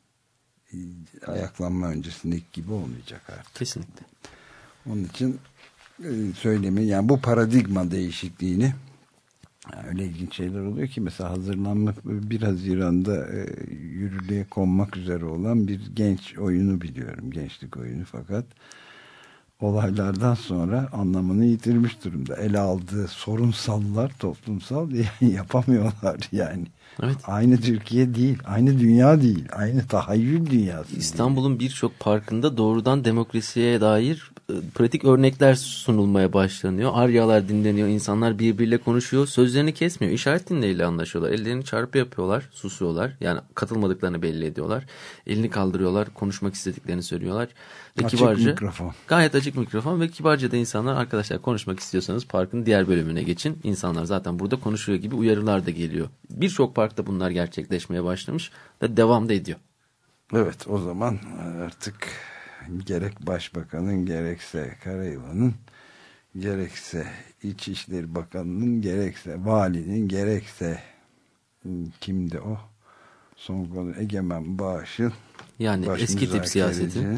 ayaklanma öncesindeki gibi olmayacak artık. Kesinlikle. Onun için söylemi, yani bu paradigma değişikliğini, yani öyle ilginç şeyler oluyor ki mesela hazırlanmak, bir Haziran'da e, yürürlüğe konmak üzere olan bir genç oyunu biliyorum. Gençlik oyunu, fakat olaylardan sonra anlamını yitirmiş durumda. Ele aldığı sorunsallar, toplumsal yapamıyorlar yani. Evet. Aynı Türkiye değil, aynı dünya değil, aynı tahayyül dünyası. İstanbul'un birçok parkında doğrudan demokrasiye dair e, pratik örnekler sunulmaya başlanıyor. Aryalar dinleniyor, insanlar birbiriyle konuşuyor, sözlerini kesmiyor, işaret diliyle anlaşıyorlar, ellerini çarpı yapıyorlar, susuyorlar, yani katılmadıklarını belli ediyorlar, elini kaldırıyorlar, konuşmak istediklerini söylüyorlar. Ve açık kibarca, mikrofon. Gayet açık mikrofon ve kibarca da insanlar, arkadaşlar konuşmak istiyorsanız parkın diğer bölümüne geçin, İnsanlar zaten burada konuşuyor gibi uyarılar da geliyor. Birçok parkta bunlar gerçekleşmeye başlamış ve devam da ediyor. Evet, o zaman artık gerek Başbakan'ın, gerekse Karayılan'ın, gerekse İçişleri Bakanı'nın, gerekse valinin, gerekse kimdi o son konu, Egemen Bağış'ın, yani eski tip siyasetin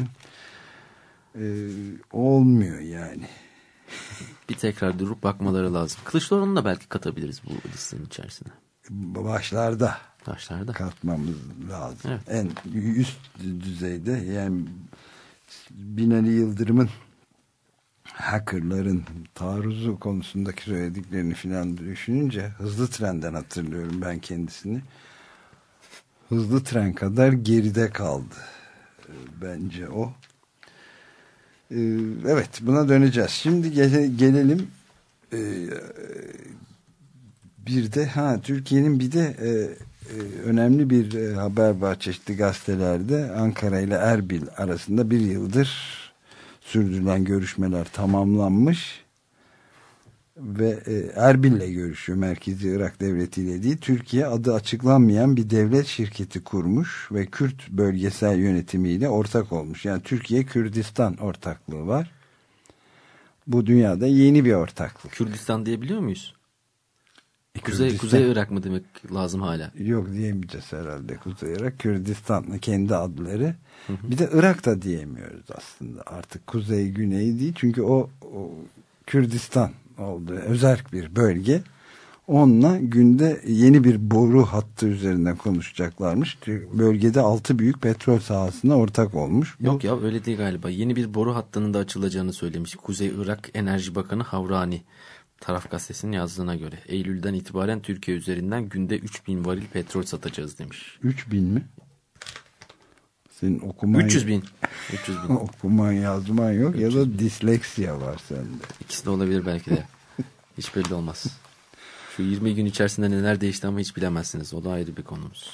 e, olmuyor yani. Bir tekrar durup bakmaları lazım. Kılıçdaroğlu'nu da belki katabiliriz bu listenin içerisine. Başlarda, Başlarda katmamız lazım. Evet. En üst düzeyde, yani Binali Yıldırım'ın hackerların taarruzu konusundaki söylediklerini filan düşününce Hızlı Tren'den hatırlıyorum ben kendisini. Hızlı Tren kadar geride kaldı. Bence o. Evet, buna döneceğiz. Şimdi gele, gelelim bir de ha Türkiye'nin bir de e, e, önemli bir e, haber var çeşitli gazetelerde. Ankara ile Erbil arasında bir yıldır sürdürülen görüşmeler tamamlanmış ve e, Erbil'le görüşüyor. Merkezi Irak Devleti ile değil. Türkiye adı açıklanmayan bir devlet şirketi kurmuş ve Kürt bölgesel yönetimiyle ortak olmuş. Yani Türkiye-Kürdistan ortaklığı var. Bu dünyada yeni bir ortaklık. Kürdistan diyebiliyor muyuz? Kürdistan. Kuzey, Kuzey Irak mı demek lazım hala? Yok diyemeyeceğiz herhalde Kuzey Irak. Kürdistan kendi adları. Hı hı. Bir de Irak da diyemiyoruz aslında. Artık Kuzey Güney değil. Çünkü o, o Kürdistan oldu. Özel bir bölge. Onunla günde yeni bir boru hattı üzerinden konuşacaklarmış. Bölgede altı büyük petrol sahasına ortak olmuş. Yok ya öyle değil galiba. Yeni bir boru hattının da açılacağını söylemiş. Kuzey Irak Enerji Bakanı Havrani. Taraf gazetesinin yazdığına göre Eylül'den itibaren Türkiye üzerinden günde üç bin varil petrol satacağız demiş. üç bin mi? Senin okuman... üç yüz bin. üç yüz bin. Okuman yazman yok ya da disleksiya var sende. İkisi de olabilir belki de. Hiç belli olmaz. Şu yirmi gün içerisinde neler değişti ama hiç bilemezsiniz. O da ayrı bir konumuz.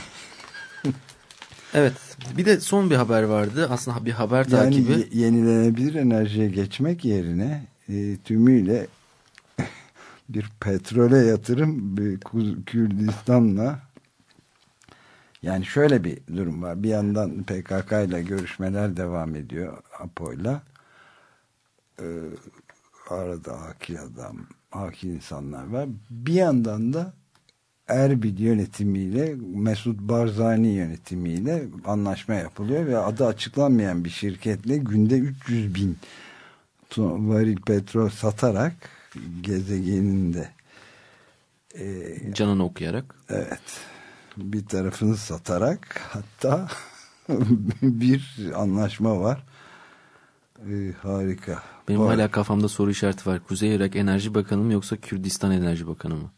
Evet. Bir de son bir haber vardı. Aslında bir haber yani takibi. Yani yenilenebilir enerjiye geçmek yerine e, tümüyle bir petrole yatırım bir Kürdistan'la, yani şöyle bir durum var. Bir yandan P K K ile görüşmeler devam ediyor, APO'yla. Ee, arada akil adam, akil insanlar var. Bir yandan da Erbil yönetimiyle, Mesut Barzani yönetimiyle anlaşma yapılıyor ve adı açıklanmayan bir şirketle günde üç yüz bin varil petrol satarak gezegeninde e, canını okuyarak, evet, bir tarafını satarak hatta bir anlaşma var. E, harika. Benim var. Hala kafamda soru işareti var. Kuzey Irak Enerji Bakanı mı yoksa Kürdistan Enerji Bakanı mı?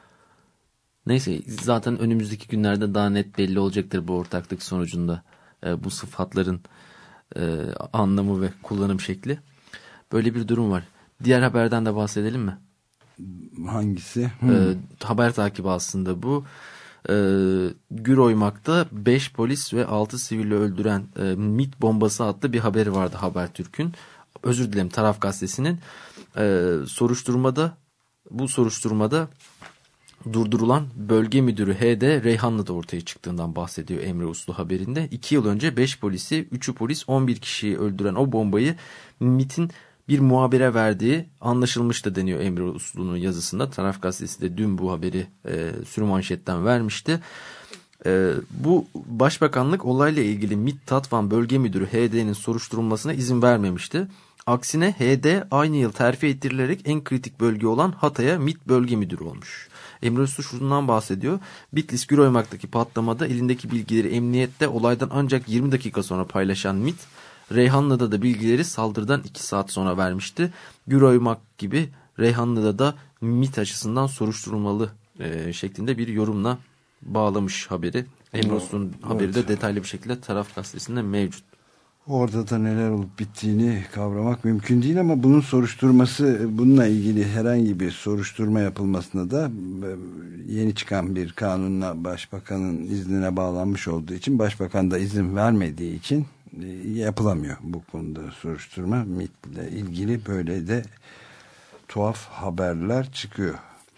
Neyse, zaten önümüzdeki günlerde daha net belli olacaktır bu ortaklık sonucunda e, bu sıfatların e, anlamı ve kullanım şekli. Böyle bir durum var. Diğer haberden de bahsedelim mi? Hangisi? Hmm. E, haber takibi aslında bu. E, Güroymak'ta beş polis ve altı sivili öldüren e, MİT bombası adlı bir haberi vardı Habertürk'ün. Özür dilerim, Taraf Gazetesi'nin. E, soruşturmada, bu soruşturmada durdurulan bölge müdürü H D Reyhanlı'da ortaya çıktığından bahsediyor Emre Uslu haberinde. İki yıl önce beş polisi, üçü polis, on bir kişiyi öldüren o bombayı MİT'in bir muhabire verdiği anlaşılmıştı deniyor Emre Uslu'nun yazısında. Taraf Gazetesi de dün bu haberi e, sürmanşetten vermişti. E, bu Başbakanlık olayla ilgili MİT Tatvan Bölge Müdürü H D'nin soruşturulmasına izin vermemişti. Aksine H D aynı yıl terfi ettirilerek en kritik bölge olan Hatay'a MİT Bölge Müdürü olmuş. Emre Uslu şundan bahsediyor. Bitlis Güroymak'taki patlamada elindeki bilgileri emniyette olaydan ancak yirmi dakika sonra paylaşan MİT, Reyhanlı'da da bilgileri saldırıdan iki saat sonra vermişti. Güroymak gibi Reyhanlı'da da MİT açısından soruşturulmalı e, şeklinde bir yorumla bağlamış haberi. Emre Uslu'nun evet. haberi de detaylı bir şekilde Taraf Gazetesi'nde mevcut. Orada da neler olup bittiğini kavramak mümkün değil ama bunun soruşturması, bununla ilgili herhangi bir soruşturma yapılmasına da yeni çıkan bir kanunla başbakanın iznine bağlanmış olduğu için, başbakan da izin vermediği için yapılamıyor bu konuda soruşturma. MİT ile ilgili böyle de tuhaf haberler çıkıyor.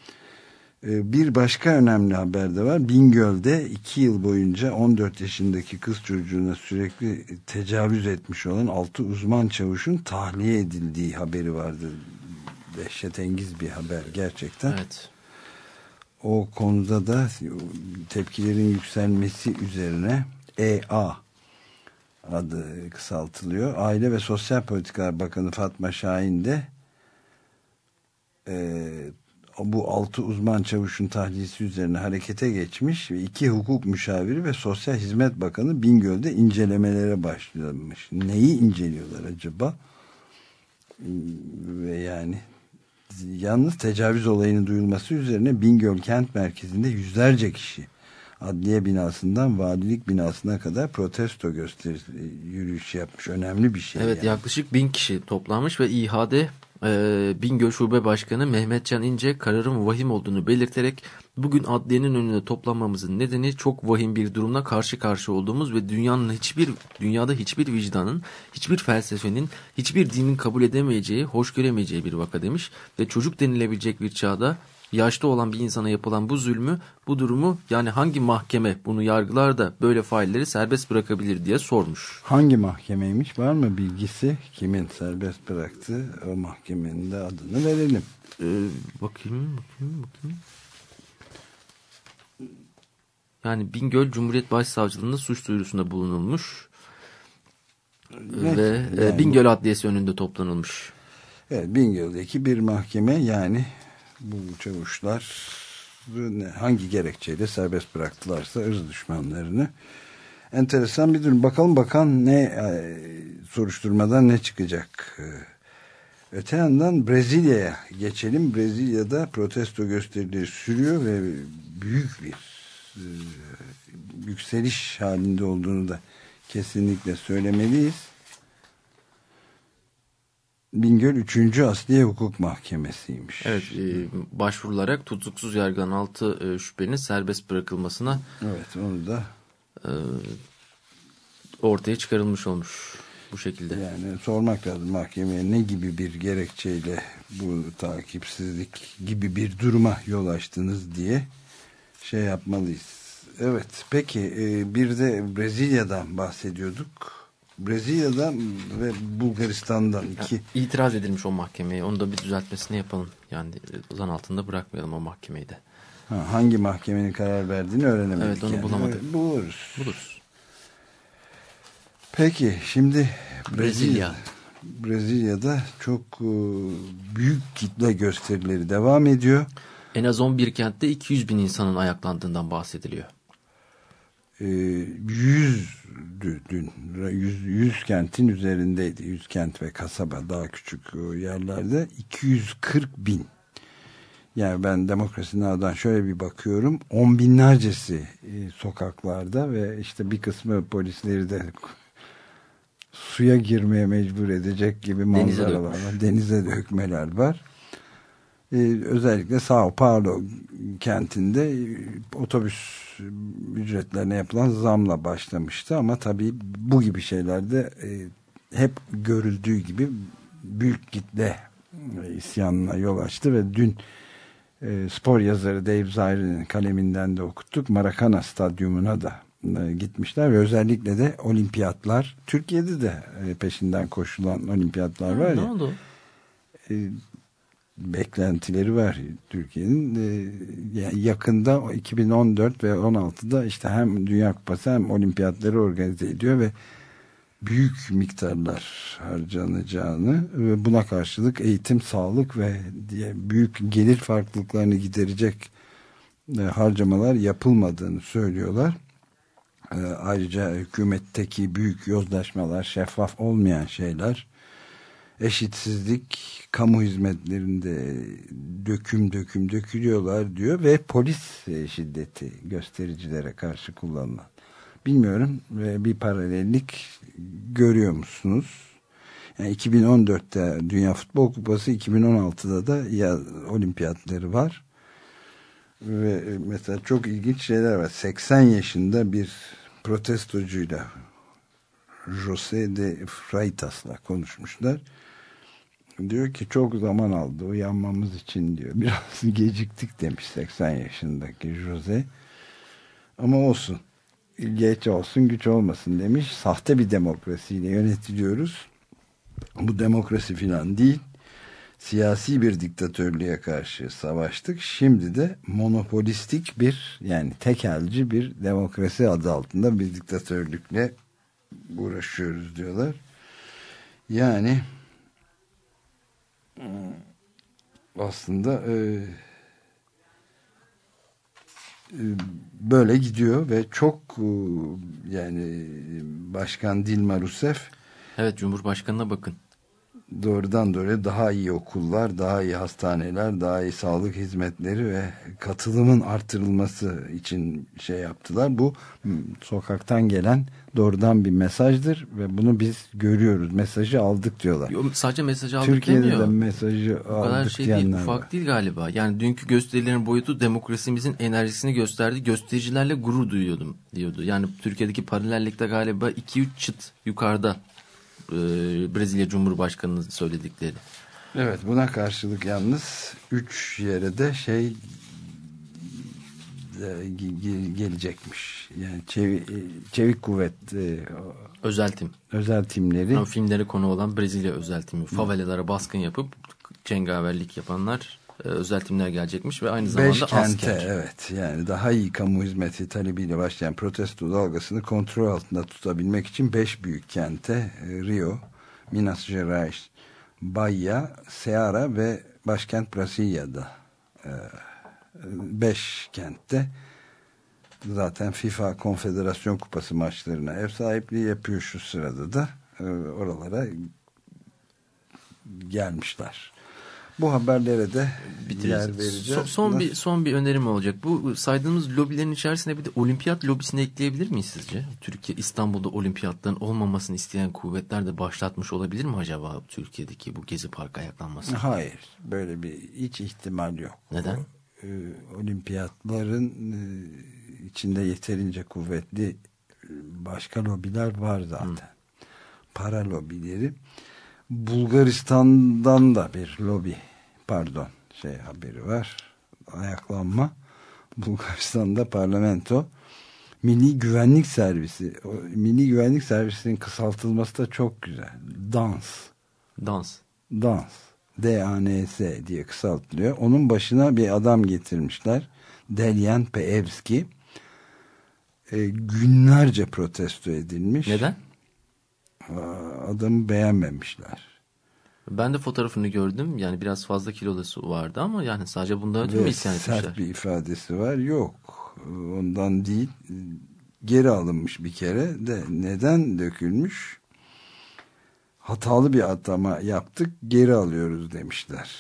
Bir başka önemli haber de var. Bingöl'de iki yıl boyunca on dört yaşındaki kız çocuğuna sürekli tecavüz etmiş olan altı uzman çavuşun tahliye edildiği haberi vardı. Dehşetengiz bir haber gerçekten. Evet. O konuda da tepkilerin yükselmesi üzerine E A adı kısaltılıyor. Aile ve Sosyal Politikalar Bakanı Fatma Şahin de e, bu altı uzman çavuşun tahliyesi üzerine harekete geçmiş ve iki hukuk müşaviri ve Sosyal Hizmet Bakanı Bingöl'de incelemelere başlamış. Neyi inceliyorlar acaba? Ve yani yalnız tecavüz olayının duyulması üzerine Bingöl kent merkezinde yüzlerce kişi adliye binasından valilik binasına kadar protesto gösterisi yürüyüşü yapmış. Önemli bir şey. Evet, yani. yaklaşık bin kişi toplanmış ve İHA'de e, Bingöl Şube Başkanı Mehmetcan İnce kararın vahim olduğunu belirterek bugün adliyenin önüne toplanmamızın nedeni çok vahim bir durumla karşı karşı olduğumuz ve dünyanın hiçbir dünyada hiçbir vicdanın, hiçbir felsefenin, hiçbir dinin kabul edemeyeceği, hoş göremeyeceği bir vaka demiş ve çocuk denilebilecek bir çağda yaşlı olan bir insana yapılan bu zulmü, bu durumu yani hangi mahkeme bunu yargılar da böyle failleri serbest bırakabilir diye sormuş. Hangi mahkemeymiş, var mı bilgisi? Kimin serbest bıraktığı, o mahkemenin de adını verelim. Ee, bakayım, bakayım, bakayım. Yani Bingöl Cumhuriyet Başsavcılığında suç duyurusunda bulunulmuş. Evet, ve yani Bingöl Adliyesi önünde toplanılmış. Evet, Bingöl'deki bir mahkeme, yani bu çavuşlar hangi gerekçeyle serbest bıraktılarsa ırz düşmanlarını. Enteresan bir durum. Bakalım bakan ne soruşturmadan ne çıkacak. Öte yandan Brezilya'ya geçelim. Brezilya'da protesto gösterileri sürüyor ve büyük bir e, yükseliş halinde olduğunu da kesinlikle söylemeliyiz. Bingöl üçüncü Asliye Hukuk Mahkemesi'ymiş. Evet, e, başvurularak tutuksuz yargılanan altı e, şüphelinin serbest bırakılmasına evet, onu da e, ortaya çıkarılmış olmuş bu şekilde. Yani sormak lazım mahkemeye, ne gibi bir gerekçeyle bu takipsizlik gibi bir duruma yol açtınız diye şey yapmalıyız. Evet, peki e, bir de Brezilya'dan bahsediyorduk. Brezilya'dan ve Bulgaristan'dan iki... Yani itiraz edilmiş o mahkemeye. Onu da bir düzeltmesini yapalım. Yani zan altında bırakmayalım o mahkemeyi de. Ha, hangi mahkemenin karar verdiğini öğrenemedik. Evet, onu yani. bulamadık. Buluruz. Buluruz. Peki şimdi Brezilya. Brezilya'da çok e, büyük kitle gösterileri devam ediyor. En az on bir kentte iki yüz bin insanın ayaklandığından bahsediliyor. yüzdü dün. yüz, yüz kentin üzerindeydi. yüz kent ve kasaba, daha küçük yerlerde iki yüz kırk bin. Yani ben Demokrasi Now'dan şöyle bir bakıyorum. On binlercesi sokaklarda ve işte bir kısmı polisleri de suya girmeye mecbur edecek gibi manzaralar var. Denize dökmeler var. Ee, özellikle Sao Paulo kentinde otobüs ücretlerine yapılan zamla başlamıştı ama tabii bu gibi şeylerde e, hep görüldüğü gibi büyük kitle e, isyanına yol açtı ve dün e, spor yazarı Dave Zaire'nin kaleminden de okuttuk. Maracana Stadyumuna da e, gitmişler ve özellikle de olimpiyatlar, Türkiye'de de e, peşinden koşulan olimpiyatlar var ya. Ne oldu? E, beklentileri var Türkiye'nin. Ee, yani yakında iki bin on dört ve on altıda işte hem Dünya Kupası hem olimpiyatları organize ediyor ve büyük miktarlar harcanacağını ve buna karşılık eğitim, sağlık ve diye büyük gelir farklılıklarını giderecek e, harcamalar yapılmadığını söylüyorlar. E, ayrıca hükümetteki büyük yozlaşmalar, şeffaf olmayan şeyler, eşitsizlik, kamu hizmetlerinde döküm döküm dökülüyorlar diyor ve polis şiddeti göstericilere karşı kullanılan. Bilmiyorum, bir paralellik görüyor musunuz? Yani iki bin on dörtte Dünya Futbol Kupası, iki bin on altıda da ya olimpiyatları var. Ve mesela çok ilginç şeyler var. seksen yaşında bir protestocuyla, José de Freitas'la konuşmuşlar. Diyor ki çok zaman aldı uyanmamız için diyor. Biraz geciktik demiş seksen yaşındaki José. Ama olsun. Geç olsun güç olmasın demiş. Sahte bir demokrasiyle yönetiliyoruz. Bu demokrasi falan değil. Siyasi bir diktatörlüğe karşı savaştık. Şimdi de monopolistik bir, yani tekelci bir demokrasi adı altında bir diktatörlükle uğraşıyoruz diyorlar. Yani aslında e, böyle gidiyor ve çok yani Başkan Dilma Rousseff, evet, Cumhurbaşkanı'na bakın. Doğrudan doğruya daha iyi okullar, daha iyi hastaneler, daha iyi sağlık hizmetleri ve katılımın artırılması için şey yaptılar. Bu sokaktan gelen doğrudan bir mesajdır ve bunu biz görüyoruz. Mesajı aldık diyorlar. Yok, sadece mesajı aldık Türkiye'de demiyor. de mesajı Bu aldık kadar şey diyenler değil, ufak var. değil galiba. Yani dünkü gösterilerin boyutu demokrasimizin enerjisini gösterdi. Göstericilerle gurur duyuyordum diyordu. Yani Türkiye'deki paralellikte galiba iki üç çıt yukarıda Brezilya Cumhurbaşkanı'nın söyledikleri. Evet, buna karşılık yalnız üç yere de şey gelecekmiş. Yani çevik, çevik kuvvet özel tim. Özel timleri. Ama filmlere konu olan Brezilya özel timi. Favelalara baskın yapıp cengaverlik yapanlar özel timler gelecekmiş ve aynı zamanda Beş asker. kente, evet, yani daha iyi kamu hizmeti talebiyle başlayan protesto dalgasını kontrol altında tutabilmek için beş büyük kente, Rio, Minas Gerais, Bahia, Ceará ve başkent Brasilia'da beş kentte zaten FIFA Konfederasyon Kupası maçlarına ev sahipliği yapıyor, şu sırada da oralara gelmişler. Bu haberlere de yer vereceğiz. Son, son bir son bir önerim olacak. Bu saydığımız lobilerin içerisine bir de olimpiyat lobisini ekleyebilir miyiz sizce? Türkiye İstanbul'da olimpiyatların olmamasını isteyen kuvvetler de başlatmış olabilir mi acaba Türkiye'deki bu Gezi Parkı ayaklanması? Hayır, böyle bir hiç ihtimal yok. Neden? O, e, olimpiyatların e, içinde yeterince kuvvetli başka lobiler var zaten. Hmm. Para lobileri. Bulgaristan'dan da bir lobi, pardon, şey haberi var. Ayaklanma. Bulgaristan'da parlamento Milli Güvenlik Servisi. O, Milli Güvenlik Servisi'nin kısaltılması da çok güzel. Dans. Dans. Dans. D A N S diye kısaltılıyor. Onun başına bir adam getirmişler. Delyan Peevski. E, günlerce protesto edilmiş. Neden? Adamı beğenmemişler. Ben de fotoğrafını gördüm. Yani biraz fazla kilolusu vardı ama yani sadece bundan ötürü mü isyan etmişler? Sert bir ifadesi var. Yok. Ondan değil. Geri alınmış bir kere de. Neden dökülmüş? Hatalı bir atama yaptık. Geri alıyoruz demişler.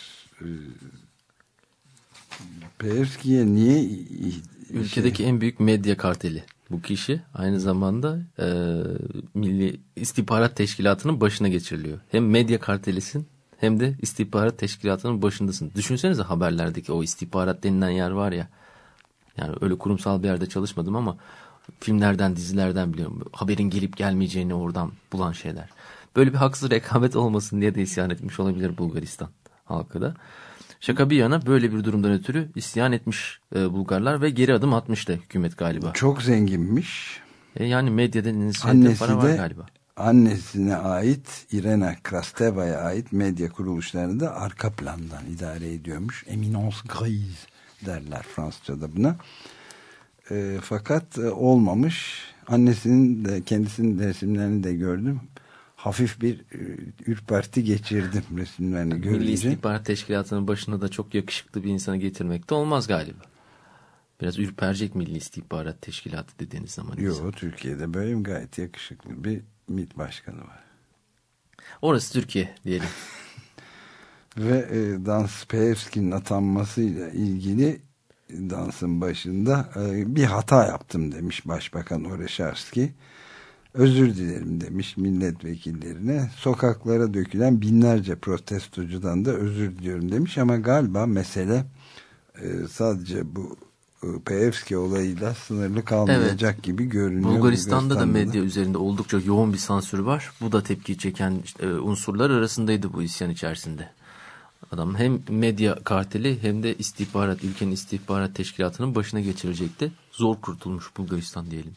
Peevski'ye niye? Ülkedeki şey... en büyük medya karteli bu kişi. Aynı zamanda e, Milli İstihbarat Teşkilatı'nın başına geçiriliyor. Hem medya kartelisin hem de istihbarat teşkilatının başındasın. Düşünsenize haberlerdeki o istihbarat denilen yer var ya. Yani öyle kurumsal bir yerde çalışmadım ama filmlerden, dizilerden biliyorum. Haberin gelip gelmeyeceğini oradan bulan şeyler. Böyle bir haksız rekabet olmasın diye de isyan etmiş olabilir Bulgaristan halkı da. Şaka bir yana böyle bir durumdan ötürü isyan etmiş e, Bulgarlar ve geri adım atmıştı hükümet galiba. Çok zenginmiş. E, yani medyada annesi para var galiba. Annesine ait, Irena Krasteva'ya ait medya kuruluşlarında arka plandan idare ediyormuş. Eminence grise derler Fransızca'da buna. E, fakat e, olmamış. Annesinin de, kendisinin de resimlerini de gördüm. Hafif bir e, ürperti geçirdim resimlerini görünce. Milli İstihbarat Teşkilatı'nın başına da çok yakışıklı bir insanı getirmek de olmaz galiba. Biraz ürpercek Milli İstihbarat Teşkilatı dediğiniz zaman. Yok, Türkiye'de böyle gayet yakışıklı bir MİT başkanı var. Orası Türkiye diyelim. Ve e, Dans Peevski'nin atanmasıyla ilgili dansın başında e, bir hata yaptım demiş Başbakan Oreşarski. Özür dilerim demiş milletvekillerine. Sokaklara dökülen binlerce protestocudan da özür diliyorum demiş ama galiba mesele e, sadece bu e, Peevski olayıyla sınırlı kalmayacak evet. gibi görünüyor. Bulgaristan'da, Bulgaristan'da da medya üzerinde oldukça yoğun bir sansür var. Bu da tepki çeken işte, unsurlar arasındaydı bu isyan içerisinde. Adam hem medya karteli hem de istihbarat, ülkenin istihbarat teşkilatının başına geçirecekti. Zor kurtulmuş Bulgaristan diyelim.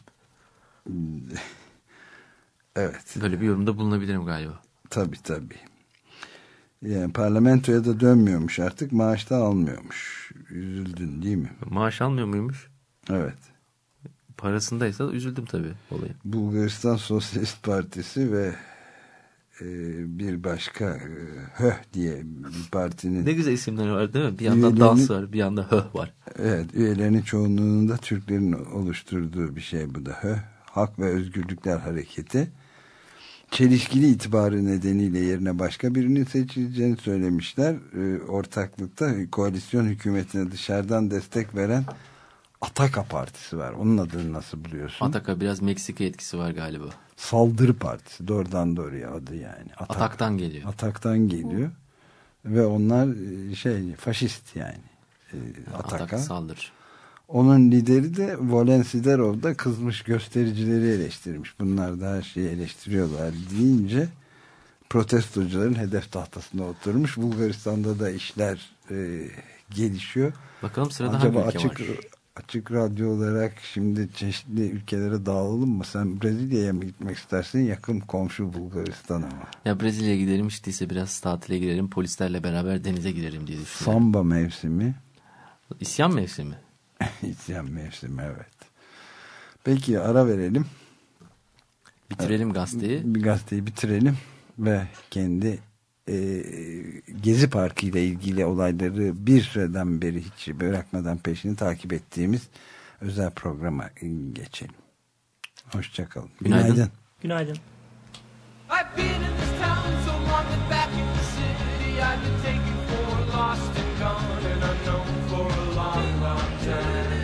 Evet. Böyle bir yorumda bulunabilirim galiba. Tabii tabii. Yani parlamentoya da dönmüyormuş artık. Maaş da almıyormuş. Üzüldün değil mi? Maaş almıyor muymuş? Evet. Parasındaysa üzüldüm tabii olayı. Bulgaristan Sosyalist Partisi ve e, bir başka e, Höh diye bir partinin... Ne güzel isimler var değil mi? Bir yandan dans var, bir yanda Höh var. Evet, üyelerinin çoğunluğunun da Türklerin oluşturduğu bir şey bu da Höh. Hak ve Özgürlükler Hareketi. Çelişkili itibarı nedeniyle yerine başka birinin seçileceğini söylemişler. E, ortaklıkta koalisyon hükümetine dışarıdan destek veren Ataka Partisi var. Onun adını nasıl buluyorsun? Ataka biraz Meksika etkisi var galiba. Saldırı Partisi. Doğrudan doğruya adı yani. Atak, Atak'tan geliyor. Atak'tan geliyor. Ve onlar şey faşist yani. Ataka. Atak saldır. Onun lideri de Volen Siderov da kızmış, göstericileri eleştirmiş. Bunlar da her şeyi eleştiriyorlar deyince protestocuların hedef tahtasına oturmuş. Bulgaristan'da da işler e, gelişiyor. Bakalım sırada acaba hangi ülke açık, var? Açık radyo olarak şimdi çeşitli ülkelere dağılalım mı? Sen Brezilya'ya mı gitmek istersin? Yakın komşu Bulgaristan'a mı? Ya Brezilya'ya gidelim, işte ise biraz tatile gidelim. Polislerle beraber denize girelim diye düşünüyorum. Samba mevsimi. İsyan mevsimi. İsyan mevsimi, evet. Peki ara verelim. Bitirelim gazeteyi. Bir gazeteyi bitirelim ve kendi e, Gezi Parkı ile ilgili olayları bir süreden beri hiç bırakmadan peşini takip ettiğimiz özel programa geçelim. Hoşçakalın. Günaydın. Günaydın. Günaydın. I've been in this town so long that back in the city I've been taken for lost and gone and unknown for a long, long time.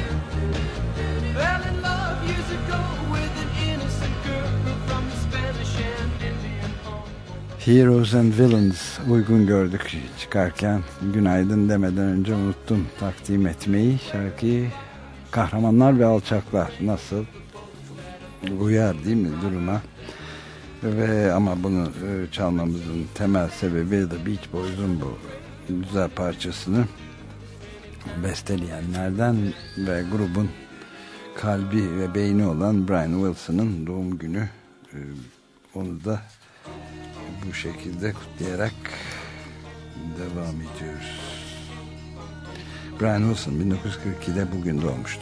Fell in love years ago with an innocent girl from the Spanish and Indian home. Heroes and Villains uygun gördük çıkarken. Günaydın demeden önce unuttum takdim etmeyi. Şarkıyı Kahramanlar ve Alçaklar nasıl uyar değil mi duruma? Ve ama bunu e, çalmamızın temel sebebi de Beach Boys'un bu güzel parçasını besteleyenlerden ve grubun kalbi ve beyni olan Brian Wilson'ın doğum günü. E, onu da bu şekilde kutlayarak devam ediyoruz. Brian Wilson bin dokuz yüz kırk ikide bugün doğmuştu.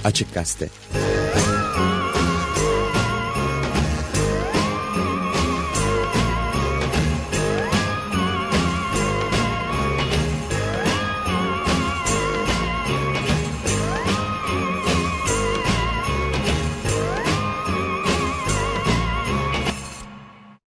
Açık Gazete.